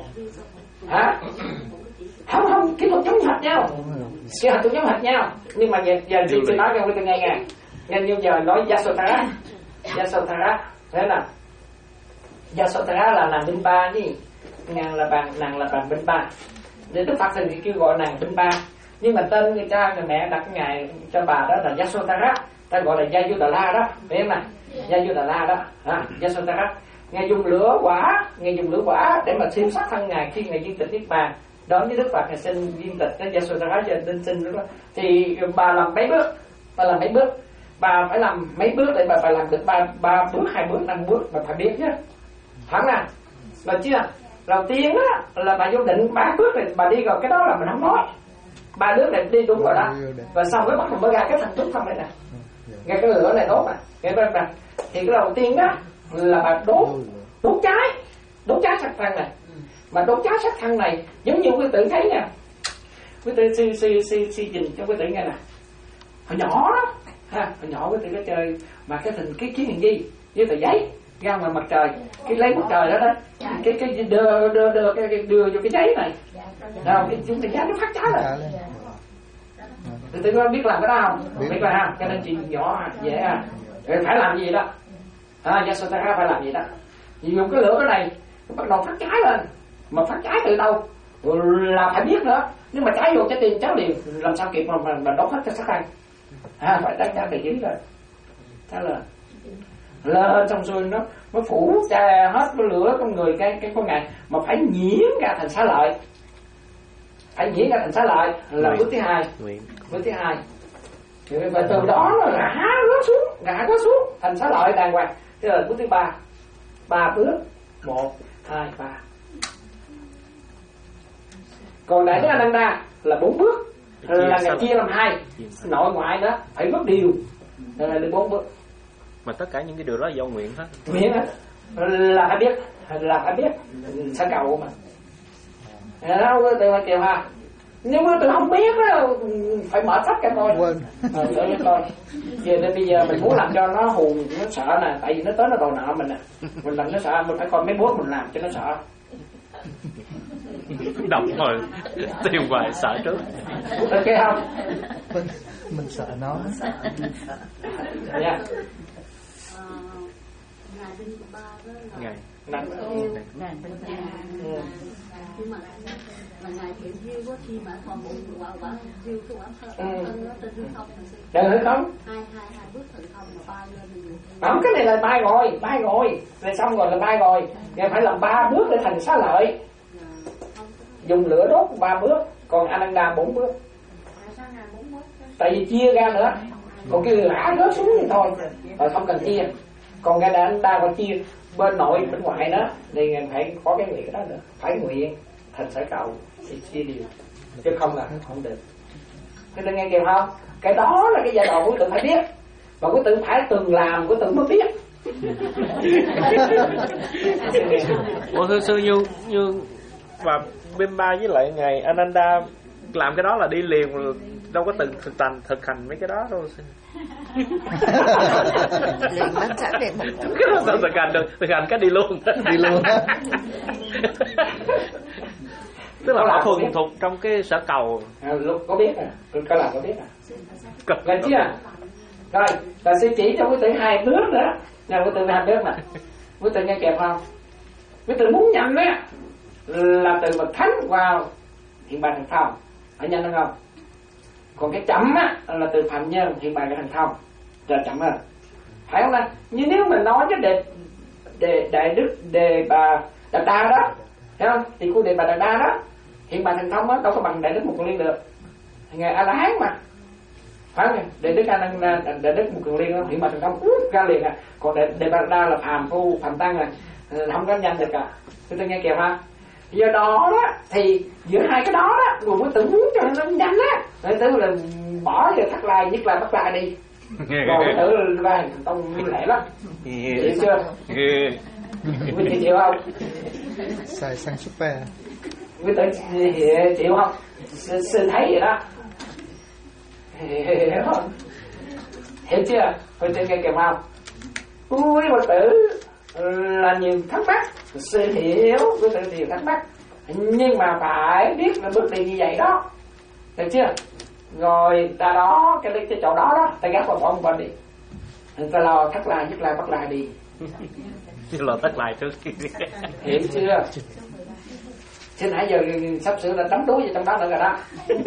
Hả? Không không, kỹ thuật giống hệt nhau. Kỹ thuật giống hệt nhau. Nhưng mà giờ giờ chị tôi nói cho tôi nghe nghe. Nên như giờ nói Yasodhara, Yasodhara, thế nào? Yasodhara là nàng binh ba nhỉ? Nàng là bạn, nàng là bạn binh ba. Để Đức Phật thì kêu gọi nàng binh ba. Nhưng mà tên người cha người mẹ đặt ngài cho bà đó là Yasodhara, ta gọi là Yayudhala đó, biết không nào? Yayudhala đó, à, Yasodhara. Ngài dùng lửa quả, ngài dùng lửa quả để mà thiêu sát thân ngài khi ngài viên tịch niết bàn. Đó với Đức Phật ngài xin viên tịch đến Yasodhara cho nên xin đó. Thì bà làm mấy bước, bà làm mấy bước, bà phải làm mấy bước để bà phải làm được ba ba bước, hai bước, năm bước, bà phải biết chứ. Thẳng nè, rồi chưa? Đầu tiên á là bà vô định ba bước này bà đi rồi cái đó là mình không nói. Ba bước này đi đúng rồi đó. Và xong cái bắt mình mới ra cái thành túc không đây nè. Nghe cái lửa này đốt nè, nghe bên nè. Thì cái đầu tiên đó là bà đốt đốt cháy, đốt cháy sắc thân này. Mà đốt cháy sắc thân này giống như quý tử thấy nha. Quý tử suy suy suy suy trình cho quý tử nghe nè. Hồi nhỏ đó, ha, hồi nhỏ quý tử có chơi mà cái thành cái kiến hình gì với tờ giấy ra ngoài mặt trời, cái lấy mặt trời đó đó, cái cái đưa đưa đưa cái, cái đưa vô cái giấy này, nào cái chúng ta giấy nó phát cháy rồi. Thì tôi có biết làm cái đó không? Biết, biết là ha, cho nên chuyện nhỏ dễ à. Rồi phải làm gì đó? À, Yasodhara phải làm gì đó? Dùng cái lửa cái này bắt đầu phát cháy lên, mà phát cháy từ đâu? Là phải biết nữa. Nếu mà cháy vô trái tim cháy liền, làm sao kịp mà mà, mà đốt hết cái sắc thân? À, phải đánh trả địa chính rồi. Thế là lên xong rồi nó nó phủ ra hết cái lửa trong người cái cái con ngày mà phải nhiễm ra thành xá lợi, phải nhiễm ra thành xá lợi là bước thứ hai, bước thứ hai. Và từ đó nó rã nó xuống, rã nó xuống thành xá lợi đàng hoàng. Thế là bước thứ ba, ba bước, một, hai, ba. Còn đại đức Ananda là bốn bước, là ngày chia làm hai, nội ngoại đó phải bước điều, là được bốn bước. Mà tất cả những cái điều đó do nguyện hết. Nguyện á, là phải biết, là phải biết, sẽ cầu mà. Đó, từ mà kêu ha. Nếu mà tôi không biết đó, phải mở sách cho tôi. Quên. Ờ, cho tôi. Giờ nên bây giờ mình muốn làm cho nó hùn, nó sợ nè, tại vì nó tới nó đòi nợ mình nè. Mình làm nó sợ, mình phải coi mấy bước mình làm cho nó sợ. Đọc rồi, tiêu hoài sợ trước. Ok không? Mình, mình sợ nó. Dạ. Ngài Đinh của ba đó là Ngài Ngài nhưng mà mà ngài thiện duyên quá khi mà còn một quả quả duyên cái quả thân nó trên hư không Được hư không? hai hai hai bước thần thông mà bay lên mình Không, cái này là bay rồi, bay rồi, rồi xong rồi là bay rồi, ngài phải làm ba bước để thành xá lợi. dùng lửa đốt ba bước, còn Ananda bốn bước. Tại vì chia ra nữa, còn cái ngã rớt xuống thì thôi, rồi không cần chia. Còn cái Ananda còn chia bên nội bên ngoại đó, thì ngài phải có cái nguyện đó nữa, phải nguyện thành sở cầu thì chia đều, chứ không là không được. Thế nên nghe kịp không? Cái đó là cái giai đoạn quý tử phải biết, và quý tử phải từng làm, quý tử mới biết. Ủa thưa sư, như như và Bimba với lại ngài Ananda làm cái đó là đi liền, đâu có từng thực hành thực hành mấy cái đó đâu. Liền bác trả về một cái đó sao thực hành được, thực hành cái đi luôn đi luôn. Tức là họ thuần thục trong cái sở cầu. À, lúc có biết à, có làm có biết à, là chưa? Rồi, và sư chỉ cho quý tử hai bước nữa, là quý tử hai bước mà, quý tử nghe kịp không? Quý tử muốn nhanh á, là từ bậc thánh vào hiện bài thành thông, phải nhanh hơn không? Còn cái chậm á, là từ phạm nhân hiện bài thành thông, là chậm hơn, phải không nào? Như nếu mình nói cái đề đề đại đức đề bà Đạt Đa đó, thấy không? Thì cô đề bà Đạt Đa đó, hiện bài thành thông á, đâu có bằng đại đức Mục Kiền Liên được, ngài A La Hán mà, phải không? Đại đức A Nan đại đức Mục Kiền Liên đó, hiện bài thành thông út ra liền à. Còn đề đề bà Đạt Đa là phàm phu phàm tăng à, không có nhanh được à. Chúng ta nghe kịp ha. Do đó đó thì giữa hai cái đó đó, người quý tử muốn cho nó nhanh á, quý tử là bỏ giờ Thất Lai Nhất Lai Bất Lai đi, rồi quý tử ra thành tông lẹ lắm, hiểu chưa? Quý tử chịu không? Xài sang super. Quý tử chịu không? Sư thấy vậy đó, hiểu không? Hiểu chưa? Quý tử nghe kịp không? Quý quý tử là nhiều thắc mắc, sư hiểu quý tử nhiều thắc mắc, nhưng mà phải biết là bước đi như vậy đó, được chưa? Rồi ta đó cái cái chỗ đó đó, ta gác vào bỏ một bên đi, ta lo Thất Lai Nhất Lai Bất Lai đi, chứ lo Thất Lai trước. hiểu chưa? Chứ nãy giờ sắp sửa là đắm đuối vào trong đó nữa rồi đó.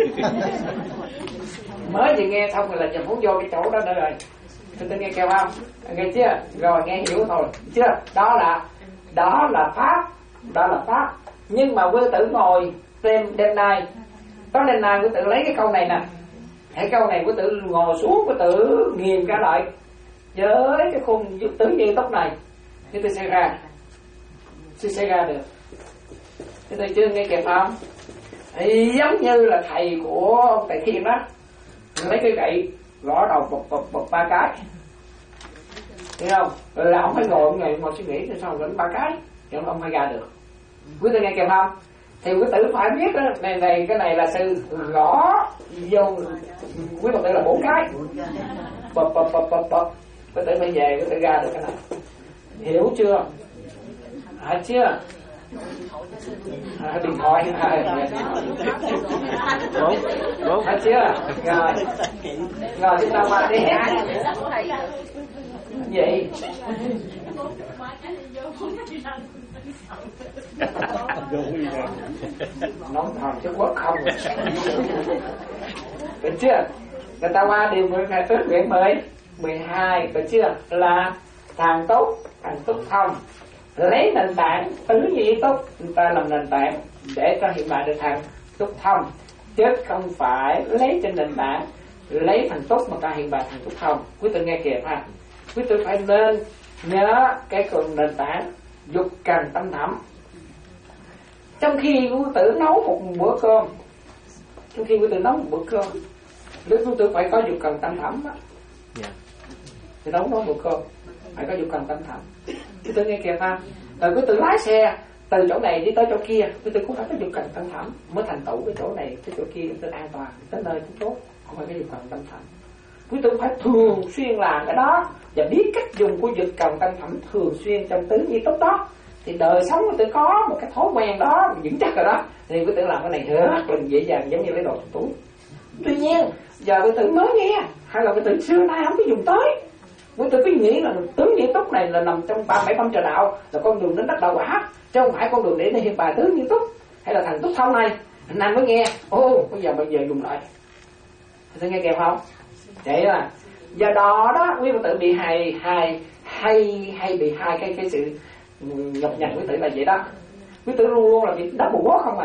Mới vừa nghe xong rồi là giờ muốn vô cái chỗ đó nữa rồi. Tôi tôi nghe kêu không? Nghe chưa? Rồi nghe hiểu thôi. Chưa? Đó là đó là pháp, đó là pháp. Nhưng mà quý tử ngồi đêm đêm nay, tối đêm nay quý tử lấy cái câu này nè. Cái câu này quý tử ngồi xuống, quý tử nghiền cả lại với cái khung tứ nhiên tóc này, thì tôi sẽ ra, tôi sẽ ra được. Thế tôi chưa nghe kịp không? Thì giống như là thầy của ông Tề Thiên đó, lấy cái gậy gõ đầu bập bập bập ba cái, hiểu không? Rồi là ông phải ngồi ngồi ngồi suy nghĩ sao đánh ba cái, thì ông không phải ra được. Quý tử nghe kịp không? Thì quý tử phải biết đó, này này cái này là sư gõ vô quý phật tử là bốn cái, bập bập bập bập bập, quý tử phải về quý tử ra được cái này, hiểu chưa? Hả chưa? À, điện thoại à, Đúng, đúng. hả chưa? Rồi rồi chúng ta qua đi vậy. Nóng thầm chứ quốc không. Được chưa? Người ta qua điều mười hai tước quyển mười mười hai, được chưa? Là thằng tốt, thằng túc thông, lấy nền tảng tứ nhị túc, người ta làm nền tảng để cho hiện tại được thằng túc thông, chứ không phải lấy trên nền tảng lấy thằng túc mà ta hiện tại thằng túc thông. Quý tử nghe kịp ha. Quý tử phải nên nhớ cái phần nền tảng dục cần tâm thẳm. Trong khi quý tử nấu một bữa cơm, trong khi quý tử nấu một bữa cơm, lúc quý tử phải có dục cần tâm thẳm đó. Yeah. Thì nấu nấu một cơm phải có dục cần tâm thẳm. Quý tử nghe kịp ha. Rồi quý tử lái xe từ chỗ này đi tới chỗ kia, quý tử cũng phải có dục cần tâm thẳm mới thành tựu cái chỗ này tới chỗ kia, quý tử an toàn tới nơi cũng tốt, không phải cái dục cần tâm thẳm. Quý tử phải thường xuyên làm cái đó và biết cách dùng của dục cần tâm thẳm thường xuyên trong tứ nhi túc đó, thì đời sống quý tử có một cái thói quen đó vững chắc rồi đó, thì quý tử làm cái này rất là dễ dàng, giống như lấy đồ trong túi. Tuy nhiên giờ quý tử mới nghe, hay là quý tử xưa nay không có dùng tới, quý tử cứ nghĩ là tứ nhi túc này là nằm trong ba bảy phong trà đạo, là con đường đến đất đạo quả, chứ không phải con đường để hiện bài tứ nhi túc hay là thành túc thông này. Anh mới nghe, ô bây giờ bây giờ dùng lại, thì nghe kịp không? Vậy là do đó đó quý phật tử bị hay hay hay hay bị hai cái cái sự nhọc nhằn quý tử là vậy đó. Quý tử luôn luôn là bị đau búa không à,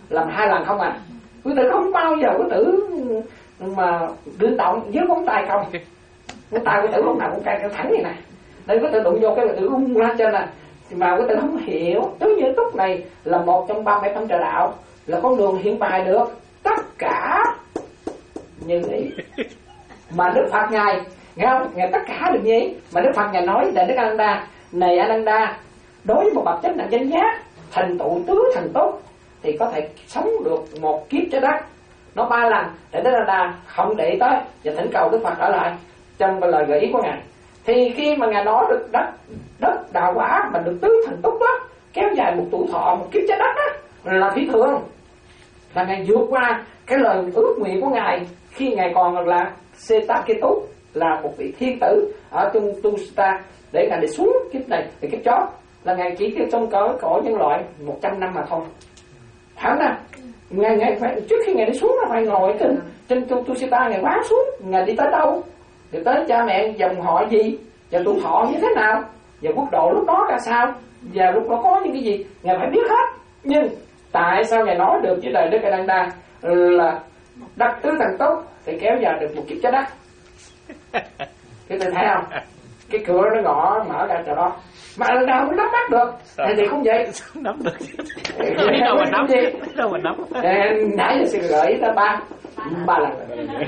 làm hai lần không à. Quý tử không bao giờ quý tử mà đứng động dưới ngón tay không, ngón tay quý tử lúc nào cũng cay căng thẳng như này, nên quý tử đụng vô cái quý tử rung lên trên này, mà quý tử không hiểu tứ như túc này là một trong ba mươi phẩm trợ đạo, là con đường hiện bài được tất cả như ý. Mà Đức Phật ngài nghe không, ngài tất cả được như ý, mà Đức Phật ngài nói là Đức Ananda này, Ananda đối với một bậc chánh đẳng chánh giác thành tựu tứ thành túc thì có thể sống được một kiếp trái đất. Nó ba lần để Đức Ananda không để tới và thỉnh cầu Đức Phật trở lại trong lời gợi ý của ngài. Thì khi mà ngài nói được đất đất đào quả mà được tứ thành túc đó kéo dài một tuổi thọ một kiếp trái đất đó là phi thường, là ngài vượt qua cái lời ước nguyện của ngài khi ngài còn là Setaketu, là một vị thiên tử ở Tung Tusita, để ngài đi xuống kiếp này thì kiếp chót là ngài chỉ cái trong cõi cõi nhân loại một trăm năm mà thôi. Phải nè, ngài ngài phải trước khi ngài đi xuống là phải ngồi trên trên Tung Tusita, ngài quán xuống ngài đi tới đâu, đi tới cha mẹ dòng họ gì, và tuổi thọ như thế nào, và quốc độ lúc đó ra sao, và lúc đó có những cái gì ngài phải biết hết. Nhưng tại sao ngài nói được với đời Đức Ananda là đất tứ thành túc thì kéo dài được một kiếp trái đất? Cái tôi thấy không, cái cửa nó gõ mở ra chỗ đó mà anh đâu cũng nắm bắt được. Thì, thì không vậy nắm được biết đâu mà nắm gì đâu mà nắm. Nãy giờ sẽ gửi ta ba ba lần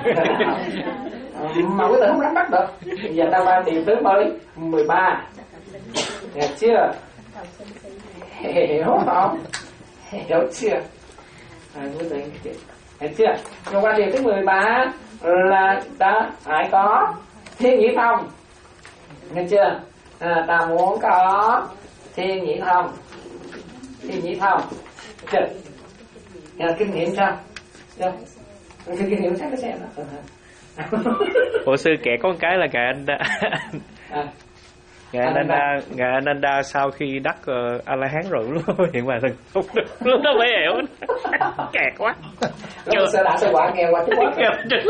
mà quý tử không nắm bắt được. Giờ ta ba tìm tới mới mười ba, hiểu chưa? Hiểu không? Hiểu chưa? À, quý tử hiểu chưa? Nhưng qua điều thứ mười ba là ta phải có thiên nhĩ thông, nghe chưa? À, ta muốn có thiên nhĩ thông, thiên nhĩ thông, chưa? Nghe kinh nghiệm sao? Chưa? Kinh nghiệm sao cái xem đó. Bộ sư kể có một cái là ngài anh à. Ngài Ananda, ngài Ananda sau khi đắc uh, A La Hán rồi lúc đó hiện ngoài thần không được, lúc đó mới hiểu. Kẹt quá. Chưa sơ đã sơ quả nghe qua chút quá.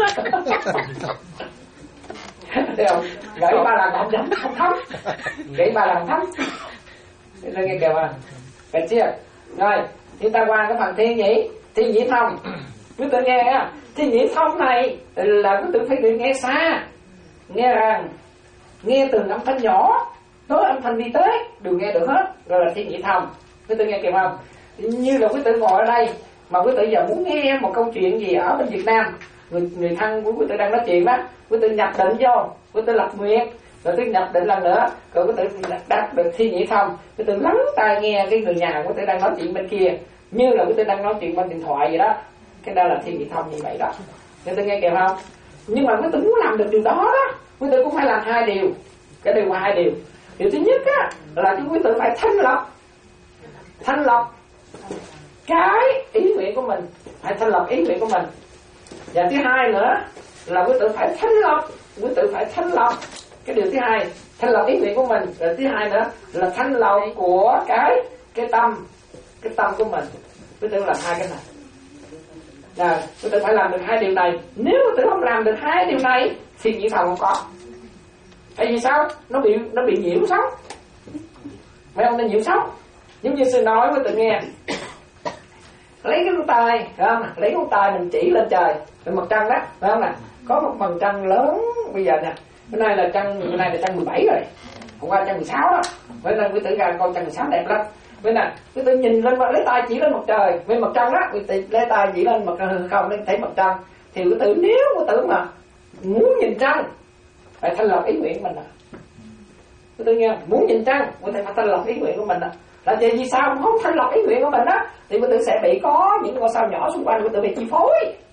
Thấy không? Gãy ba lần không dám không thấm. Gãy ba lần thấm. Thế nên nghe kìa mà. Phải chưa? Rồi, chúng ta qua cái phần thiên nhĩ, thiên nhĩ thông. Quý tử nghe á, thiên nhĩ thông này là quý tử phải được nghe xa, nghe rằng nghe từng âm thanh nhỏ tới âm thanh vi tế đều nghe được hết, rồi là thiên nhĩ thông. Quý tử nghe kịp không? Như là quý tử ngồi ở đây mà quý tử giờ muốn nghe một câu chuyện gì ở bên Việt Nam, người người thân của quý tử đang nói chuyện đó, quý tử nhập định vô, quý tử lập nguyện, rồi quý tử nhập định lần nữa, rồi quý tử đáp được thiên nhĩ thông, quý tử lắng tai nghe cái người nhà của quý tử đang nói chuyện bên kia, như là quý tử đang nói chuyện bên điện thoại vậy đó. Cái đó là thiên nhĩ thông như vậy đó. Quý tử nghe kịp không? Nhưng mà quý tử muốn làm được điều đó đó, quý tử cũng phải làm hai điều. Cái điều hai điều. Điều thứ nhất á là chúng quý tử phải thanh lọc, thanh lọc cái ý nguyện của mình, phải thanh lọc ý nguyện của mình. Và thứ hai nữa là quý tử phải thanh lọc, quý tử phải thanh lọc cái điều thứ hai, thanh lọc ý nguyện của mình. Rồi thứ hai nữa là thanh lọc của cái cái tâm, cái tâm của mình. Quý tử làm hai cái này. Là quý tử phải làm được hai điều này. Nếu quý tử không làm được hai điều này thì nhĩ thông không có. Tại vì sao? Nó bị nó bị nhiễu sống. Phải không? Nó nhiễu sống. Giống như sư nói với tự nghe, lấy cái con tay, phải không? Lấy con tay mình chỉ lên trời, lên mặt trăng đó, phải không nè? Có một mặt trăng lớn bây giờ nè. Bữa nay là trăng, bữa nay là trăng mười bảy rồi. Hôm qua trăng mười sáu đó. Bữa nay quý tử ra con trăng mười sáu đẹp lắm. Bữa nay quý tử nhìn lên, lấy tay chỉ lên mặt trời, bên mặt trăng đó, quý tử lấy tay chỉ lên mặt không lên thấy mặt trăng. Thì quý tử nếu quý tử mà muốn nhìn trăng phải thanh lọc ý nguyện mình à. Quý tử nghe, muốn nhìn trăng quý tử phải thanh lọc ý nguyện của mình à. Là vì sao không thanh lọc ý nguyện của mình á thì quý tử sẽ bị có những con sao nhỏ xung quanh, quý tử bị chi phối.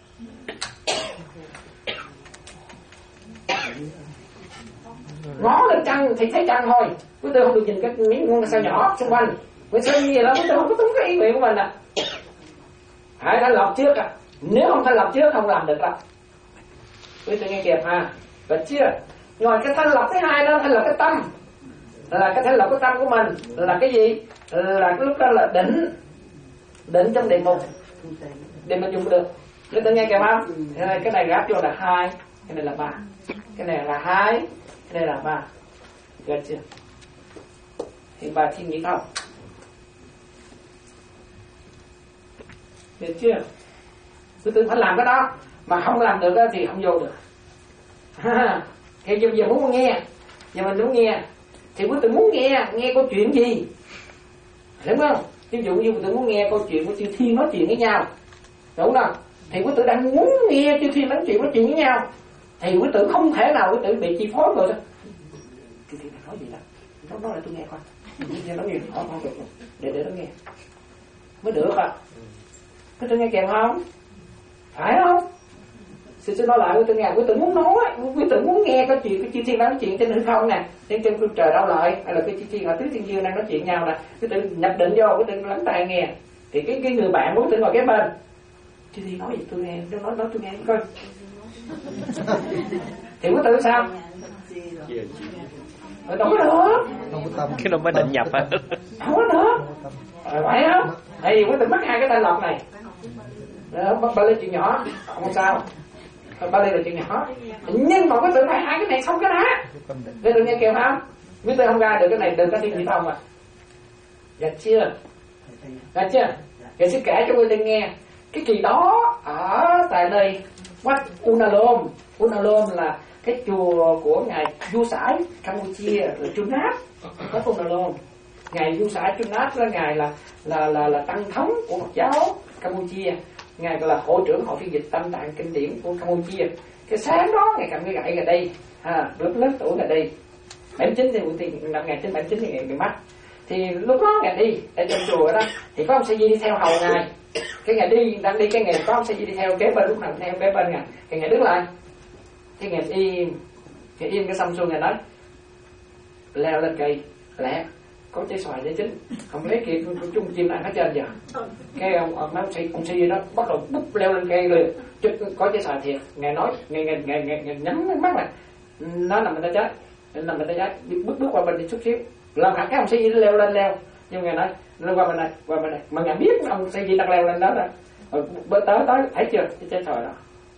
Ngó lên trăng thì thấy trăng thôi, quý tử không được nhìn cái miếng con sao nhỏ xung quanh. Quý tử như vậy là quý tử không có đúng cái ý nguyện của mình à. Phải thanh lọc trước à. Nếu không thanh lọc trước không làm được đâu. Quý tử nghe kịp ha. Và chưa? Rồi cái thanh lọc thứ hai đó, thanh lọc cái tâm, là cái thanh lọc cái tâm của mình là cái gì? Là cái lúc đó là định, định trong đề mục để mình dùng được. Quý tử nghe kịp không? Cái này gáp vô là hai, cái này là ba, cái này là hai, cái này là ba. Được chưa? Thì ba thiên nhĩ thông. Được chưa? Quý tử phải làm cái đó, mà không làm được đó thì không vô được. Ha, thì giờ, giờ muốn nghe, giờ mình muốn nghe, thì quý tử muốn nghe, nghe câu chuyện gì, đúng không? Ví dụ như quý tử muốn nghe câu chuyện của chư thiên nói chuyện với nhau, đúng không? Thì quý tử đang muốn nghe chư thiên nói chuyện nói chuyện với nhau, thì quý tử không thể nào quý tử bị chi phối rồi đó. Chư thiên nói gì đó, nó nói lại tôi nghe coi, nó nghe, không không được, để để nó nghe mới được à. Quý tử nghe kèm không? Phải không? Sư sư nói lại quý tử nghe, quý tử muốn nói, quý tử muốn nghe cái chuyện cái chư thiên nói chuyện trên hư không nè, trên trên phương trời đâu lợi, hay là cái chư thiên ở tứ thiên dương đang nói chuyện nhau nè, quý tử nhập định vô, quý tử lắng tai nghe, thì cái cái người bạn quý tử ngồi kế bên, chư thiên nói gì tôi nghe, nó nói nói tôi nghe coi, thì quý tử sao? Rồi đâu có được, cái đó mới định nhập hả? không có được, phải không? Thì quý tử mắc hai cái tay lọc này. Đó, ba lên chuyện nhỏ không sao, ba lên là chuyện nhỏ, nhưng mà quý tử phải hai cái này xong cái đó, để được nghe kêu không? Quý tử không ra được cái này, được cái thiên nhị thông à? Dạ chưa? Dạ chưa? Thì sẽ kể cho quý tử nghe. Cái kỳ đó ở tại đây Wat Unalom, Unalom là cái chùa của ngài vua Sải Campuchia ở Chunat, có Unalom. Ngài vua Sải Chunat là ngài là là là là tăng thống của Phật giáo Campuchia. Ngài gọi là hội trưởng hội phiên dịch Tam Tạng kinh điển của Campuchia. Cái sáng đó ngài cầm cái gậy ở đây, à, rất lớn tuổi ở đây. bảy mươi chín thì năm một nghìn chín trăm bảy mươi chín thì ngài bị mất. Thì lúc đó ngài đi ở trong chùa đó thì có ông Sa Di đi theo hầu ngài. Cái ngài đi đang đi cái ngài có ông Sa Di đi theo kế bên, lúc nào theo kế bên ngài. Cái ngài đứng lại. Cái ngài im, ngài im cái xong xuôi ngài nói leo lên cây lẹ. Có trái xoài để chín, không lấy kia chung chim ăn hết trơn giờ. Cái ông ông ông si ông si đó bắt đầu búp leo lên cây liền, chút có trái xoài thiệt. Ngài nói, ngài ngài ngài ngài, ngài nhắm mắt này, nó nằm bên tay trái, nằm bên tay trái, bước bước qua bên đi chút xíu, làm hẳn cái ông si leo lên leo, nhưng ngài nói lên qua bên này, qua bên này, mà ngài biết ông si đang leo lên đó rồi, rồi tới tới thấy chưa cái trái xoài đó,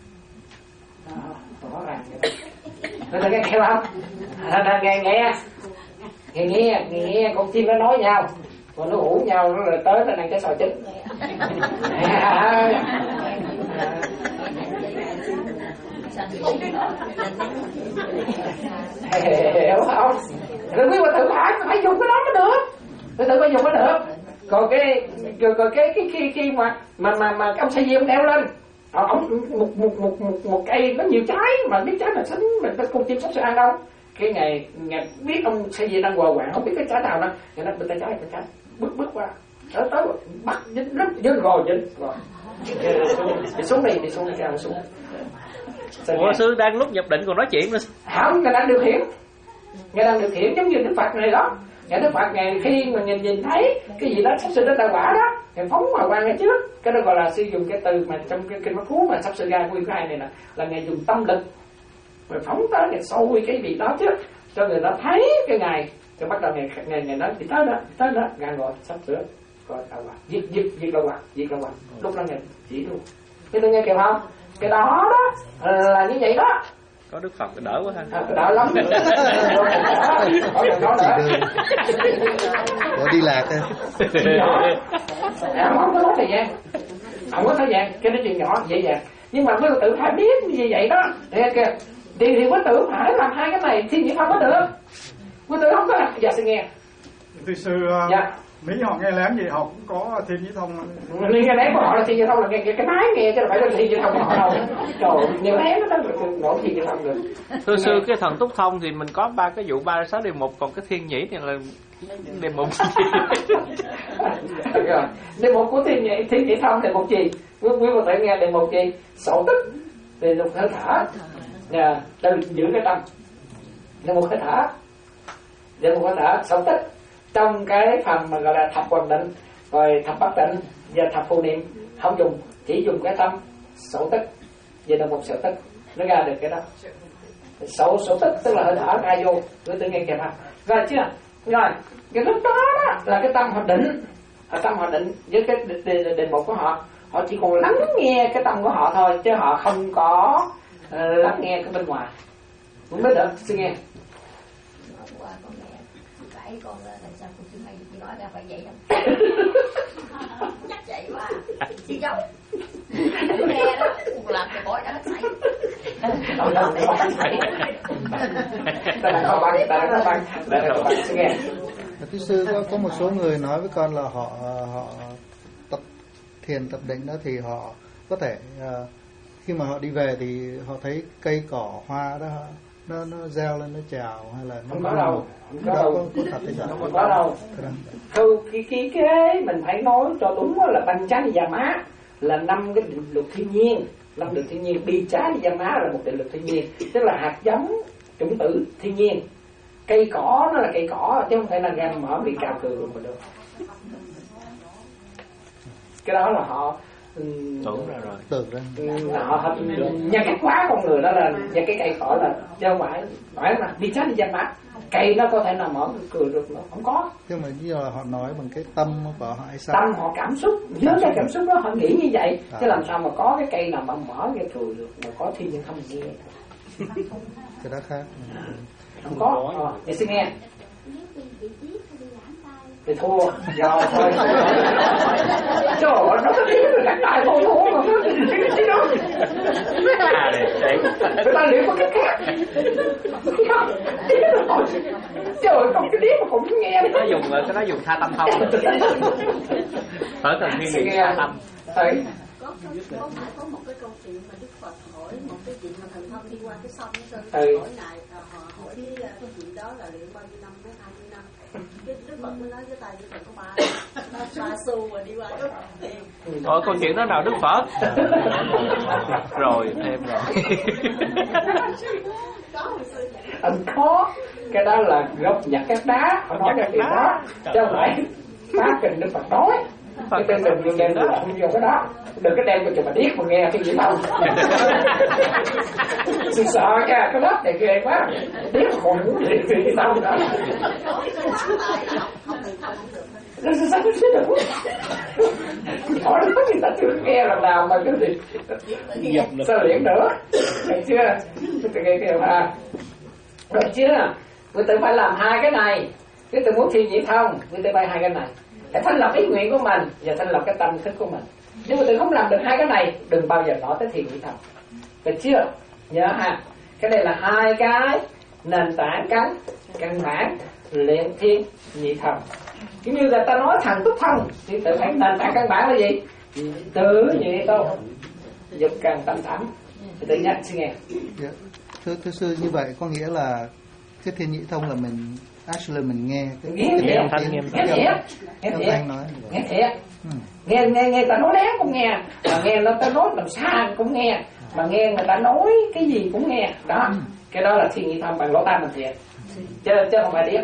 rõ ràng vậy. Nó nghe kêu không? À, nghe nghe. Nghe nghe, nghe nghe con chim nó nói nhau, còn nó ủ nhau nó rồi tới nó ăn cái xoài chín. Hiểu không? Rồi quý bà tự phải phải dùng cái đó mới được, quý tự phải dùng mới được. Còn cái rồi còn cái cái khi khi mà mà mà mà ông Sa Di ông đeo lên, ông một một một một một cây nó nhiều trái mà biết trái mà xính mình con chim sắp sửa ăn đâu. Cái ngày ngày biết ông Sa Di đang quờ quạng không biết cái trái nào đó, ngày nó bên tay trái bên trái bước bước qua tới tới bắt dính rất dính rồi dính rồi đi xuống đi đi xuống đi ra xuống. Ủa sư đang lúc nhập định còn nói chuyện nữa. Không, ngài đang điều khiển, ngài đang điều khiển giống như Đức Phật này đó. Ngài Đức Phật ngày khi mà nhìn nhìn thấy cái gì đó sắp sửa đến đạo quả đó, ngài phóng vào qua ngay trước. Cái đó gọi là sử dụng cái từ mà trong cái kinh Pháp Cú mà sắp sửa ra quy khai này nè, là ngài dùng tâm lực rồi phóng tới ngài sôi cái vị đó trước cho người ta thấy cái ngày, rồi bắt đầu ngày ngày ngày nói thì tới đó tới đó ngài gọi sắp sửa gọi đạo quả, diệt diệt diệt đạo quả, diệt đạo quả. Lúc đó ngài chỉ luôn. Cái tôi nghe kịp không? Cái đó đó là như vậy đó. Có Đức Phật đỡ quá ha. À, đỡ lắm. Bỏ đi lạc ha. Không có thời gian, không có thời gian, cái nói chuyện nhỏ vậy vậy. Nhưng mà quý tự phải biết như vậy đó. Để kìa, thì thì quý tử phải làm hai cái này thì không có được. Quý tử không có làm. Dạ xin nghe. Thưa sư, dạ. Mỹ họ nghe lén gì họ cũng có thiên nhĩ thông. Nghe lén của họ là thiên nhĩ thông là nghe cái máy nghe chứ đâu phải là thiên nhĩ thông của họ đâu. Trời, nghe lén nó nổi thiên nhĩ thông được. Thưa sư, cái thần túc thông thì mình có ba cái vụ ba sáu đề mục, còn cái thiên nhĩ thì là đề mục gì? Đề mục của thiên nhĩ thiên nhĩ thông đề mục gì? Quý quý có thể nghe đề mục gì? Sổ tức, đề mục hơi thở. Nè, đừng giữ cái tâm. Đề mục hơi thở. Đề mục hơi thở, sổ tức. Trong cái phần mà gọi là thập quần định, rồi thập bất định và thập phù niệm không dùng, chỉ dùng cái tâm sổ tức, về là một sổ tức nó ra được cái đó. Sổ sổ tức tức là hơi thở ra vô, tôi tự nghe kịp ha. Rồi chưa? Rồi cái lúc đó, đó là cái tâm họ định, họ tâm họ định với cái đề, đề mục của họ, họ chỉ còn lắng nghe cái tâm của họ thôi, chứ họ không có uh, lắng nghe cái bên ngoài. Cũng biết được, xin nghe. Phải con là tại sao cô chưa hay chị nói ra phải vậy đâu. Chắc vậy quá. Chị giống ta là không bằng, ta là không bằng, ta là không bằng. Nghe. Thưa sư, có có một số người nói với con là họ họ tập thiền tập định đó thì họ có thể uh, khi mà họ đi về thì họ thấy cây cỏ hoa đó nó nó reo lên nó chào hay là nó không có đâu, không có đâu, có, có thật hay giả? không có đâu. Không, cái cái cái mình phải nói cho đúng là banh chánh và má là năm cái định luật thiên nhiên, năm định thiên nhiên. Bi trái và má là một định luật thiên nhiên, tức là hạt giống chủng tử thiên nhiên. Cây cỏ nó là cây cỏ chứ không phải là gan mở bị cào cừ luôn mà được. Cái đó là họ tưởng ra rồi, tưởng ra họ nhân cách quá con người đó là nhân cái cây cỏ là chứ không phải nói mà đi chết đi danh bác cây nó có thể nào mở cười được nó không có. Nhưng mà như là họ nói bằng cái tâm của họ hay sao? Tâm họ cảm xúc, dưới cái cảm xúc đó họ nghĩ như vậy, à. Chứ làm sao mà có cái cây nào mà mở cái cười được, mà có thiên nhiên không nghe. Cái đó khác. Không có. Ờ, vậy xin nghe. Thì thua, do thôi. Trời ơi, nó có biết được đánh tài thôi thua mà nó cái gì đó. Người ta liệu có cái khác. Trời ơi, còn cái điếc mà cũng nghe. Nó dùng cái nó dùng tha tâm không. Ở cần thiên niệm tha tâm. Thấy. Có, có, có phải có một cái câu chuyện mà Đức Phật hỏi một cái chuyện mà thần thông đi qua cái sông đó, ừ. hỏi ngài họ hỏi cái, cái chuyện đó là luyện bao nhiêu năm tới hai mươi năm. Cái Đức Phật mới nói với tay Đức Phật có ba ba xu mà đi qua cái tiền. Ủa câu chuyện đó nào Đức Phật? Rồi thêm rồi. Anh có cái đó là gốc nhặt các đá, họ nói cái chuyện đó, chứ không phải phá kinh Đức Phật nói. Cái tên đừng đừng đem được không vô cái đó, đừng có đem cho bà điếc mà nghe cái gì đâu. Sự sợ nha, cái đất này ghê quá, điếc còn muốn gì gì đâu đó. Nó sẽ sao sẽ được? Hỏi nó người ta chưa nghe lần nào mà cái gì sao liền nữa, thấy chưa? Cái cái cái mà được chưa? Người tự phải làm hai cái này, cái tự muốn thiên nhị thông, người tự phải hai cái này. Hãy thanh lọc ý nguyện của mình và thanh lọc cái tâm thức của mình. Nếu mà tự không làm được hai cái này, đừng bao giờ nói tới thiền nhị thông. Được chưa? Nhớ ha. Cái này là hai cái nền tảng căn căn bản luyện thiên nhị thông. Giống như người ta nói thần túc thông thì tự phải nền tảng căn bản là gì? Tự nhị thông. Dục cần tâm thẳm. Tự nhắc xin nghe. Yeah. Thưa thưa sư, như vậy có nghĩa là cái thiên nhị thông là mình actually mình nghe cái nghe nghe nghe thiệt nghe thiệt nghe thiệt nghe nghe nghe ta nói đáng cũng nghe, mà nghe nó ta nói làm xa cũng nghe, mà nghe người ta nói cái gì cũng nghe đó. Cái đó là thiên nhị thông bằng lỗ tai mình thiệt, chứ chứ không phải điếc.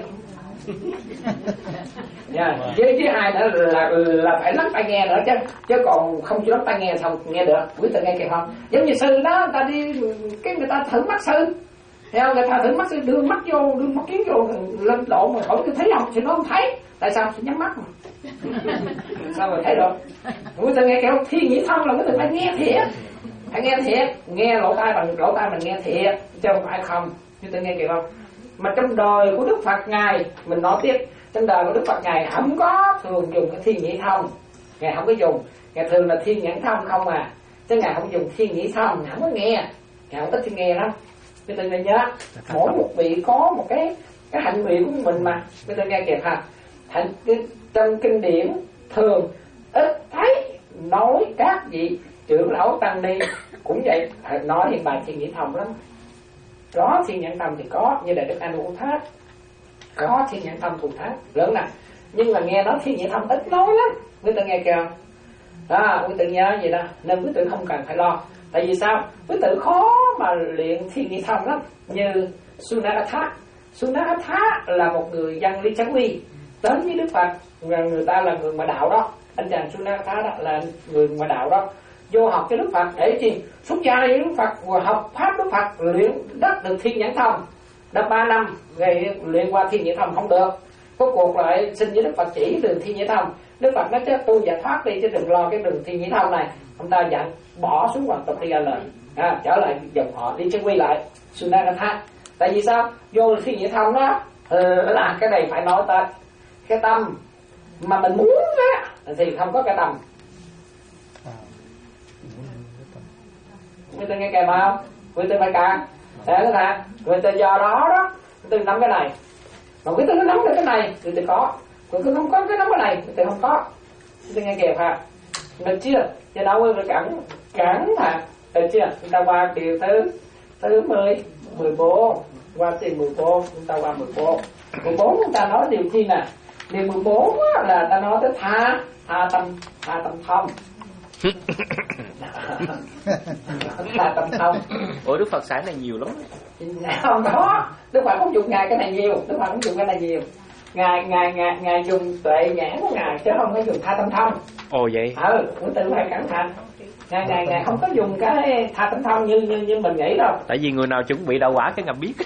Nha, với với hai nữa là là phải lắng tai nghe nữa chứ, chứ còn không chịu lắng tai nghe sao nghe được, quý tự nghe kịp không? Giống như sư đó, người ta đi cái người ta thử mắt sư. Theo người ta thử mắt đưa mắt vô, đưa mắt kiến vô lên độ mà hỏi tôi thấy không thì nó không thấy. Tại sao? Thì nhắm mắt mà. Sao mà thấy được? Người ta nghe kêu thiên nhị thông là người ta phải nghe thiệt, phải nghe thiệt, nghe lỗ tai bằng lỗ tai mình nghe thiệt, chứ không phải không. Người ta nghe kêu không? Mà trong đời của Đức Phật ngài, mình nói tiếp, trong đời của Đức Phật ngài không có thường dùng cái thiên nhị thông, ngài không có dùng, ngài thường là thiên nhãn thông không à, chứ ngài không dùng thiên nhị thông, ngài không có nghe, ngài không thích nghe lắm. Bây giờ nhớ, mỗi một vị có một cái cái hạnh nguyện của mình mà. Bây giờ nghe kìa ha, hạnh trong kinh điển thường ít thấy nói các vị trưởng lão tăng ni cũng vậy, nói hiện bài thiên nhị thông lắm. Có thiên nhãn thông thì có, như đại đức Anh Uông Thác có thiên nhãn thông Thù Thác lớn nè, nhưng mà nghe nói thiên nhị thông ít nói lắm. Quý tự nghe kìa, đó quý tự nhớ vậy đó, nên quý tự không cần phải lo. Tại vì sao? Quý tự khó mà luyện thiên nhị thông lắm. Như Sunatha, Sunatha là một người dân Lý Chánh Quy đến với Đức Phật, người ta là người ngoại đạo đó, anh chàng Sunatha đó là người ngoại đạo đó, vô học cho Đức Phật để chi xuất gia với Đức Phật và học pháp Đức Phật, luyện đắc được thiên nhãn thông. Đã ba năm rồi luyện qua thiên nhãn thông không được, có cuộc lại xin với Đức Phật chỉ đường thiên nhãn thông. Đức Phật nói chứ tôi giải thoát đi chứ đừng lo cái đường thiên nhãn thông này. Ông ta dặn bỏ xuống hoàn tục đi ra lời, à, trở lại dòng họ đi chân quy lại Sunatha. Tại vì sao? Vô thiên nhãn thông đó là cái này phải nói tên cái tâm mà mình muốn á thì không có cái tâm. Quý tư nghe kèm không? Quý tư phải cả Đấy là người ta do đó đó người ta nắm cái này, còn cái ta nắm được cái này người ta có, còn cái không có cái nắm cái này người ta không có. Người ta nghe kịp hả? Được chưa? Cho đâu là cẩn cẩn thận, được chưa? Chúng ta qua điều thứ thứ mười mười bốn, qua tìm mười bốn, chúng ta qua mười bốn. mười bốn chúng ta nói điều chi nè? Điều mười bốn là ta nói tới tha tha tâm tha tâm thông. Tha tâm thông. Ủa Đức Phật xài này nhiều lắm. Không có, Đức Phật không dùng ngài cái này nhiều, Đức Phật không dùng cái này nhiều. Ngài ngài ngài ngài dùng tuệ nhãn của ngài chứ không có dùng tha tâm thông. Ồ vậy. Ừ, cũng tự phải cẩn thận. Ngài ngài ngài không có dùng cái tha tâm thông như như như mình nghĩ đâu. Tại vì người nào chuẩn bị đậu quả cái ngầm biết.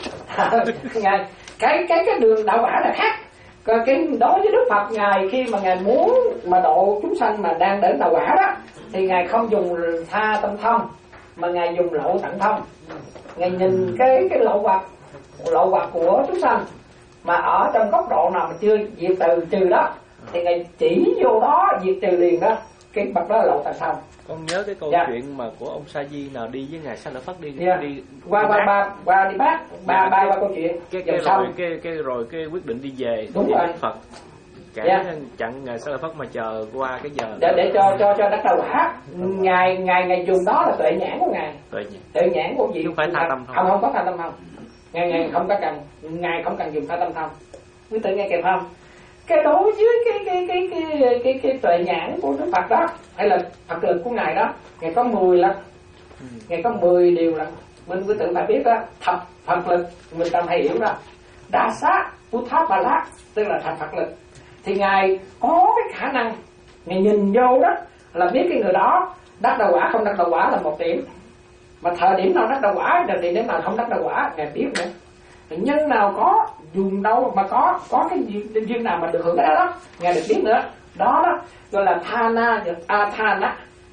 Ngài cái cái cái đường đạo quả là khác. Còn cái đối với Đức Phật ngài khi mà ngài muốn mà độ chúng sanh mà đang đến đạo quả đó thì ngài không dùng tha tâm thông mà ngài dùng lộ tận thông. Ngài nhìn cái cái lộ hoặc lộ hoặc của chúng sanh mà ở trong góc độ nào mà chưa diệt từ trừ đó thì ngài chỉ vô đó diệt trừ liền đó, cái bậc đó là lộ tận thông. Con nhớ cái câu dạ. chuyện mà của ông Sa Di nào đi với ngài Sa La Phất đi dạ. đi qua đi qua bác. ba qua đi bác ba ba cái, qua câu chuyện cái cái xong. rồi cái cái rồi cái quyết định đi về. Đúng rồi. Đức Phật cả dạ. chặn ngài Sa La Phất mà chờ qua cái giờ để để cho cho cho đắc đạo quả. ngài ngài ngài dùng đó là tuệ nhãn của ngài. tuệ nhãn. Tuệ nhãn của gì? Không phải tha tâm thông. Không không có tha tâm thông. Ngài ngài không có cần ngài không cần dùng tha tâm thông. Quý tự nghe kịp không? Cái đối với cái cái cái cái cái cái, cái tuệ nhãn của Đức Phật đó hay là Phật lực của ngài đó, ngài có mười lần, ừ. ngài có mười điều lần. Mình quý tự phải biết đó, thập Phật lực mình cần phải hiểu đó. Đa sát, Puthapala tức là thập Phật lực. Thì ngài có cái khả năng ngài nhìn vô đó là biết cái người đó đắc đạo quả không đắc đạo quả là một điểm, mà thời điểm nào đắc đạo quả là thời điểm nào không đắc đạo quả ngài biết nữa. Nhân nào có dùng đâu mà có có cái duyên nào mà được hưởng cái đó đó ngài được biết nữa. Đó đó gọi là thana athana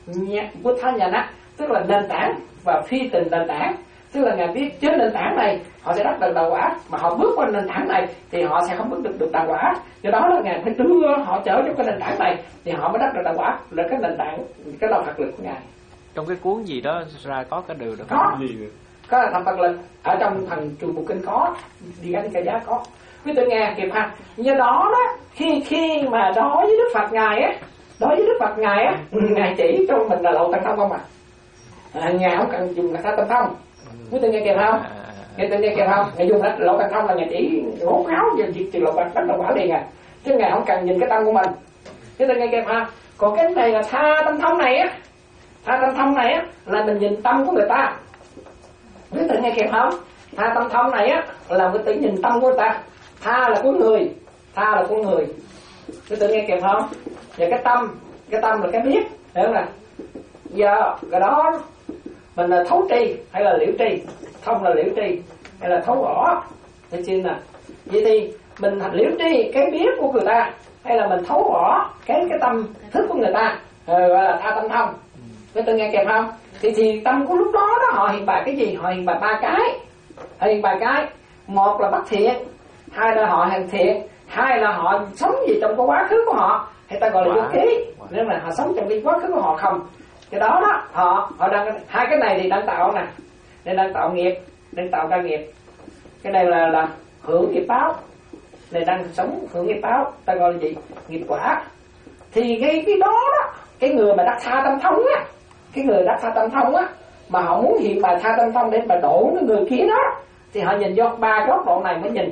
puthanyana, tức là nền tảng và phi tình nền tảng. Tức là ngài biết trên nền tảng này họ sẽ đắc được đạo quả, mà họ bước qua nền tảng này thì họ sẽ không bước được được đạo quả. Do đó là ngài phải đưa họ trở trong cái nền tảng này thì họ mới đắc được đạo quả, là cái nền tảng cái đạo Phật lực của ngài. Trong cái cuốn gì đó ra có cái điều đó có có là thập Phật lực ở trong thần Trường Bộ Kinh có, đi gắn cái giá có. Quý tự nghe kịp ha. Do đó đó khi khi mà đối với Đức Phật ngài á, đối với Đức Phật ngài á, ngài chỉ cho mình là lộ tận thông không à. à ngài không cần dùng là tha tâm thông. Quý tự nghe kịp không? Nghe tự nghe kịp không? Ngài dùng là lộ tận thông là ngài chỉ hốt háo về việc trừ lộ tận đắc đạo quả liền à, chứ ngài không cần nhìn cái tâm của mình. Quý tự nghe kịp ha. Còn cái này là tha tâm thông này á, tha tâm thông này á là mình nhìn tâm của người ta. Quý tự nghe kịp không? Tha tâm thông này á là quý tự nhìn tâm của người ta. Tha là của người, tha là của người. Quý tự nghe kịp không? Và cái tâm, cái tâm là cái biết, hiểu không nè? Giờ cái đó mình là thấu tri hay là liễu tri, thông là liễu tri hay là thấu rõ, thấy chưa nè? Vậy thì mình liễu tri cái biết của người ta hay là mình thấu rõ cái cái tâm thức của người ta, gọi là tha tâm thông. Quý tự nghe kịp không? Thì thì tâm của lúc đó đó họ hiện bài cái gì? Họ hiện bài ba cái. Họ hiện bài cái. Một là bất thiện, hai là họ hành thiện, hai là họ sống gì trong cái quá khứ của họ, hay ta gọi là vô ký, nên là họ sống trong cái quá khứ của họ không. Cái đó đó họ họ đang hai cái này thì đang tạo nè, nên đang tạo nghiệp, đang tạo ra nghiệp. Cái này là là hưởng nghiệp báo, này đang sống hưởng nghiệp báo, ta gọi là gì? Nghiệp quả. Thì cái cái đó đó, cái người mà đắc tha tâm thông á, cái người đắc tha tâm thông á, mà họ muốn hiện bài tha tâm thông để mà đổ cái người kia đó, thì họ nhìn vô ba góc độ này mới nhìn.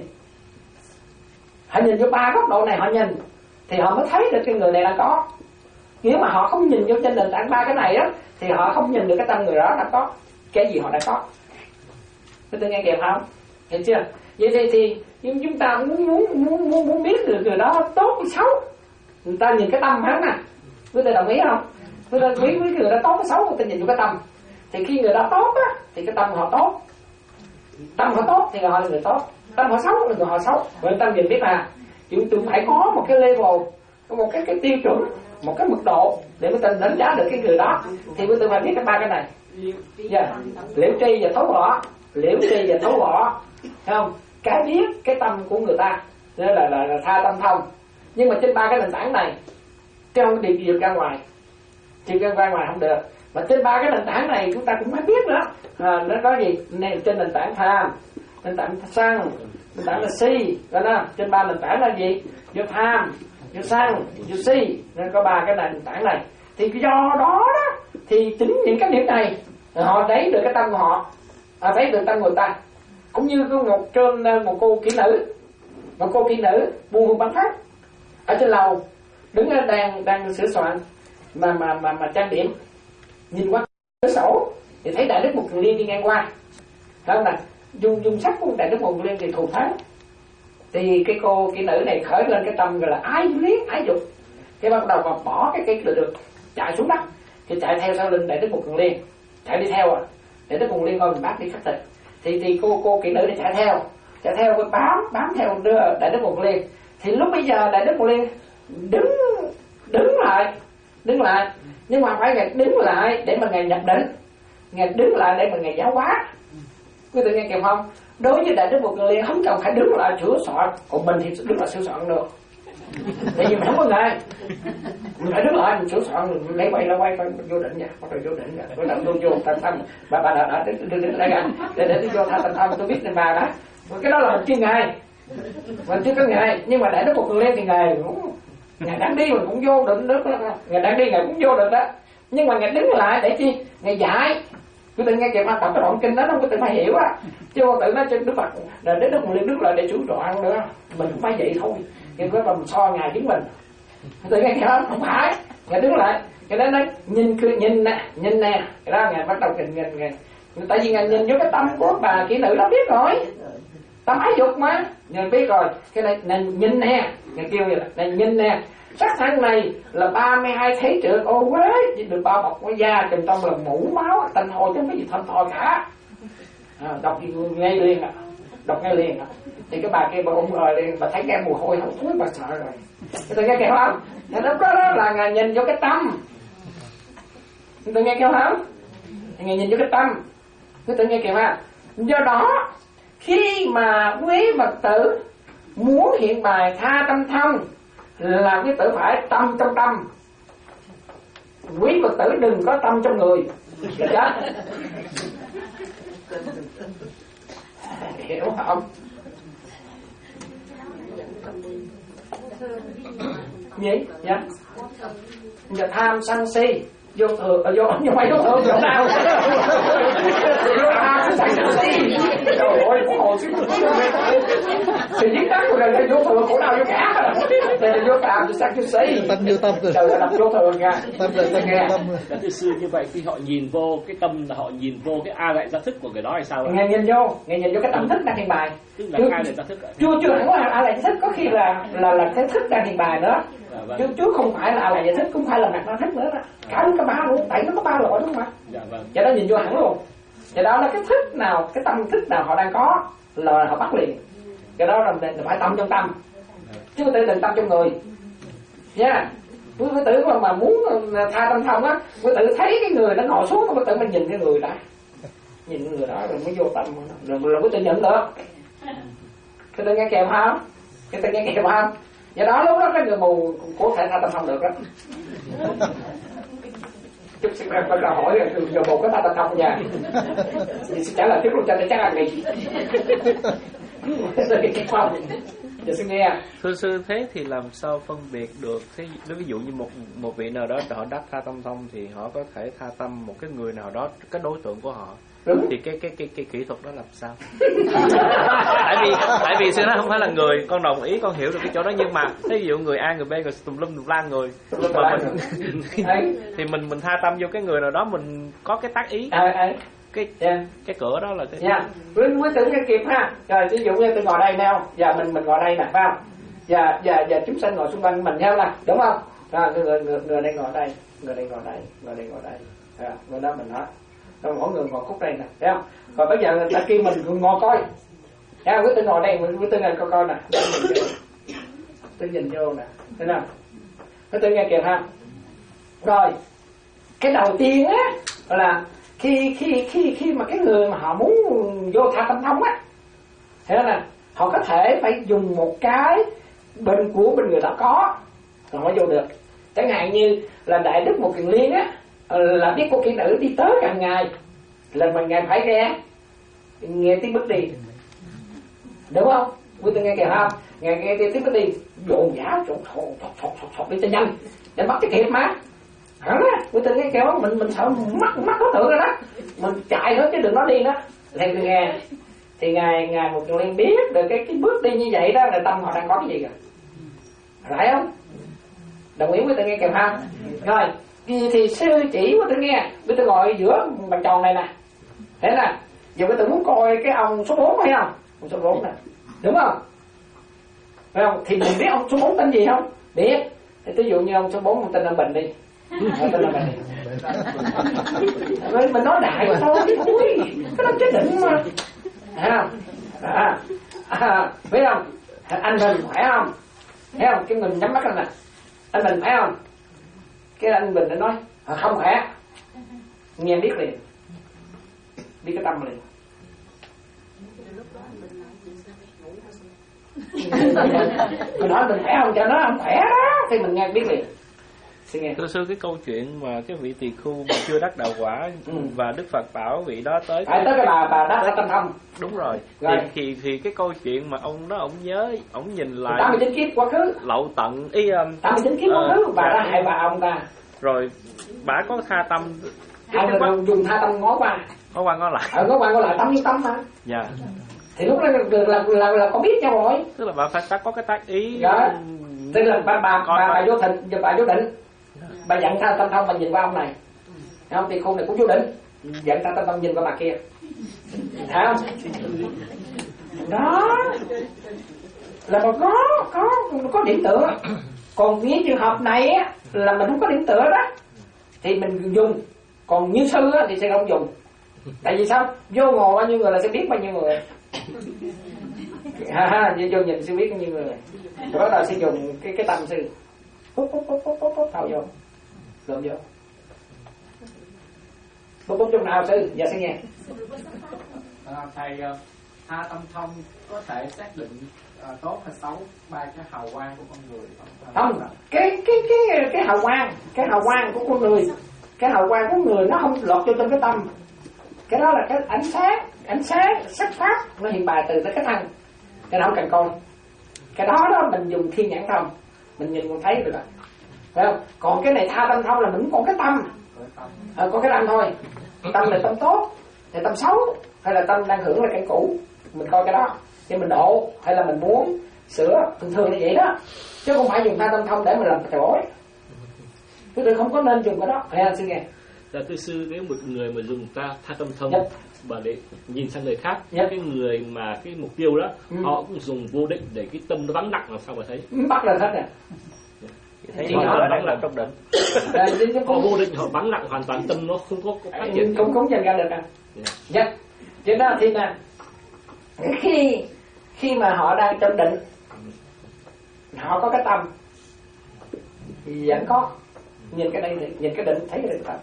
Họ nhìn vô ba góc độ này họ nhìn thì họ mới thấy được cái người này đang có. Nếu mà họ không nhìn vô trên nền tảng ba cái này á thì họ không nhìn được cái tâm người đó đang có, cái gì họ đã có. Các tôi nghe kịp không? Hiểu chưa? Vậy thì thì nhưng chúng ta muốn muốn muốn muốn, muốn biết được người đó tốt hay xấu, người ta nhìn cái tâm hắn nè. Quý vị đồng ý không? Quý vị quý quý người đó tốt hay xấu, người ta nhìn vô cái tâm. Thì khi người đó tốt á thì cái tâm họ tốt, tâm họ tốt thì họ là người tốt, tâm họ xấu thì người họ xấu. Người tâm nhìn biết là chúng tôi phải có một cái level, một cái cái tiêu chuẩn, một cái mức độ để mới tình đánh giá được cái người đó. Thì tôi phải biết cái ba cái này. Yeah. Liễu tri và thấu rõ, liễu tri và thấu rõ, thấy không? Cái biết cái tâm của người ta, đó là, là là tha tâm thông. Nhưng mà trên ba cái nền tảng này, chứ không điều gì ra ngoài, điều ra ngoài không được. Mà trên ba cái nền tảng này chúng ta cũng phải biết nữa. À, nó có gì? Nền, trên nền tảng tham, nền tảng sân, nền tảng là si, rồi đó. Trên ba nền tảng là gì? Vô tham, vô sân, vô si. Nên có ba cái nền tảng này. Thì do đó đó, thì chính những cái điểm này họ thấy được cái tâm của họ, à, thấy được tâm người ta. Cũng như một trên một cô kỹ nữ, một cô kỹ nữ buôn hương bán pháp ở trên lầu, đứng ở đang đang sửa soạn mà mà mà mà trang điểm, nhìn qua cửa sổ thì thấy Đại Đức Mục Kiền Liên đi ngang qua, thấy không nè, dùng dùng sắc của Đại Đức Mục Kiền Liên thì thù thắng. Thì cái cô kỹ nữ này khởi lên cái tâm gọi là ái luyến ái dục, cái bắt đầu mà bỏ cái cái được, được chạy xuống đất, thì chạy theo sau lưng Đại Đức Mục Kiền Liên, chạy đi theo à. Đại Đức Mục Kiền Liên coi mình bác đi khắc tịch, thì thì cô cô kỹ nữ này chạy theo, chạy theo cái bám bám theo đưa Đại Đức Mục Kiền Liên. Thì lúc bây giờ Đại Đức Mục Kiền Liên đứng đứng lại, đứng lại, nhưng mà phải ngài đứng lại để mà ngài nhập định, ngài đứng lại để mà ngài giáo hóa. Quý vị nghe kịp không? Đối với Đại Đức Mục Kiền Liên không cần phải đứng lại sửa soạn, còn mình thì đứng lại sửa soạn được. Tại vì mình không có nghề, mình phải đứng lại mình sửa soạn, mình lấy quay ra quay coi vô định nha, bắt đầu vô định nha, bắt đầu tôi vô tâm tâm, bà bà đã đã đứng đứng đây ra, để để tôi vô tha tâm tâm tôi biết nên bà đó. Cái đó là mình chưa nghề, mình chưa có nghề, nhưng mà Đại Đức Mục Kiền Liên thì nghề cũng ngài đang đi mình cũng vô định đó, ngài đang đi ngài cũng vô định đó, nhưng mà ngài đứng lại để chi? Ngài dạy. Cứ tự nghe kịp đọc cái đoạn kinh đó nó có tự phải hiểu á, chứ không tự nói trên Đức Phật là Đức Đức Mục đứng lại để chủ đoạn nữa, mình cũng phải vậy thôi. Cái cái mình so ngài chứng mình, tự nghe kịp không? Không phải, ngài đứng lại, cái đó nói nhìn cứ nhìn nè, nhìn nè, cái đó ngài bắt đầu nhìn nhìn ngài, tại vì ngài nhìn vô cái tâm của bà kỹ nữ đó biết rồi, tâm ái dục mà, nhìn biết rồi, cái này này nhìn nè, ngài kêu vậy là này nhìn nè. Sắc thân này là ba mươi hai thế trượng ô uế, chỉ được bao bọc với da, trong trong là mũ máu, tanh hôi chứ không có gì thanh thôi cả. À, đọc ngay liền à, đọc ngay liền à. Thì cái bà kia bà ôm rồi liền, bà thấy cái mùi hôi không thúi bà sợ rồi. Tôi nghe kêu không? Thì lúc đó, đó là ngài nhìn vô cái tâm. Tôi nghe kêu không? Thì ngài nhìn vô cái tâm. Tôi nghe kêu ha. Do đó khi mà quý Phật tử muốn hiện bài tha tâm thông, là quý tử phải tâm trong tâm, quý Phật tử đừng có tâm trong người. Chết. Hiểu không? Gì? Dạ. Giờ tham sân si vô thừa, vô nhưng mà vô thừa chỗ nào? Vô tham sân si. Trời ơi, khổ chứ. Thì dính đắng của này vô thừa khổ nào vô cả. Đây là vô phạm thì sân si. Tâm vô tâm rồi. Trời ơi, đập vô thừa nha. Tâm là tâm vô tâm. Là thưa sư, như vậy khi họ nhìn vô cái tâm là họ nhìn vô cái a lại gia thức của người đó hay sao? Nghe nhìn vô, nghe nhìn vô cái tâm thức đang hiện bài. Tức là a lại gia thức. Chưa chưa hẳn là a lại gia thức, có khi là là là cái thức đang hiện bài nữa. Dạ, vâng. Chứ chứ không phải là a lại gia thức, cũng phải là mặt nó thức nữa đó. Cả nó có ba luôn, tại nó có ba loại đúng không ạ? Dạ vâng. Cho đó nhìn vô hẳn luôn. Cho đó là cái thức nào, cái tâm thức nào họ đang có là họ bắt liền. Cái đó là phải tâm trong tâm, chứ không thể đừng tâm trong người nha. Yeah. Quý tử mà, mà muốn tha tâm thông á, quý tử thấy cái người nó ngồi xuống, quý tử mình nhìn cái người đó, nhìn người đó rồi mới vô tâm, rồi rồi quý tử nhận được. Cái tự nghe kèm không? Cái tự nghe kèm không? Do đó lúc đó cái người mù có thể tha tâm thông được đó. Chút xin em có câu hỏi người mù có tha tâm thông nha. Thì sẽ trả lời tiếp luôn cho tôi chắc là gì. Tự nghe kèm không? Giờ xin nghe. Thưa sư, thế thì làm sao phân biệt được? Thế ví dụ như một một vị nào đó họ đắc tha tâm thông thì họ có thể tha tâm một cái người nào đó, cái đối tượng của họ. Đúng. Thì cái cái cái cái kỹ thuật đó làm sao? tại vì tại vì sư nói không phải là người, con đồng ý, con hiểu được cái chỗ đó, nhưng mà ví dụ người A người B người tùm lum tùm la người mà mình thì mình mình tha tâm vô cái người nào đó, mình có cái tác ý. À, à. Cái yeah. cái cửa đó là cái nha. Quý quý tử nghe kịp ha. Rồi ví dụ như tôi ngồi đây nè, và mình mình ngồi đây nè, phải không? Và và và chúng sanh ngồi xung quanh mình nhau nè, đúng không? Rồi người người người đây ngồi đây, người đây ngồi đây, người đây ngồi đây. À, người đó mình nói. Rồi mỗi người ngồi khúc đây nè, thấy không? Còn bây giờ người ta kêu mình ngồi coi. Thấy không? Quý tử ngồi đây, quý tử ngồi coi coi nè. Tôi nhìn vô nè, thấy không? Quý tử nghe kịp ha. Rồi cái đầu tiên á là khi khi khi khi mà cái người mà họ muốn vô tha tâm thông á, thế là họ có thể phải dùng một cái bên của bên người đó có rồi mới vô được. Chẳng hạn như là Đại Đức Mục Kiền Liên á, là biết cô kỹ nữ đi tới càng ngày là mình ngày phải nghe nghe tiếng bước đi, đúng không? Quý vị nghe kìa không? Nghe nghe tiếng bước đi dồn dã trộn trộn trộn trộn đi cho nhanh để bắt cái kịp mà. Hả? Quý vị nghe kìa không? Mình mình sợ mắc mắc đối tượng rồi đó, mình chạy hết chứ đừng nói đi đó. Thì nghe thì ngài ngài một liên biết được cái cái bước đi như vậy đó là tâm họ đang có cái gì rồi, phải không? Đồng ý với tôi nghe kìa không? Rồi thì, thì sư chỉ với tôi nghe, với tôi ngồi giữa bàn tròn này nè, thế nè, giờ với tôi muốn coi cái ông số bốn hay không? Ông số bốn nè, đúng không? Phải không? Thì mình biết ông số bốn tên gì không? Biết. Thì ví dụ như ông số bốn ông tên là Bình đi, ông tên là Bình đi. Mình nói đại thôi, ui, cái đó chế định mà, à, à, à, biết không? Anh Bình khỏe không? Thấy không? Cái mình nhắm mắt ra nè, anh Bình phải không? Cái anh Bình đã nói à, không khỏe, nghe biết liền, biết cái tâm liền. Mình nói mình khỏe không, cho nó không khỏe đó thì mình nghe biết liền. Thưa sư, cái câu chuyện mà cái vị tỳ khu mà chưa đắc đạo quả ừ. và Đức Phật bảo vị đó tới phải tới cái bà bà đắc ở Tâm Thông. Đúng rồi, rồi. Thì, thì thì cái câu chuyện mà ông đó ông nhớ, ông nhìn lại tám mươi chín kiếp quá khứ, lậu tận ý um, tám mươi chín kiếp quá khứ, bà đã hại bà ông ta. Rồi bà có tha tâm, hai người đồng dùng tha tâm ngó qua, ngó qua ngó lại, ờ ngó qua ngó lại tâm như tâm mà. Dạ. Thì lúc đó là là là, là có biết nhau rồi. Tức là bà phải ta có cái tác ý. Dạ. Tức là bà bà bà, bà vô thịnh, bà vô định. Bà dặn tha Tâm Thông, bà nhìn qua ông này, không? Thì khu này cũng vô định, dặn tha Tâm Thông nhìn qua bà kia, thấy không? Đó là bà có có có điểm tựa. Còn những trường hợp này á, là mình không có điểm tựa đó thì mình dùng. Còn như sư á, thì sẽ không dùng. Tại vì sao? Vô ngồi bao nhiêu người là sẽ biết bao nhiêu người. Ha ha, vô nhìn sẽ biết bao nhiêu người. Rồi đó sẽ dùng cái cái tâm sư. Bút bút bút bút bút bút thao vô, lượm vô. Bút bút trong nào sư? Dạ sẽ nghe. À, thầy tha tâm thông có thể xác định uh, tốt hay xấu ba cái hào quang của con người không? Không, cái cái cái cái hào quang, cái hào quang của con người, cái hào quang của người nó không lọt vô trong cái tâm. Cái đó là cái ánh sáng, ánh sáng sắc pháp nó hiện bài từ tới cái thân. Cái đó không cần coi. Cái đó đó mình dùng thiên nhãn thông, mình nhìn còn thấy được rồi, phải không? Còn cái này tha tâm thông là mình còn cái tâm, à, có cái tâm thôi. Tâm là tâm tốt, hay tâm xấu, hay là tâm đang hưởng là cái cũ, mình coi cái đó thì mình độ hay là mình muốn sửa, thường thường là vậy đó, chứ không phải dùng tha tâm thông để mình làm trò bối. Chúng tôi không có nên dùng cái đó. Hay anh xin nghe. Dạ thưa sư, nếu một người mà dùng ta tha tâm thông Nhật. và để nhìn sang người khác, Nhật. cái người mà cái mục tiêu đó, ừ. họ cũng dùng vô định để cái tâm nó vắng nặng làm sao mà thấy. Bắt lên hết nè. Thấy họ là vắng nặng trong định. Họ vô định, họ vắng nặng hoàn toàn, tâm nó không có, có phát triển. Không không nhìn ra được nè. Nhật. Cho nên thì nè, khi khi mà họ đang trong định, họ có cái tâm thì vẫn có. Nhìn cái đây thì nhìn cái định thấy cái định tâm.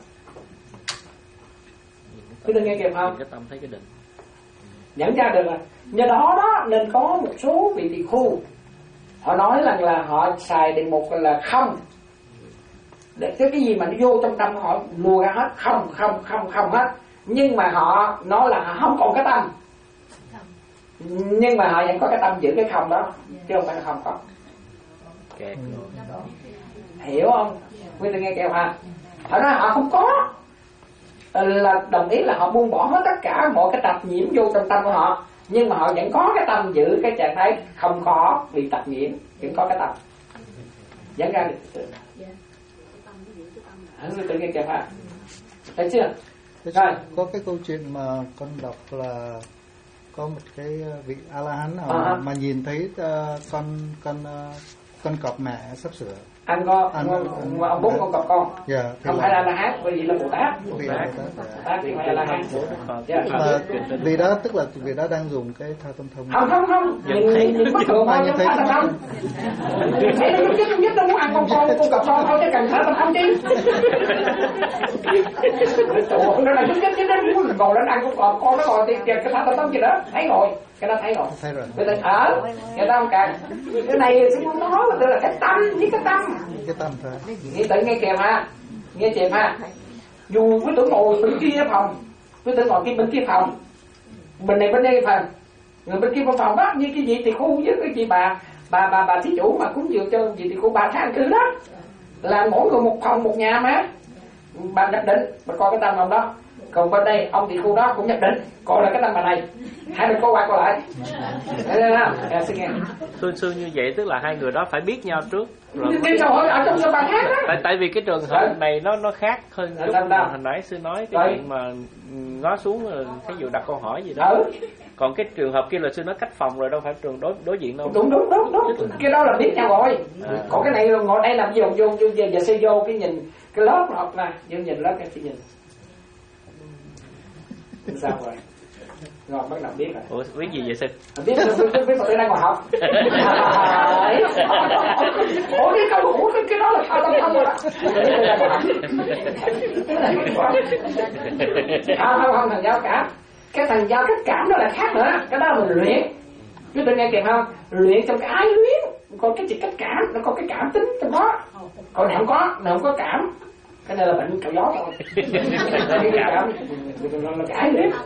Cứ tôi nghe kịp không? Cái tâm thấy cái định. Nhận ra được rồi. Do đó đó nên có một số vị tỳ khu họ nói rằng là họ xài định mục là không, để cái cái gì mà nó vô trong tâm họ lùa ra hết, không không không không hết. Nhưng mà họ nói là họ không còn cái tâm, nhưng mà họ vẫn có cái tâm giữ cái không đó, chứ không phải là không có. Okay. Hiểu không? Quý vị nghe kêu ha. Họ nói họ không có, là đồng ý là họ buông bỏ hết tất cả mọi cái tạp nhiễm vô trong tâm của họ, nhưng mà họ vẫn có cái tâm giữ cái trạng thái không có bị tạp nhiễm, vẫn có cái tâm dẫn ra được. Quý vị nghe kêu ha. Thấy chưa? Rồi. Có cái câu chuyện mà con đọc là có một cái vị A La Hán nào à, mà nhìn thấy uh, con con uh, con cọp mẹ sắp sửa. Anh có anh, ông, ông, ông bút con cọp con. Dạ. Không phải là La Hán, bởi vì là Bồ Tát. Bồ Tát. Bồ Tát thì phải là La Hán. Dạ. Mà vì đó tức là vì đó đang dùng cái tha tâm thông. Không không không. Nhìn nhìn nhìn bất thường thôi, không tha tâm thông. Thấy nó nhất nhất nó muốn ăn con con con cọp con thôi chứ cần tha tâm thông chứ. Trời, nó là nhất nhất nhất nó muốn ngồi lên ăn con cọp con nó ngồi thì cái tha tâm thông gì đó thấy rồi. Cái đó thấy rồi. Thấy rồi. Người ta ở, người ta không cần. Cái này sẽ muốn nói là tức là cái tâm với cái tâm. Cái tâm thôi. Nghe tự nghe kèm ha, nghe chìm ha. dù quý tử ngồi bên kia phòng, quý tử ngồi kia bên kia phòng, bên này bên đây phòng, người bên kia phòng phòng đó, như cái gì thì khu với cái gì bà bà bà bà thí chủ mà cúng dường cho gì thì khu bà tháng cư đó, là mỗi người một phòng một nhà mà bà nhập định, bà coi cái tâm ông đó. Còn bên đây ông thì khu đó cũng nhập định, coi là cái tâm bà này, hai bên có qua coi lại. À, xin nghe. Xưa xưa như vậy tức là hai người đó phải biết nhau trước. Rồi cái câu hỏi ở trong cho bà khác đó. Tại tại vì cái trường hợp này nó nó khác hơn chút hồi nãy sư nói cái Đấy. chuyện mà ngó xuống cái vụ đặt câu hỏi gì đó. Ừ. Còn cái trường hợp kia là sư nói cách phòng rồi đâu phải trường đối đối diện đâu. Đúng đúng đúng đúng. Cái đó là biết nhau rồi. À. Còn cái này ngồi đây làm vô vô vô giờ, giờ xây vô cái nhìn cái lớp học nè, vô nhìn lớp cái chị nhìn. Sao rồi? Rồi bắt đầu biết rồi. Ủa biết gì vậy sư? Biết biết biết tôi đang ngồi học. Ủa cái câu ủa cái cái đó là sao tâm không rồi đó. Không không không thằng giao cảm. Cái thằng giao cách cảm đó là khác nữa. Cái đó là mình luyện. Chứ tôi nghe kịp không? Luyện trong cái ái luyến. Còn cái gì cách cảm, nó có cái cảm tính trong đó. Còn này không có, này không có cảm. Cái này là bệnh cạo gió thôi. Cái cảm là cái ái luyến.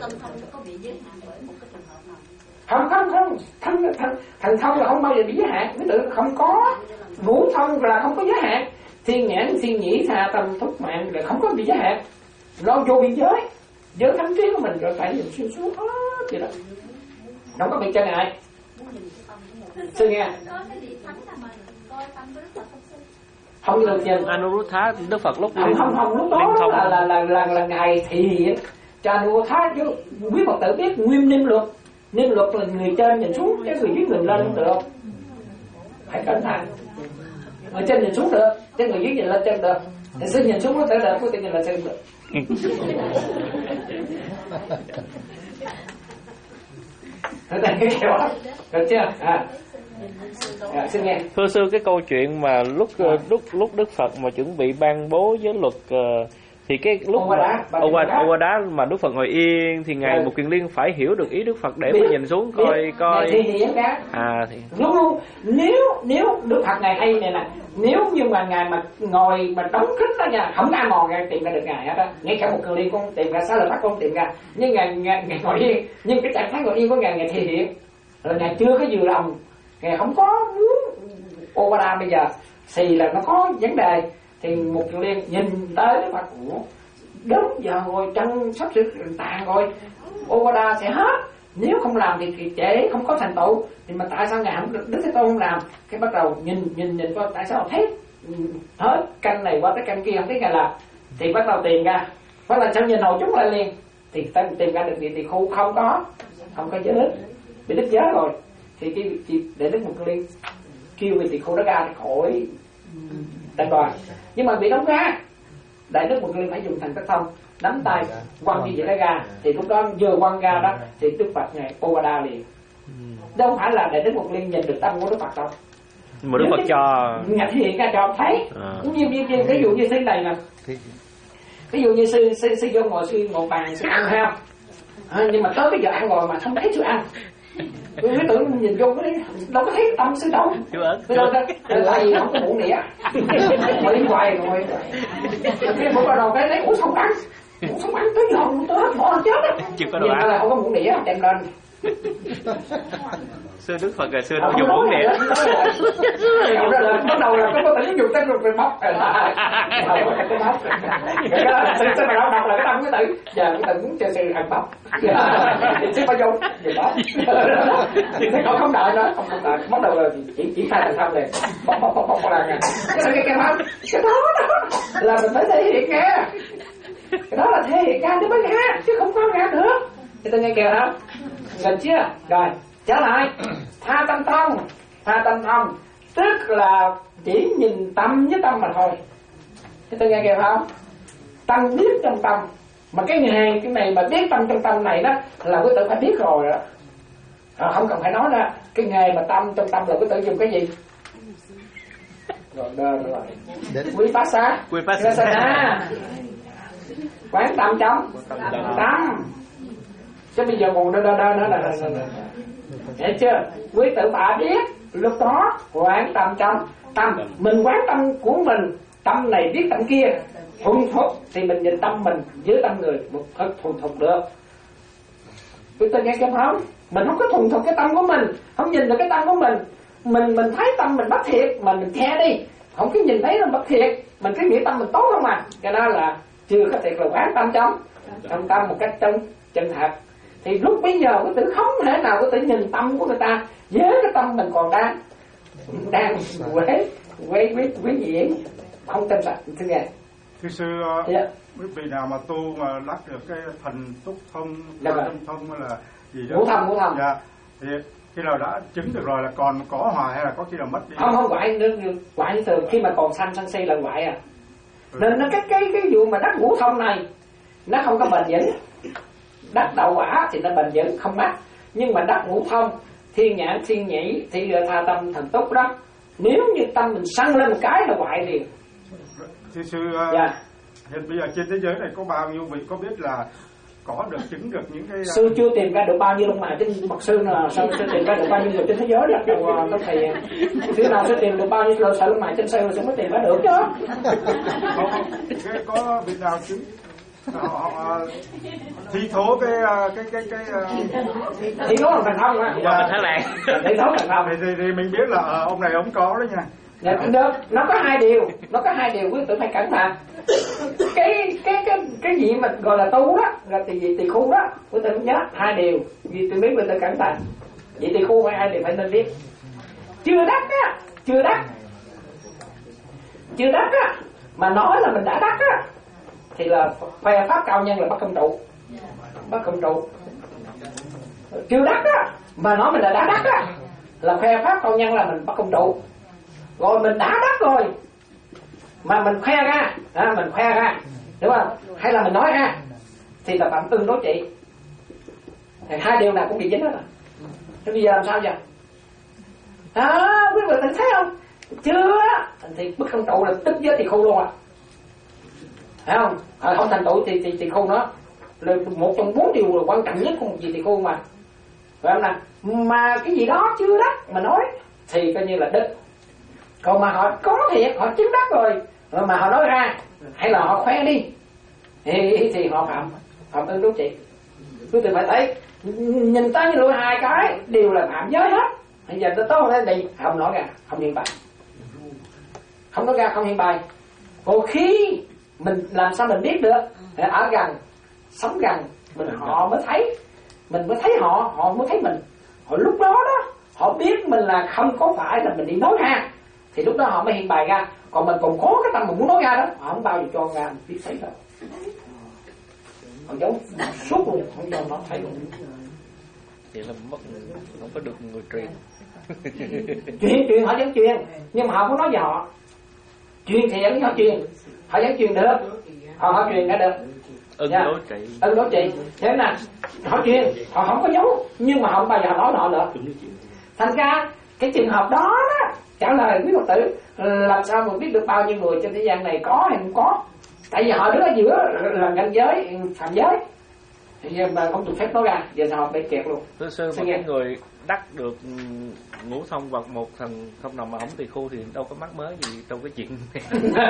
Không không không thần thần thần thông là không bao giờ bị giới hạn, cái tự không có ngũ thông là không có giới hạn, thiên nhãn thiên nhĩ tha tâm thúc mạng là không có bị giới hạn, nó vô biên giới giới thánh trí của mình rồi phải nhìn xuyên suốt hết vậy đó, không có bị trở ngại. Sư nghe không được nhìn Anuruddha Đức Phật lúc không không không lúc đó là là là là, là ngài thị hiện cho Anuruddha, chứ quý Phật tử biết nguyên niệm luật. Niệm luật là người trên nhìn xuống, cái người dưới mình lên không được, phải cẩn thận. Người trên nhìn xuống được, cái người dưới nhìn lên trên được. Thì xin nhìn xuống có thể được, có thể nhìn lên trên được. Thế này cái kiểu đó, được chưa? À. À, xin nghe. Thưa sư, cái câu chuyện mà lúc à. lúc lúc Đức Phật mà chuẩn bị ban bố giới luật uh, thì cái lúc Ova đá mà Đức Phật ngồi yên thì ngài ừ. Một Kiền Liên phải hiểu được ý Đức Phật để mà nhìn xuống coi biết. Coi thì thì à thì luôn luôn nếu nếu Đức Phật ngài hay này nè, nếu như mà ngài mà ngồi mà đóng khích đó nha, không ai mò ngài tìm ra được ngài hết đó, ngay cả một Kiền Liên cũng tìm ra, Xá Lợi Phất cũng tìm ra, nhưng ngài, ngài ngài ngồi yên, nhưng cái trạng thái ngồi yên của ngài ngài thể hiện rồi ngài chưa có vừa lòng, ngài không có muốn Ova đá bây giờ thì là nó có vấn đề. Thì một Kiền Liên nhìn tới Đức Phật của đến giờ rồi chân sắp sửa tàn rồi, Ova đá sẽ hết, nếu không làm thì trễ không có thành tựu, thì mà tại sao ngài không Đức Thế Tôn không làm? Cái bắt đầu nhìn nhìn nhìn coi tại sao hết hết canh này qua tới canh kia không thấy ngài làm, thì bắt đầu tìm ra, bắt đầu sao nhìn hồi chúng lại liền, thì tìm ra được gì thì khu không có không có giới bị đứt giới rồi, thì cái chị để Đức Một Kiền Liên kêu về thì khu đó ra thì khỏi đánh đòn, nhưng mà bị đóng ra Đại Đức Một Kiền Liên phải dùng thành Tác Thông nắm tay quăng như vậy đó ra, thì lúc đó vừa quăng ra đó thì Đức Phật ngài Ova đá liền, đâu phải là Đại Đức Một Kiền Liên nhìn được tâm của Đức Phật đâu, mà Đức Phật cho ngài thể hiện ra cho ông thấy, à. như như như ví dụ như thế này nè, ví dụ như sư sư sư vô ngồi sư ngồi bàn sư ăn ha, à, nhưng mà tới cái giờ ăn rồi mà không thấy sư ăn. Tôi cứ tưởng nhìn vô cái đấy đâu có thấy tâm sư đâu. Tôi đâu ra tại vì không có muỗng đĩa. Mà đi hoài rồi. Cái bữa bắt đầu cái đấy ủa không ăn. Ủa không ăn tới giờ tôi hết bỏ chết á. Nhìn ra là không có muỗng đĩa đem lên. Xưa Đức Phật ngày xưa đâu dùng muỗng đĩa. Bắt đầu là có thể dùng tay rồi bóc. Cái đó là sư sư mà đọc là cái tâm cái tử. Giờ cái tử muốn cho sư ăn bóc. Sư phải dùng vậy đó. Thì họ không đợi nữa, không đợi. Bắt đầu là chỉ chỉ khai thành tâm liền. Bóc bóc bóc bóc là cái cái cái đó cái đó là mình phải thể hiện ra. Cái đó là thể hiện ra chứ mới ra, chứ không có ra nữa. Thì tôi nghe kìa hả? Gần chưa? Rồi, trở lại. Tha tâm thông, tha tâm thông, tức là chỉ nhìn tâm với tâm mà thôi. Thì tôi nghe kìa không? Tâm biết trong tâm. Mà cái nghề cái này mà biết tâm trong tâm này đó là quý tử phải biết rồi đó. À, không cần phải nói ra. Cái nghề mà tâm trong tâm là quý tử dùng cái gì? Rồi đơn rồi. Quý phát xá. Quý phát xá. Quán tâm trong tâm. Chứ bây giờ còn đơn đơn đơn nữa là hiểu chưa? Quý tử phải biết lúc đó quán tâm trong tâm. Mình quán tâm của mình, tâm này biết tâm kia, thuần thục thì mình nhìn tâm mình với tâm người một thật thuần thục được. Quý vị nghe không? Mình không có thuần thục cái tâm của mình, không nhìn được cái tâm của mình, mình mình thấy tâm mình bất thiệt mà mình che đi, không có nhìn thấy nó bất thiệt, mình cứ nghĩ tâm mình tốt không à, cái đó là chưa có thiệt là quán tâm trong trong tâm một cách chân chân thật. Thì lúc bây giờ quý tử không thể nào có thể nhìn tâm của người ta với cái tâm mình còn đang đang quế quế quế quế diễn không tin sạch thưa ngài. Thưa sư, yeah. quý vị nào mà tu mà đắc được cái thần túc thông, tâm thông hay là gì đó, ngũ thông ngũ thông, dạ, thì khi nào đã chứng được rồi là còn có hoài hay là có khi nào mất đi? Không không hoại nữa, hoại như thường khi mà còn sanh sân si là hoại à. Ừ. Nên nó cái cái cái vụ mà đắc ngũ thông này nó không có bền vững. Đắc đạo quả thì nó bền vững không mất, nhưng mà đắc ngũ thông thiên nhãn thiên nhĩ thì tha tâm thần túc đó, nếu như tâm mình sân lên một cái là hoại liền. Thưa sư, dạ. Hiện bây giờ trên thế giới này có bao nhiêu vị có biết là có được chứng được những cái sư chưa tìm ra được bao nhiêu lông mày trên bậc sư là sao sư tìm ra được bao nhiêu người trên thế giới đó đâu có thầy thứ nào sẽ tìm được bao nhiêu sợi lông mày trên sư sẽ mới tìm ra được chứ. Không, cái có vị nào chứng họ, họ thi thố cái cái cái cái thi thố là thành công á. Dạ, thế này. Thi thố thành công thì, thì, thì mình biết là ông này ông có đấy nha. Dạ cũng được, nó có hai điều, nó có hai điều quý tử phải cẩn thận. Cái cái cái cái gì mà gọi là tu đó, là tỳ gì tỳ khu đó, quý tử nhớ hai điều, vì tôi biết quý tử cẩn thận. Vậy tỳ khu phải hai điều phải nên biết. Chưa đắc á, chưa đắc, chưa đắc á, mà nói là mình đã đắc á, thì là khoe pháp cao nhân là bất công trụ, bất công trụ. Chưa đắc á, mà nói mình là đã đắc á, là khoe pháp cao nhân là mình bất công trụ. Rồi mình đã đắc rồi mà mình khoe ra, à, mình khoe ra, đúng không? Hay là mình nói ra thì là phạm tương đối trị. Thì hai điều nào cũng bị dính hết rồi. Thế bây giờ làm sao vậy? À, quý vị thấy không? Chưa thì bất công trụ là tức với tỳ khu luôn à. Thấy không? À, không thành tựu thì thì tỳ khu nữa. Là một trong bốn điều là quan trọng nhất của một vị tỳ khu mà. Phải không nào? Mà cái gì đó chưa đắc mà nói thì coi như là đức. Còn mà họ có thiệt, họ chứng đắc rồi mà họ nói ra hay là họ khoe đi thì, thì họ phạm phạm tương đối trị. Quý vị phải thấy nhìn tới như luôn hai cái đều là phạm giới hết. Bây giờ tôi tốt lên đi không nói ra, không hiện bài, không nói ra không hiện bài. Còn khi mình làm sao mình biết được, ở gần sống gần mình họ mới thấy, mình mới thấy họ, họ mới thấy mình. Họ lúc đó đó họ biết mình là không có phải là mình đi nói ra thì lúc đó họ mới hiện bài ra. Còn mình còn có cái tâm mình muốn nói ra đó, họ không bao giờ cho ra biết thấy đâu. Họ giấu suốt luôn, không cho nó thấy luôn. Vậy là mất, không có được người truyền. Truyền truyền họ vẫn truyền, nhưng mà họ không nói về họ. Truyền thì vẫn họ truyền, họ vẫn truyền được, họ họ truyền ra được. Ưng yeah. đối trị. Ưng đối trị. Thế nè, họ truyền, họ không có giấu, nhưng mà họ không bao giờ nói họ nữa. Thành ra cái trường hợp đó đó, trả lời quý Phật tử làm sao mà biết được bao nhiêu người trên thế gian này có hay không có. Tại vì họ đứng ở giữa là ranh giới phạm giới thì mà không được phép nói ra, giờ sao họ bị kẹt luôn. Thưa sư, một cái người đắc được ngũ thông hoặc một thần thông nào mà không tỳ khu thì đâu có mắc mớ gì trong cái chuyện này.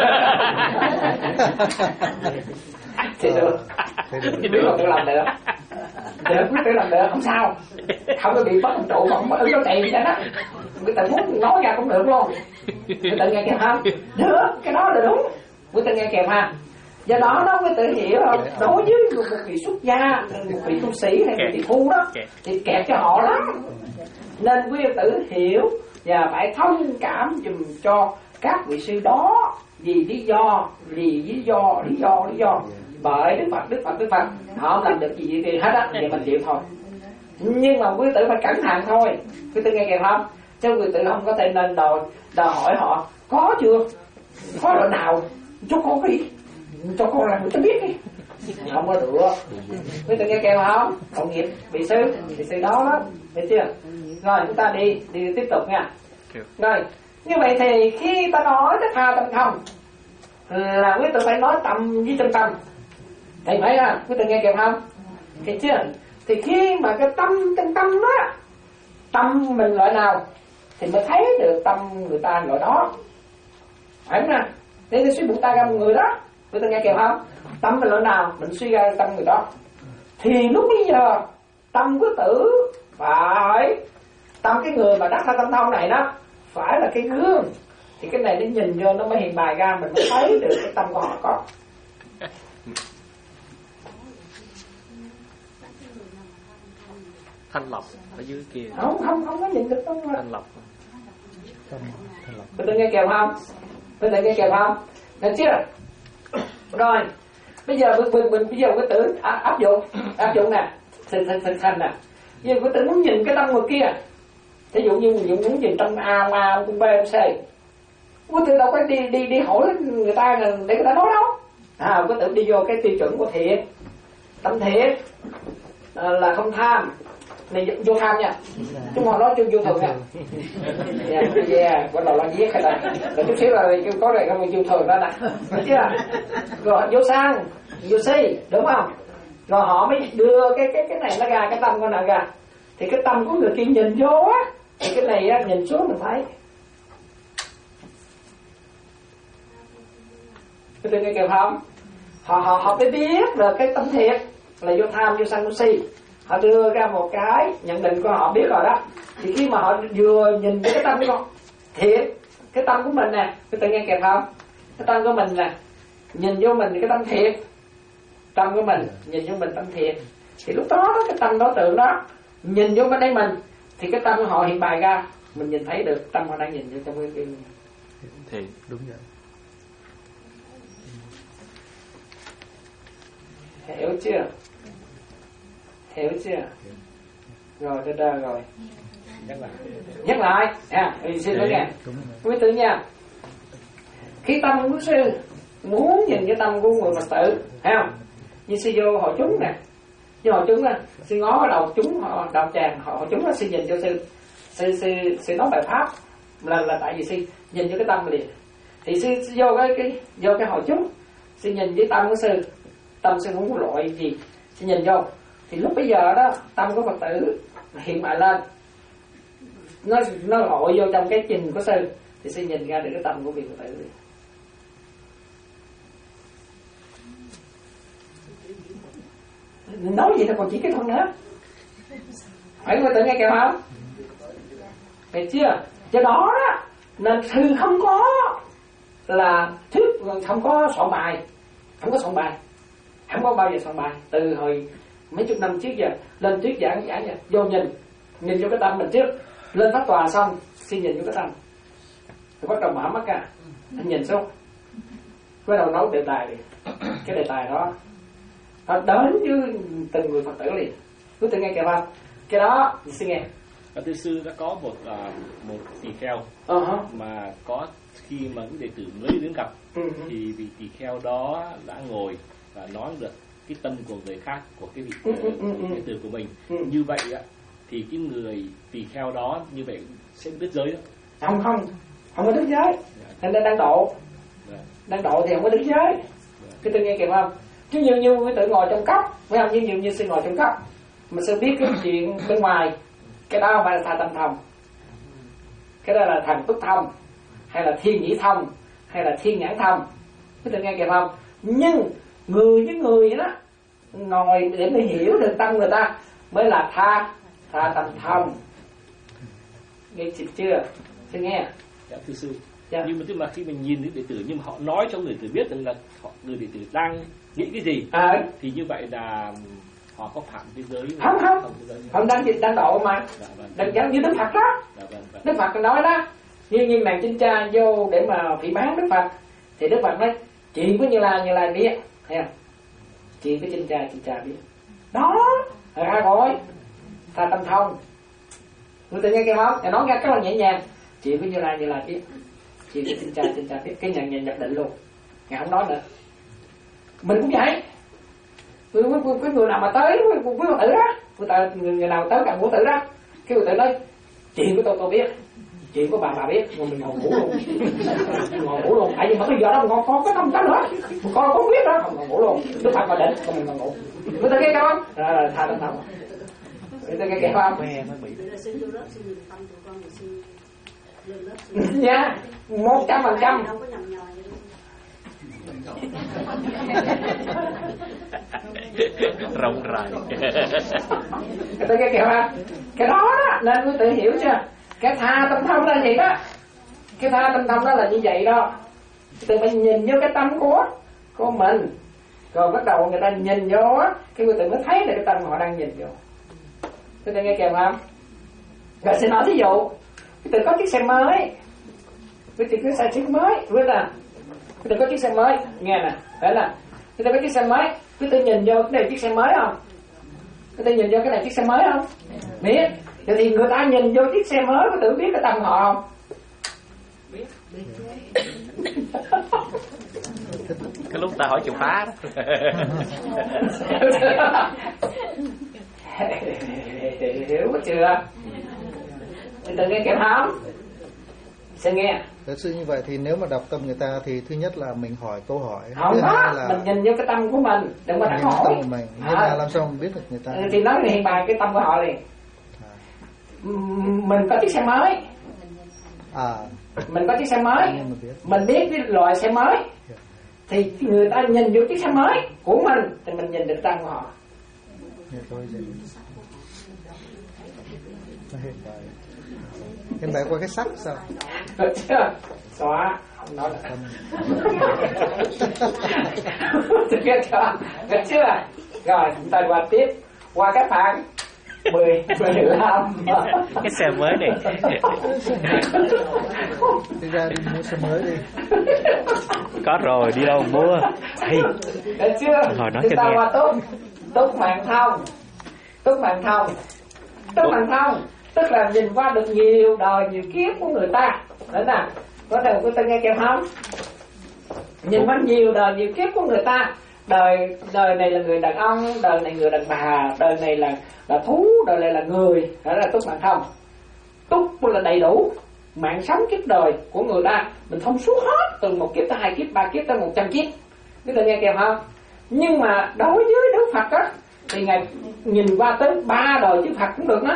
Thì được, thì được tự làm được, được quyết tự làm được không sao, không có bị bắt công trụ, không có ứng có tiền cho đó. Người ta muốn nói ra cũng được luôn, người ta nghe kèm không? Được, cái đó là đúng, người ta nghe kèm ha. Do đó nó mới tự hiểu không? Đối với một vị xuất gia, một vị tu sĩ hay một vị phu đó thì kẹt cho họ lắm. Nên quý tử hiểu và phải thông cảm dùm cho các vị sư đó vì lý do, vì lý do, lý do, lý do. Bởi Đức Phật, Đức Phật, Đức Phật họ không làm được gì thì hết á, vậy mình chịu thôi. Nhưng mà quý tử phải cẩn thận thôi, quý tử nghe kìa không? Chứ quý tử không có thể nên đòi, đòi hỏi họ có chưa, có loại nào cho con đi, cho con làm cho biết đi, không có được. Quý tử nghe kìa không? Cộng nghiệp vị sư, vị sư đó đó, thấy chưa? Rồi chúng ta đi, đi tiếp tục nha. Rồi như vậy thì khi ta nói cái tha tâm không là quý tử phải nói tâm với chân tâm. Thầy phải à, quý tử nghe kịp không? Thấy chưa? Thì khi mà cái tâm chân tâm á, tâm mình loại nào thì mới thấy được tâm người ta loại đó, phải không nào? Thế thì suy bụng ta ra một người đó, Quý vị nghe kịp không? Tâm mình lúc nào mình suy ra tâm người đó, thì lúc bây giờ tâm quý tử phải tâm cái người mà đắc tha tâm thông này đó phải là cái gương, thì cái này nó nhìn vô nó mới hiện bài ra, mình mới thấy được cái tâm của họ có. Thanh lọc ở dưới kia. Không không không có nhìn được đâu. Thanh lọc. Quý vị nghe kịp không? Quý vị nghe kịp không? Được chưa? Rồi bây giờ mình mình, mình bây giờ cái tử áp dụng áp dụng nè, thực thực thực hành nè. Bây giờ cái tử muốn nhìn cái tâm người kia, ví dụ như mình muốn nhìn tâm A, A, B, C, cái tử đâu có đi đi đi hỏi người ta để người ta nói đâu. À, cái tử đi vô cái tiêu chuẩn của thiện, tâm thiện à, là không tham, này vô tham nha, chúng họ nói chung vô thường nha. Yeah, yeah, bắt đầu lo viết hay là rồi chút xíu là có này không vô thường đó nè, được chưa? Rồi vô sang, vô si, đúng không? Rồi họ mới đưa cái cái cái này nó ra, cái tâm của nó ra, thì cái tâm của người kia nhìn vô á, thì cái này á, nhìn xuống mình thấy. Cái tôi nghe kịp không? Họ họ họ phải biết được cái tâm thiệt là vô tham, vô sân, vô si. Họ đưa ra một cái nhận định của họ biết rồi đó, thì khi mà họ vừa nhìn cái tâm của con thiệt, cái tâm của mình nè, cái tự nghe kịp không? Cái tâm của mình nè, nhìn vô mình cái tâm thiệt, tâm của mình nhìn vô mình tâm thiệt, thì lúc đó cái tâm đối tượng đó nhìn vô bên đây mình, thì cái tâm của họ hiện bài ra, mình nhìn thấy được tâm họ đang nhìn vô trong cái thiện. Đúng vậy. Hiểu chưa? Hiểu chưa? Rồi, đó, đó rồi. Nhắc lại. Nhắc lại. À, mình xin nói nghe. Quý tử nha. Khi tâm của sư muốn nhìn cái tâm của người Phật tử, thấy không? Như sư vô hội chúng nè. Như hội chúng nè, sư ngó cái đầu chúng họ, đầu chàng họ hội chúng nó sư nhìn cho sư. Sư sư sư nói bài pháp là là tại vì sư nhìn vô cái tâm liền. Thì sư, sư vô cái cái vô cái hội chúng, sư nhìn với tâm của sư. Tâm sư muốn loại gì sư nhìn vô, thì lúc bây giờ đó tâm của Phật tử hiện lại lên, nó nó lội vô trong cái trình của sư, thì sư nhìn ra được cái tâm của vị Phật tử. Nói gì nó còn chỉ cái thôi nữa, phải người tự nghe kìa không? Hiểu chưa? Do đó đó nên sư không có là thuyết, không có soạn bài, không có soạn bài, không có bao giờ soạn bài. Từ hồi mấy chục năm trước giờ lên thuyết giảng giảng vậy, vô nhìn nhìn vô cái tâm mình trước, lên pháp tòa xong xin nhìn vô cái tâm, rồi bắt đầu mở mắt ra, anh nhìn xuống, bắt đầu nói đề tài liền. Cái đề tài đó nó đến với từng người Phật tử liền. Quý tự nghe kìa không? Cái đó xin nghe. Các thưa sư đã có một uh, một tỳ kheo uh-huh. mà có khi mà những đệ tử mới đến gặp uh-huh. thì vị tỳ kheo đó đã ngồi và nói được cái tâm của người khác, của cái vị uh, uh-huh. đệ tử của mình. Uh-huh. Như vậy á, thì cái người tỳ kheo đó như vậy sẽ đứt giới đó. Không không, không có đứt giới. Nên yeah. đang độ, yeah. đang độ thì không có đứt giới. Yeah. Cái tôi nghe kịp không? Chứ như như quý tử ngồi trong cốc, phải không? Như như như sư ngồi trong cốc, mà sư biết cái chuyện bên ngoài, cái đó không phải là tha tâm thông, cái đó là thần túc thông, hay là thiên nhĩ thông, hay là thiên nhãn thông. Quý tử nghe kịp không? Nhưng người với người đó ngồi để mà hiểu được tâm người ta mới là tha tha tâm thông. Nghe kịp chưa? Sư nghe. Dạ thưa sư. Dạ. Nhưng mà tức là khi mình nhìn đến đệ tử, nhưng mà họ nói cho người tử biết rằng là họ, người đệ tử đang nghĩ cái gì, à. thì như vậy là họ có phạm cái giới không không không, không đang dịch đang độ mà. Dạ, vâng. Đang giống như Đức Phật đó. Dạ, vâng, vâng. Đức Phật nói đó, như như nàng Chinh Cha vô để mà phỉ báng Đức Phật, thì Đức Phật nói chuyện của Như Lai Như Lai biết, thấy không? Chuyện của Chinh Cha Chinh Cha biết. Đó ra rồi, tha tâm thông. Người tự nghe kia không? Ngài nói ra rất là nhẹ nhàng. Chuyện của Như Lai Như Lai biết, chuyện của Chinh Cha Chinh Cha biết, cái nhận nhận nhập định luôn. Ngài không nói nữa. Mình cũng vậy. Cái người, người nào mà tới với Phật tử đó, người, người, người nào tới cạnh Phật tử đó, cái Phật tử nói chuyện của tôi tôi biết, chuyện của bà bà biết, rồi mình ngồi ngủ luôn, ngồi ngủ luôn. Tại vì mà bây giờ đó còn có cái tâm đó nữa, con có biết đó, không ngồi ngủ luôn. Đức Phật mà định, còn mình ngồi ngủ. Người ta nghe không? Rồi rồi tha tâm thông. Người ta nghe kịp không? Dạ, một trăm phần trăm. Rộng rãi. Cái tôi nghe kìa ha, cái đó đó nên quý tự hiểu chưa? Cái tha tâm thông là gì đó, cái tha tâm thông đó là như vậy đó. Từ mình nhìn vô cái tâm của của mình, rồi bắt đầu người ta nhìn vô á, cái người tự mới thấy được cái tâm họ đang nhìn vô. Tôi nghe kìa không? Rồi xin nói ví dụ, cái tự có chiếc xe mới, cái tự có xe chiếc mới, biết là cái tự có chiếc xe mới, nghe nè, đấy là cái tự có chiếc xe mới, cái tự nhìn vô cái này chiếc xe mới không? Cái tự nhìn vô cái này chiếc xe mới không? Biết. Vậy thì người ta nhìn vô chiếc xe mới, có tự biết cái tâm họ không? Biết. Cái lúc ta hỏi chùa phá đó. Hiểu chưa? Mình tự nghe kịp không? Sẽ nghe. Thật sự như vậy thì nếu mà đọc tâm người ta thì thứ nhất là mình hỏi câu hỏi, không thứ đó, hai là mình nhìn vô cái tâm của mình, đừng có đặt hỏi. Tâm của mình. Nhưng à. mà làm sao mình biết được người ta? Thì nói hiện bài cái tâm của họ liền. À. Mình có chiếc xe mới. À. Mình có chiếc xe mới. Mình biết cái loại xe mới. Thì người ta nhìn vô chiếc xe mới của mình thì mình nhìn được tâm của họ. Em bài qua cái sắc sao? Được chưa? Xóa, không nói là được chưa? Được chưa? Rồi, chúng ta qua tiếp. Qua cái phản mười, mười lăm. Cái xe mới này. Đi ra đi mua xe mới đi. Có rồi, đi đâu mua? Hey. Được chưa? Hồi nói chúng ta qua tốt. Tốt mạng thông. Tốt mạng thông. Tốt mạng thông tức là nhìn qua được nhiều đời nhiều kiếp của người ta. Đấy nè, có thể của ta nghe kèm không? Nhìn qua nhiều đời nhiều kiếp của người ta. Đời đời này là người đàn ông, đời này người đàn bà, đời này là là thú, đời này là người. Đó là túc mạng thông. Túc là đầy đủ mạng sống kiếp đời của người ta, mình thông suốt hết từ một kiếp tới hai kiếp, ba kiếp tới một trăm kiếp. Biết ta nghe kèm không? Nhưng mà đối với Đức Phật á thì ngài nhìn qua tới ba đời chư Phật cũng được đó.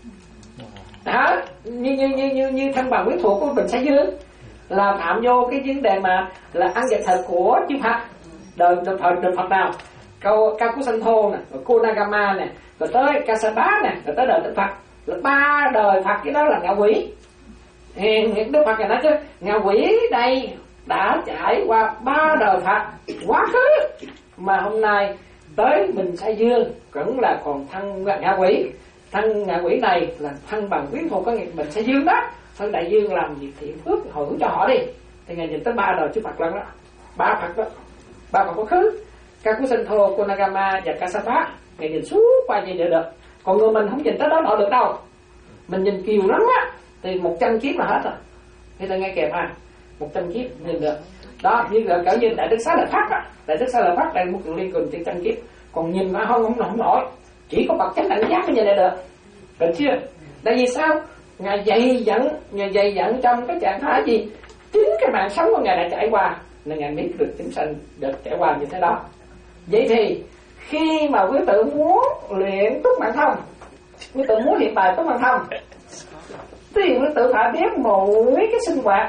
Đó, như như như như như thân bằng quyến thuộc của Bình Sa Dương là phạm vô cái vấn đề mà là ăn vật thực của chư Phật. Đời đời Phật, đời Phật nào? Câu Cao Cú Sanh Thô nè, rồi Cô Nagama nè, rồi tới Kasapa nè, rồi tới đời Đức Phật. Là ba đời Phật cái đó là ngạ quỷ. Đức Phật này nói chứ ngạ quỷ đây đã trải qua ba đời Phật quá khứ mà hôm nay tới Bình Sa Dương vẫn là còn thân ngạ quỷ. Thân ngạ quỷ này là thân bằng quyến thuộc có nghiệp Bình Sa Dương đó. Thân đại dương làm việc thiện phước hồi hướng cho họ đi. Thì ngài nhìn tới ba đời chư Phật lần đó, ba Phật đó, ba Phật quá khứ, Kakusantho, Konagama và Kasapa. Ngài nhìn suốt qua như vậy được. Còn người mình không nhìn tới đó nọ được đâu. Mình nhìn kiều lắm á thì một trăm kiếp là hết rồi. Thì ta nghe kẹp à, một trăm kiếp nhìn được. Đó, như là cỡ như đại đức Xá Lợi Phất á, đại đức Xá Lợi Phất đây một lượng liên cường trên trăm kiếp. Còn nhìn mà không không không nổi, chỉ có bậc chánh đẳng giác mới nhìn lại được. Được chưa? Tại vì sao? Ngài dạy dẫn, ngài dạy dẫn trong cái trạng thái gì? Chính cái mạng sống của ngài đã trải qua nên ngài biết được chúng sanh được trải qua như thế đó. Vậy thì khi mà quý tử muốn luyện túc mạng thông, quý tử muốn hiện bài túc mạng thông, thì quý tử phải biết mỗi cái sinh hoạt,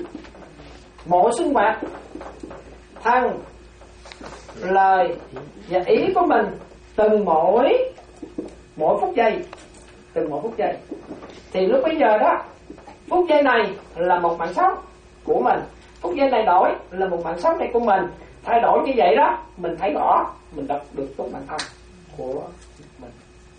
mỗi sinh hoạt thân, lời và ý của mình từng mỗi mỗi phút giây, từng mỗi phút giây. Thì lúc bây giờ đó, phút giây này là một mạng sống của mình, phút giây này đổi là một mạng sống này của mình. Thay đổi như vậy đó, mình thấy rõ, mình đọc được tốt mạng thông của mình.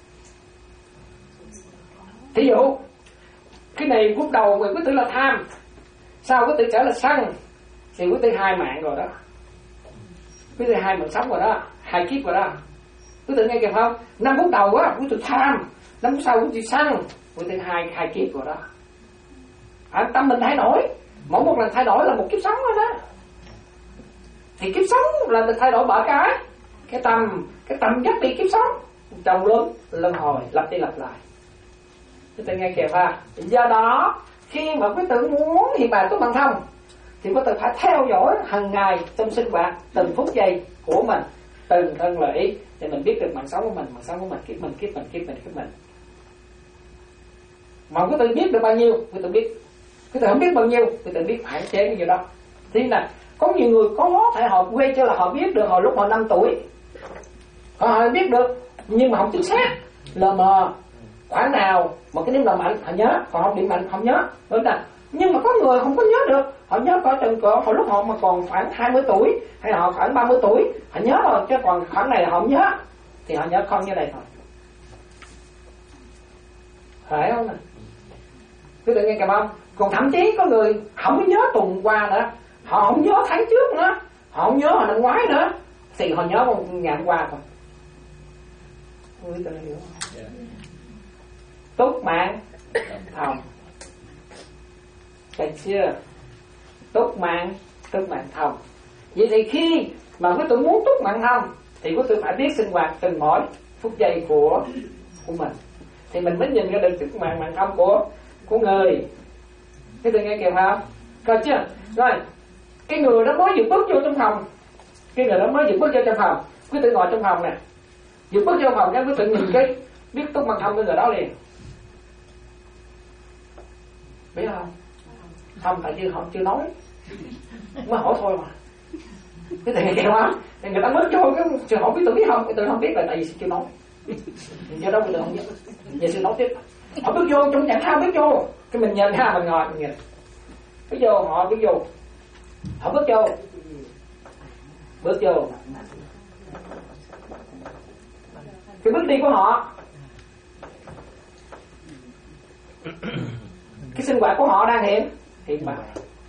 Thí dụ, cái này phút đầu mình quý tử là tham, sau quý tử trở là sân, thì quý tử hai mạng rồi đó, quý tử hai mạng sống rồi đó, hai kiếp rồi đó. Quý tử nghe kịp không? Năm phút đầu á, quý tử tham, năm phút sau quý tử sân, quý tử hai hai kiếp rồi đó. À, tâm mình thay đổi, mỗi một lần thay đổi là một kiếp sống rồi đó. Thì kiếp sống là được thay đổi bởi cái cái tâm, cái tâm dắt đi kiếp sống trong lớn luân hồi lặp đi lặp lại. Chúng ta nghe kìa ha. Do đó khi mà quý tử muốn hiện bài túc mạng thông thì quý tử phải theo dõi hàng ngày trong sinh hoạt từng phút giây của mình, từng thân lợi để mình biết được mạng sống của mình, mạng sống của mình, kiếp mình, kiếp mình, kiếp mình, kiếp mình. Mà quý tử biết được bao nhiêu, quý tử biết. Quý tử không biết bao nhiêu, quý tử biết hạn chế bao nhiêu đó. Thế là Có nhiều người có thể họ quay cho là họ biết được hồi lúc họ năm tuổi, họ, họ biết được nhưng mà không chính xác, lờ mờ khoảng nào một cái niệm là mạnh họ nhớ, còn không niệm mạnh không nhớ, đúng không? Nhưng mà có người không có nhớ được, họ nhớ có chừng cỡ hồi lúc họ mà còn khoảng hai mươi tuổi hay họ khoảng ba mươi tuổi họ nhớ rồi, chứ còn khoảng này họ không nhớ, thì họ nhớ không như này thôi, phải không? Cứ tự nhiên cảm ơn. Còn thậm chí có người không có nhớ tuần qua nữa, họ không nhớ tháng trước nữa, họ không nhớ hồi năm ngoái nữa, thì họ nhớ một ngày hôm qua thôi. Ui, tôi hiểu không? Túc mạng thông, thấy chưa? Túc mạng, túc mạng thông. Vậy thì khi mà quý tử muốn túc mạng thông thì quý tử phải biết sinh hoạt từng mỗi phút giây của của mình, thì mình mới nhìn ra được túc mạng mạng thông của của người. Cái tự nghe kịp không? Coi chưa? Rồi, cái người đó mới vừa bước vô trong phòng, cái người đó mới vừa bước vô trong phòng, quý tử ngồi trong phòng nè, vừa bước vô phòng cái quý tử nhìn cái biết túc mạng thông của người đó liền, biết không? Không, tại vì họ chưa nói, mới hỏi thôi mà. Cái tự nghe kịp không? Thì người ta mới cho cái sự hỏi quý tử biết không? Quý tử không biết là tại vì chưa nói, do đó quý tử không biết. Vậy sư nói tiếp, họ bước vô trong chẳng thao bước vô, cái mình nhìn ha, mình ngồi mình nhìn, bước vô họ bước vô, họ bước vô, bước vô, cái bước đi của họ, cái sinh hoạt của họ đang hiện hiện bài.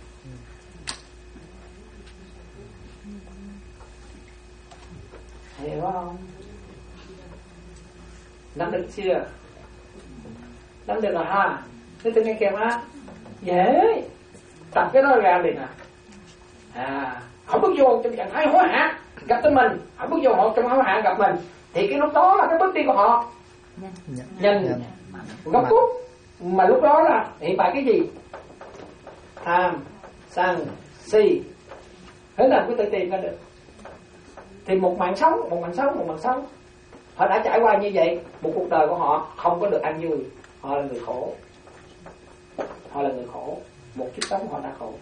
Hiểu không? Nắm được chưa? Nắm được rồi ha. Thế tôi nghe kèm ha. Dễ. Tập cái đó ra liền à. À, họ bước vô trong trạng thái hối hả gặp tới mình, họ bước vô họ trong hối hả gặp mình, thì cái lúc đó là cái bước đi của họ nhìn góc cúc, mà lúc đó là hiện tại cái gì? Tham, sân, si. Thế là cứ tự tìm ra được. Thì một mạng sống, một mạng sống, một mạng sống, họ đã trải qua như vậy, một cuộc đời của họ không có được an vui, họ là người khổ, họ là người khổ, một kiếp sống họ đã khổ.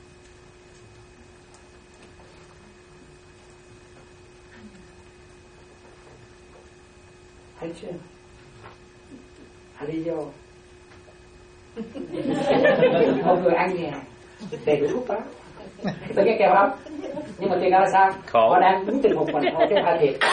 Thấy chưa? Hãy đi vô. Một người ăn nhà đầy đủ thuốc đó, tôi nghe kèo không? Nhưng mà tiền ra là sao? Khổ. Họ đang đứng trên hụt mình, họ chứ không phải thiệt.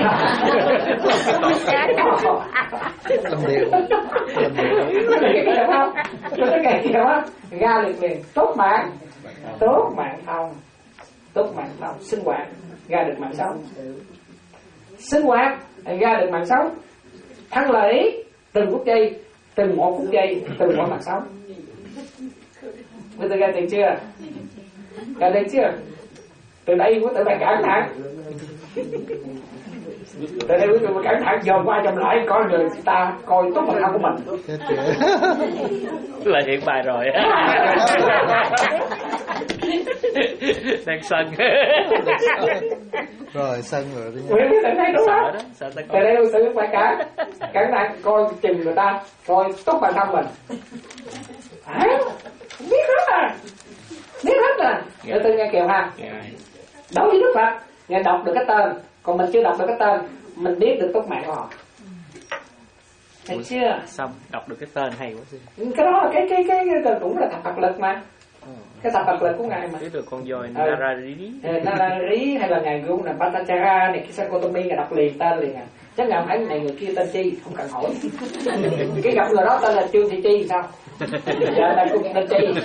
Tâm điệu. Tâm điệu. Tôi nghe kèo không? Tôi nghe kèo không? Ra liền liền. Tốt mạng. Tốt mạng thông. Tốt mạng thông. Sinh hoạt. Ra được mạng sống. Sinh hoạt. Ra được mạng sống. Thắng lợi. Từng phút giây. Từng một phút giây. Từng một mạng sống. Bây giờ ra tiền chưa? Ra tiền chưa? Từ đây của tự phải cẩn thận. Từ đây của tự phải cẩn thận, dòm qua dòm lại coi người ta coi tốt bằng thân của mình. Là hiện bài rồi. Đang sân. Rồi sân rồi đi. Quý vị thấy đúng không? Từ đây của tự phải cẩn cẩn thận coi chừng người ta coi tốt bằng thân mình. Hả? Biết hết à? Biết hết à? Để tôi nghe kèo ha. Đối với Đức Phật, Ngài đọc được cái tên, còn mình chưa đọc được cái tên, mình biết được túc mạng của họ. Thấy chưa? Xong, đọc được cái tên hay quá. Cái đó là cái cái cái, cái cũng là thập Phật lực mà. Cái thập Phật lực của Ngài mà. Biết được con voi ừ. Narari. Narari hay là Ngài cũng là Bhattacharya này, Kisakotomi, Ngài đọc liền tên liền à. Chắc Ngài thấy này người kia tên chi, không cần hỏi. Cái gặp người đó tên là Trương Thị Chi sao? Dạ là cũng tên Chi.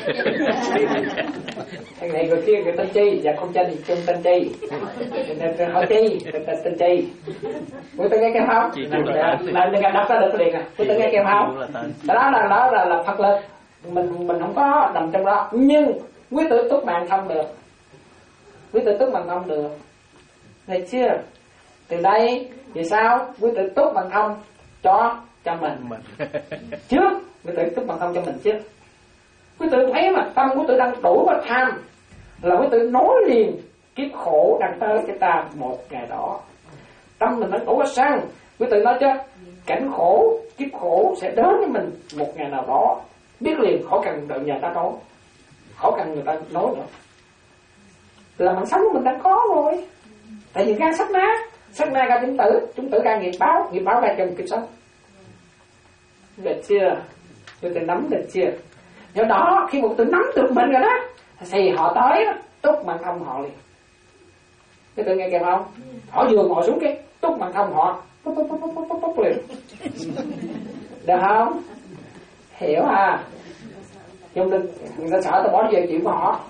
Thằng này người kia người tên Chi, dạ không tên thì Trương tên Chi. Nên hỏi Chi, tên tên Chi. Quý tôi nghe kêu không? Là Ngài đọc ra được liền à. Quý tôi nghe kêu không? Đó là đó là là Phật lực. Mình mình không có nằm trong đó, nhưng quý tử túc mạng thông được, quý tử túc mạng thông được, thấy chưa? Từ đây vì sao quý tử túc mạng thông cho cho mình trước, quý tử túc mạng thông cho mình trước. Quý tử thấy mà tâm quý tử đang đổ vào tham, là quý tử nói liền kiếp khổ đang tới cái ta một ngày đó. Tâm mình đang đổ vào sang, quý tử nói chứ cảnh khổ, kiếp khổ sẽ đến với mình một ngày nào đó. Biết liền, khỏi cần đợi nhà ta nói, khỏi cần người ta nói nữa. là mạng sống của mình đang có rồi. Tại vì gan sát na, sát na ra chúng tử, chúng tử ra nghiệp báo, nghiệp báo ra chồng kiếp sống. Được chưa? Được tự nắm được chưa? Do đó khi một tự nắm được mình rồi đó, thì họ tới túc mạng thông họ liền. Cái tự nghe kịp không? Họ vừa ngồi xuống cái túc mạng thông họ púc púc púc púc púc púc liền. Được không? Hiểu à? Nhưng đừng, người ta sợ tao bỏ về chuyện của họ.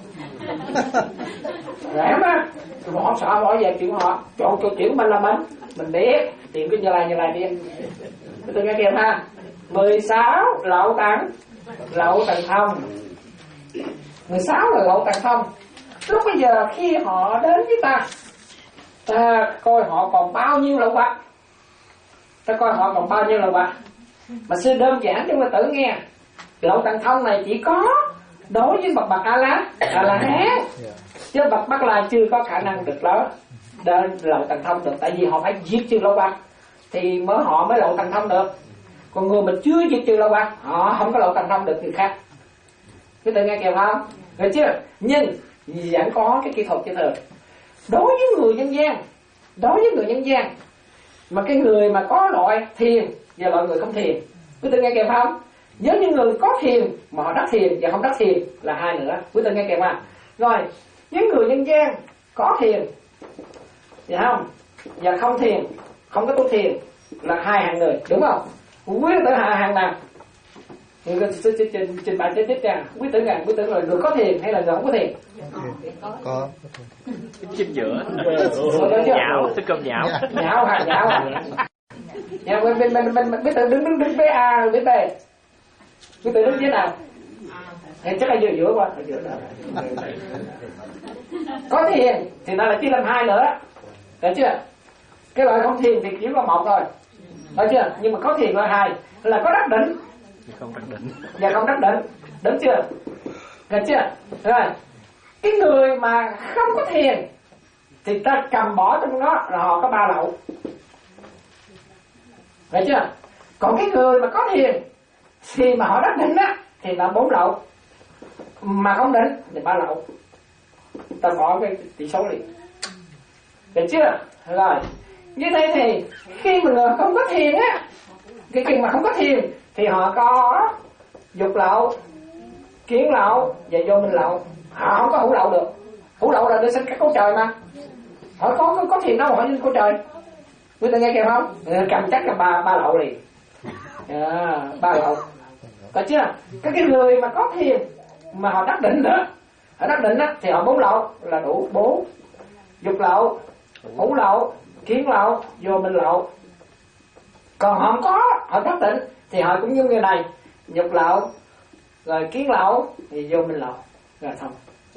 Rẻ mà, họ sợ bỏ về chuyện của họ. Chọn câu chuyện của mình là mình, mình biết tìm cái Như Lai Như Lai đi. Tôi nghe kịp ha. mười sáu lậu tận, lậu tận thông. mười sáu là lậu tận thông. Lúc bây giờ khi họ đến với ta, ta coi họ còn bao nhiêu lậu bạc, ta coi họ còn bao nhiêu lậu bạc. Mà sư đơn giản cho người tử nghe, lậu tận thông này chỉ có đối với bậc bậc A La, A La Hán, chứ bậc Bát La chưa có khả năng được đó đến lậu tận thông được, tại vì họ phải diệt trừ lậu bạc thì mới họ mới lậu tận thông được. Còn người mình chưa diệt trừ lậu bạc, họ không có lậu tận thông được người khác. Cứ tự nghe kịp không? Được chưa? Nhưng vẫn có cái kỹ thuật chứ thường. Đối với người nhân gian, đối với người nhân gian, mà cái người mà có loại thiền và loại người không thiền, cứ tự nghe kịp không? Với những người có thiền mà họ đắc thiền và không đắc thiền là hai nữa. Quý vị nghe kịp không? Rồi, với người nhân gian có thiền, hiểu không? Và không thiền, không có tu thiền là hai hạng người, đúng không? Quý tử hạ hàng nào? Trình bày chết ra. Quý tử rằng quý tử là người có thiền hay là người không có thiền? Có. Chính giữa. Nhạo, tức cơm nhạo. Nhạo hả? Nhạo hả? Nhạo bên bên bên bên quý tử đứng đứng đứng với A rồi với B. Quý tử đứng với nào? Thì chắc là giữa giữa qua, ở giữa nào. Có thiền thì nó là chia làm hai nữa. Được chưa? Cái loại không thiền thì chỉ có một thôi. Được chưa? Nhưng mà có thiền loại hai là có đắc định. Không đắc định. Và không đắc định. Đúng chưa? Được chưa? Rồi. Cái người mà không có thiền thì ta cầm bỏ trong đó là họ có ba lậu. Được chưa? Còn cái người mà có thiền thì mà họ đắc định á thì là bốn lậu, mà không định thì ba lậu. Ta bỏ cái tỷ số liền. Được chưa? Rồi. Như thế thì khi mà người không có thiền á, cái khi mà không có thiền thì họ có dục lậu, kiến lậu và vô minh lậu. Họ không có hữu lậu được. Hữu lậu là để sinh các cấu trời mà. Họ có có, có thiền đâu họ sinh cấu trời. Quý vị nghe kịp không? Cầm chắc là ba ba lậu liền. À, ba lậu. Có chưa? Cái cái người mà có thiền mà họ đắc định nữa, họ đắc định á thì họ bốn lậu là đủ bốn: dục lậu, hữu lậu, kiến lậu, vô minh lậu. Còn họ không có, họ đắc định thì họ cũng như người này, dục lậu, rồi kiến lậu, thì vô minh lậu, rồi xong.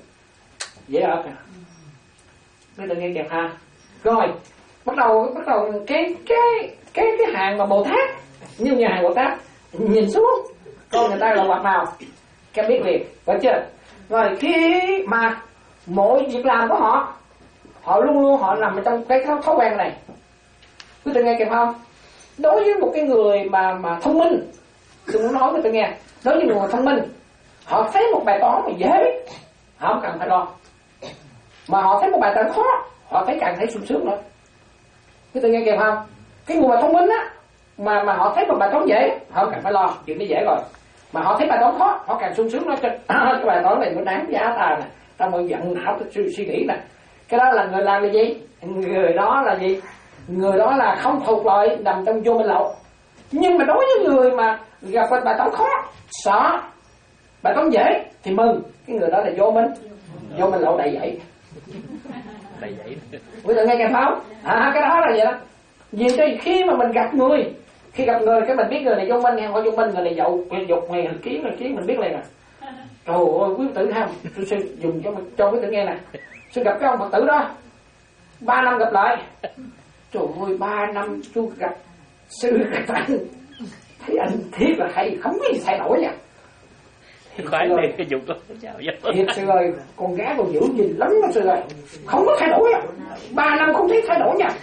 Dễ ợt à? Mấy tự nghe kẹp ha. Rồi bắt đầu bắt đầu cái cái cái cái hàng mà Bồ Tát, như nhà hàng Bồ Tát nhìn xuống coi người ta là hoạt nào, các biết liền, có chưa? Rồi khi mà mỗi việc làm của họ, họ luôn luôn họ nằm trong cái thói quen này. Quý vị nghe kịp không? Đối với một cái người mà mà thông minh, tôi muốn nói với tôi nghe, đối với người thông minh, họ thấy một bài toán mà dễ, họ không cần phải lo. Mà họ thấy một bài toán khó, họ thấy càng thấy sung sướng nữa. Quý vị nghe kịp không? Cái người mà thông minh á, mà mà họ thấy một bài toán dễ, họ không cần phải lo, chuyện nó dễ rồi. Mà họ thấy bài toán khó, họ càng sung sướng nó. Cái bài toán này nó đáng giá ta nè, ta mới giận não tôi suy, suy nghĩ nè. Cái đó là người làm là gì? Người đó là gì? Người đó là không thuộc loại nằm trong vô minh lậu. Nhưng mà đối với người mà gặp phải bài toán khó, sợ bài toán dễ thì mừng, cái người đó là vô minh, vô minh lậu đầy dẫy. Đầy dẫy. Quý vị nghe kịp không? À, cái đó là vậy đó. Vì thế khi mà mình gặp người, khi gặp người cái mình biết người này vô minh hay không vô minh, người này dậu, dục hay hình kiến, hình kiến mình biết liền à. Trời ơi, quý tử tham, tôi sẽ dùng cho cho quý tử nghe nè. Sư gặp cái ông Phật tử đó, ba năm gặp lại. Trời ơi, ba năm chú gặp sư gặp anh, thấy anh thiệt là hay, không có gì thay đổi nha. Khoái liền cái dục đó. Thiệt sư ơi, con gái con giữ gìn lắm đó sư ơi, không có thay đổi à. Ba năm không thấy thay đổi nha.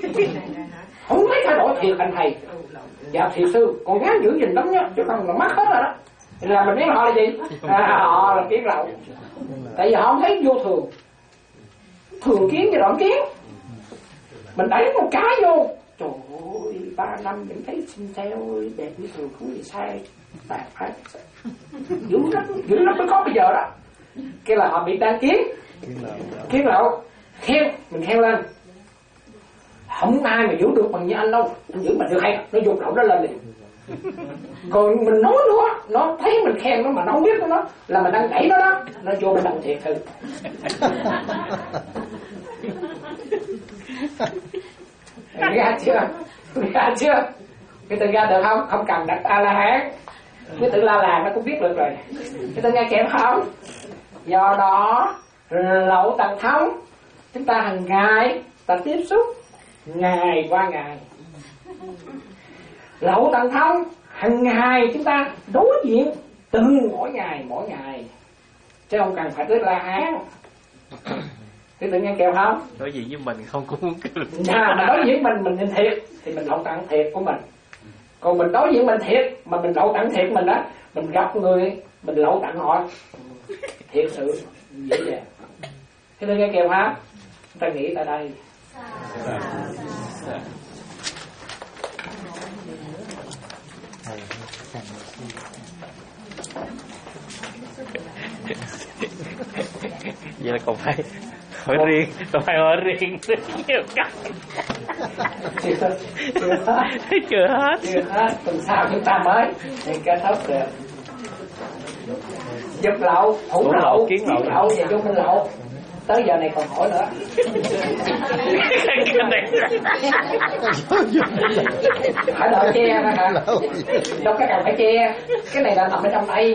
Không thấy thay đổi thiệt anh thầy. Dạ thiệt sư, con gái giữ gìn lắm nha, chứ không là mất hết rồi đó. Là mình biết họ là gì? À, họ là kiến lậu. Tại vì họ không thấy vô thường. thường kiến với đoạn kiến. Mình đẩy một cái vô, trời ơi, ba năm vẫn thấy xinh xeo đẹp như thường, không gì sai. Tàn phá dữ lắm, dữ lắm mới có bây giờ đó. Cái là họ bị đăng kiến, kiến lậu, khen, mình khen lên. Không ai mà giữ được bằng như anh đâu, anh giữ mình được hay, nó dục lậu nó lên liền. Còn mình nói nữa, nó thấy mình khen nó mà nó không biết nó là mình đang đẩy nó đó, nó vô mình đăng thiệt thử. Ra chưa? Ra chưa? Cái từ ra được không? Không cần đặt A La Hán. Cái từ La Làng nó cũng biết được rồi. Cái từ nghe kèm không? Do đó lậu tầng thông, chúng ta hàng ngày ta tiếp xúc ngày qua ngày. Lậu tầng thông hàng ngày chúng ta đối diện từ mỗi ngày mỗi ngày, chứ không cần phải tới La Hán. Cái tự nghe kèo không? Đối diện với mình không cũng muốn kêu. Dạ, mà đối diện mình mình nhìn thiệt thì mình lậu tặng thiệt của mình. Còn mình đối diện mình thiệt mà mình lậu tặng thiệt mình đó, mình gặp người mình lậu tặng họ thiệt sự dễ dàng. Cái tự nghe kèo không? Ta nghĩ tại đây. Vậy là còn phải hỏi riêng, còn phải hỏi riêng nhiều cách. Chưa, chưa hết. Chưa hết. Chưa hết. Tuần sau chúng ta mới thì kết thúc được. Dục lậu, thủ lậu, kiến lậu, lậu và vô minh lậu. Tới giờ này còn hỏi nữa. Phải đợi che ra hả? Đâu cái cần phải che. Cái này là nằm ở trong tay.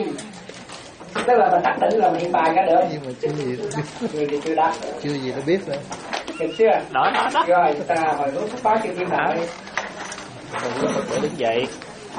Tức là mình xác định là mình bài ra được. Nhưng mà chưa gì đã biết. Người thì chưa đáp. Chưa gì đã biết rồi. Được chưa? Đó, đó, đó. Rồi chúng ta hồi hướng phúc báo cho thiên đạo. Còn lúc Phật đứng dậy.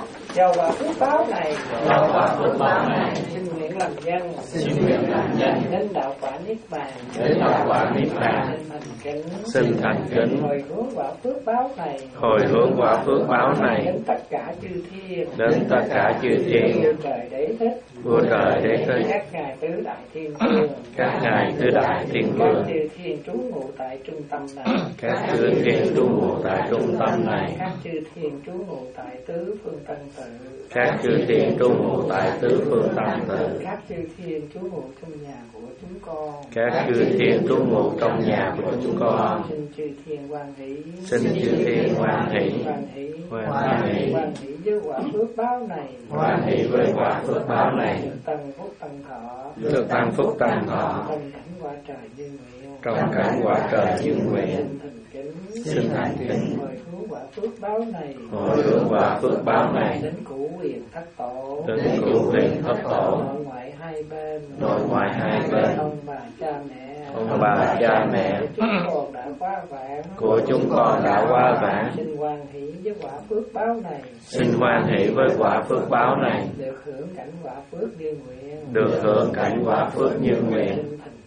Do quả phước báo này, do quả phước báo này, xin nguyện làm nhân, xin nguyện làm nhân, đến đạo quả niết bàn, đến đạo quả niết bàn, xin thành kính, xin thành kính, hồi hướng quả phước báo này, hồi hướng quả phước báo này, đến tất cả chư thiên, đến tất cả chư thiên, vua trời đế thích, vua trời đế thích, các ngài tứ đại thiên vương, các ngài tứ đại thiên vương, các chư thiên trú ngụ tại trung tâm này, các chư thiên trú ngụ tại trung tâm này, các chư thiên trú ngụ tại tứ phương tân tự, các chư thiên trú ngụ tại tứ phương tam tự, các chư thiên trú ngụ trong nhà của chúng con, các chư thiên trú ngụ trong nhà của chúng con, xin chư thiên hoan hỷ, xin chư thiên hoan hỷ, hoan hỷ, hoan hỷ, hoan hỷ với quả phước báo này, hoan hỷ với quả phước báo này, tăng phúc tăng thọ, được tăng phúc tăng thọ, trong cảnh quả trời như nguyện, trong cảnh quả trời như nguyện, xin thành kính, xin thành kính, hồi hướng quả phước báo này, hồi hướng quả phước báo này, đến cửu huyền thất tổ, đến cửu huyền thất tổ, nội ngoại hai bên, nội ngoại hai bên, ông bà cha mẹ, ông bà cha mẹ chúng con đã quá vãng, của chúng con đã qua vãng, xin hoan hỷ với quả phước báo này, xin hoan hỷ với quả phước báo này, được hưởng cảnh quả phước như nguyện, được hưởng cảnh quả phước như nguyện,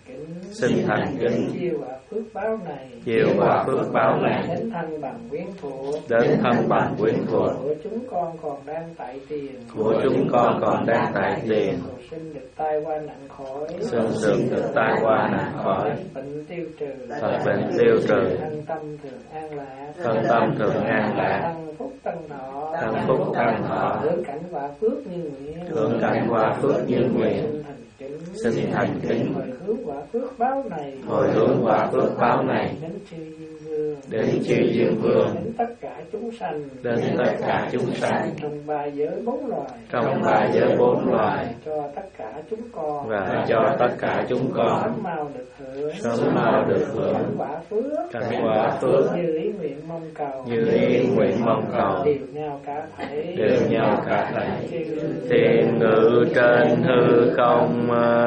xin thành kính, chiêu quả phước báo này, chiều quả phước báo này, đến thân bằng quyến thuộc, đến thân bằng quyến thuộc, của chúng con còn đang tại tiền, của chúng con còn đang tại tiền, xin được tai qua nạn khỏi, xin được được tai qua nạn khỏi, bệnh tiêu trừ, thời bệnh tiêu trừ, thân tâm thường an lạc, thân tâm thường an lạc, tăng phúc tăng thọ, tăng phúc tăng thọ, hưởng cảnh quả phước như nguyện, hưởng cảnh quả phước như nguyện, xin thành kính, hồi hướng quả phước báo này, hồi hướng quả phước báo này, đến chư diêm vương, đến chư diêm vương, đến tất cả chúng sanh, đến tất cả chúng sanh, trong ba giới bốn loài, trong ba giới bốn loài, cho tất cả chúng con, và cho tất cả chúng con sớm mau được hưởng, sớm mau được hưởng cảnh quả phước, cảnh quả phước như ý nguyện mong cầu, như ý nguyện mong cầu, đều nhau cả thảy, đều nhau cả thảy. Thiên ngự trên hư không,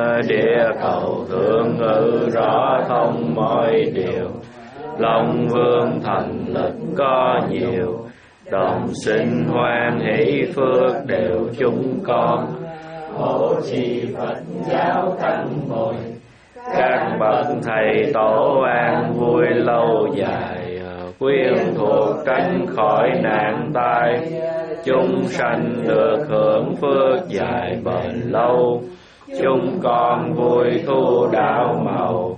địa cầu thượng ngự rõ thông mọi điều, Long vương thần lực có nhiều, đồng sinh hoan hỷ phước đều chúng con, hộ trì Phật giáo tăng bồi, các bậc thầy tổ an vui lâu dài, quyến thuộc tránh khỏi nạn tai, chúng sanh được hưởng phước dài bền lâu, chúng con vui thu đạo màu,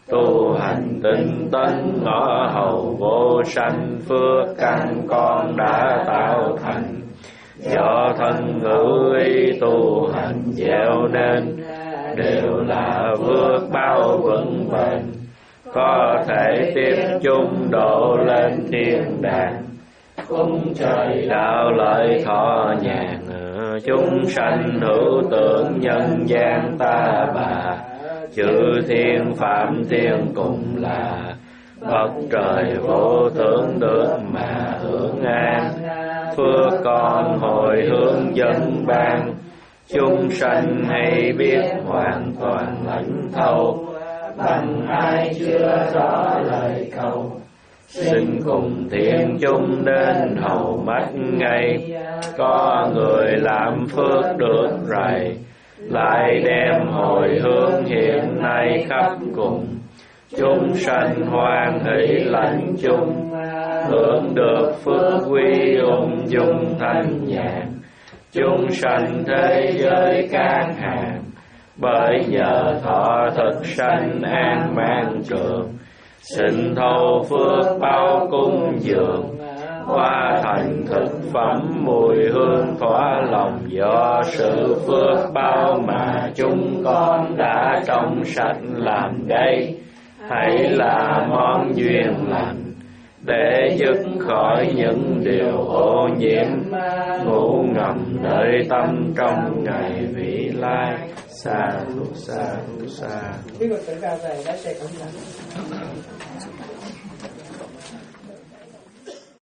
tu hành tinh tấn ngõ hầu vô sanh, phước căn con đã tạo thành. Do thân ngữ ý tu hành gieo nên, đều là phước bao vững bền, có thể tiếp chung độ lên thiên đàng. Cung trời đạo lợi thọ nhàn, chúng sanh hữu tưởng nhân gian ta bà. Chư thiên phạm thiên cùng là, bậc trời vô thượng được mà hưởng an. Phước con hồi hướng dân ban, chúng sanh hay biết hoàn toàn lãnh thấu. Bằng ai chưa rõ lời cầu, xin cùng thiên chúng đến hầu mắt ngay. Có người làm phước được rày, lại đem hồi hướng hiện nay khắp cùng. Chúng sanh hoan hỷ lãnh chung, hưởng được phước quy ung dung thanh nhàn. Chúng sanh thế giới can hàng, bởi nhờ thọ thực sanh an mang trường. Xin thâu phước bao cung dường, qua thành thực phẩm mùi hương thỏa lòng. Do sự phước bao mà chúng con đã trong sạch làm đây, hãy là món duyên lành, để dứt khỏi những điều ô nhiễm, ngủ ngầm nơi tâm trong ngày vị lai. Sa thu sa thu sa. Biết được tự ra về đã sẽ cẩn thận.